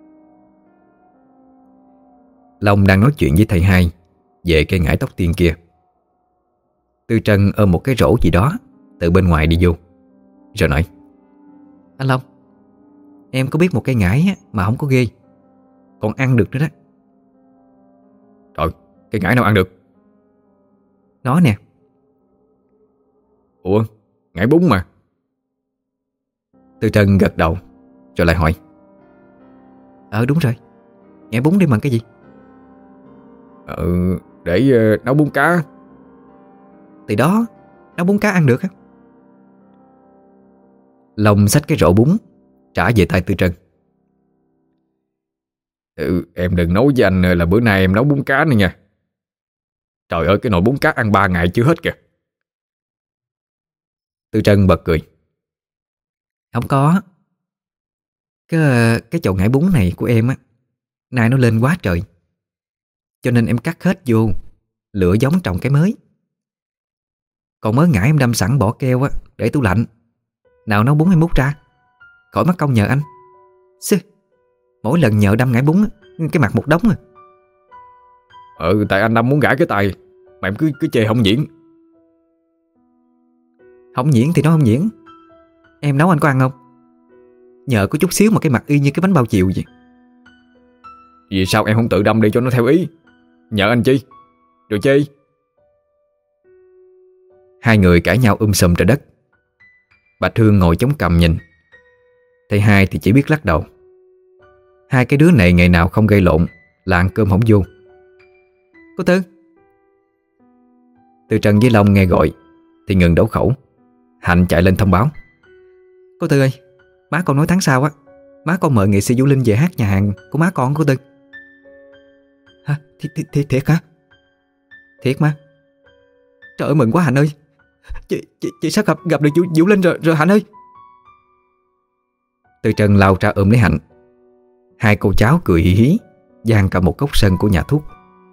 Long đang nói chuyện với thầy hai về cây ngải tóc tiên kia. Tư Trân ôm một cái rổ gì đó từ bên ngoài đi vô, rồi nói: Anh Long, em có biết một cây ngải mà không có ghê, còn ăn được nữa đó. Trời, cây ngải nào ăn được? Nó nè. Ủa, ngải bún mà. Tư Trân gật đầu, rồi lại hỏi: Ờ đúng rồi, ngải bún đi bằng cái gì? Ờ, để uh, nấu bún cá. Thì đó, nấu bún cá ăn được á. Long xách cái rổ bún trả về tay Tư Trân. Ừ, em đừng nói với anh là bữa nay em nấu bún cá nữa nha. Trời ơi, cái nồi bún cá ăn ba ngày chưa hết kìa. Tư Trân bật cười: Không có. Cái, cái chậu ngải bún này của em á, nay nó lên quá trời, cho nên em cắt hết vô, lựa giống trồng cái mới. Còn mớ ngải em đâm sẵn bỏ keo á, để tủ lạnh, nào nấu bún em múc ra, khỏi mất công nhờ anh. Xứ, mỗi lần nhờ đâm ngải bún cái mặt một đống à. Ừ, tại anh Năm muốn gãi cái tài mà em cứ cứ chê không diễn. Không diễn thì nó không diễn. Em nấu anh có ăn không? Nhờ có chút xíu mà cái mặt y như cái bánh bao chiều vậy. Vì sao em không tự đâm đi cho nó theo ý? Nhờ anh chi? Rồi chi? Hai người cãi nhau um sùm trời đất. Bạch Thương ngồi chống cằm nhìn, thầy hai thì chỉ biết lắc đầu. Hai cái đứa này ngày nào không gây lộn là ăn cơm không vô. Cô Tư. Tư Trân với Long nghe gọi thì ngừng đấu khẩu. Hạnh chạy lên thông báo: Cô Tư ơi, má con nói tháng sau á, má con mời nghệ sĩ Vũ Linh về hát nhà hàng của má con cô Tư. Hả? Th th th thiệt hả? Thiệt mà. Trời ơi mừng quá Hạnh ơi. Chị, chị, chị sắp gặp gặp được Vũ, Vũ Linh rồi, rồi Hạnh ơi. Tư Trân lao ra ôm lấy Hạnh. Hai cô cháu cười hí hí dang cả một góc sân của nhà thuốc.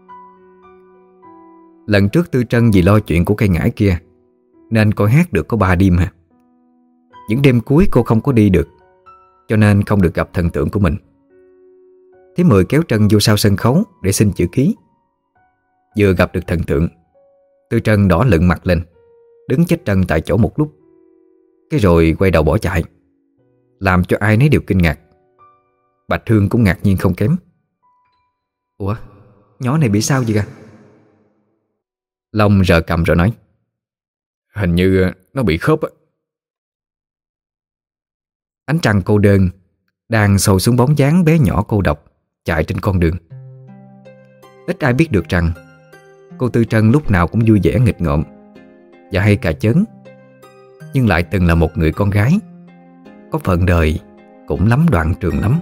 Lần trước Tư Trân vì lo chuyện của cây ngải kia nên cô hát được có ba đêm hả. Những đêm cuối cô không có đi được, cho nên không được gặp thần tượng của mình. Thế Mười kéo Trân vô sau sân khấu để xin chữ ký. Vừa gặp được thần tượng, Tư Trân đỏ lựng mặt lên, đứng chết trân tại chỗ một lúc, cái rồi quay đầu bỏ chạy, làm cho ai nấy đều kinh ngạc. Bạch Thương cũng ngạc nhiên không kém. Ủa, nhỏ này bị sao vậy à? Long rờ cầm rồi nói: Hình như nó bị khớp á. Ánh trăng cô đơn đang sâu xuống bóng dáng bé nhỏ cô độc chạy trên con đường. Ít ai biết được rằng cô Tư Trân lúc nào cũng vui vẻ nghịch ngợm và hay cà chớn, nhưng lại từng là một người con gái có phận đời cũng lắm đoạn trường lắm.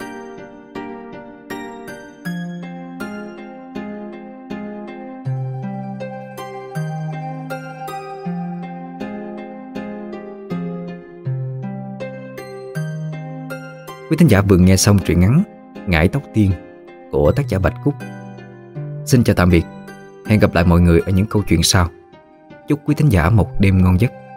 Quý thính giả vừa nghe xong truyện ngắn Ngải Tóc Tiên của tác giả Bạch Cúc. Xin chào tạm biệt. Hẹn gặp lại mọi người ở những câu chuyện sau. chúc quý thính giả một đêm ngon giấc.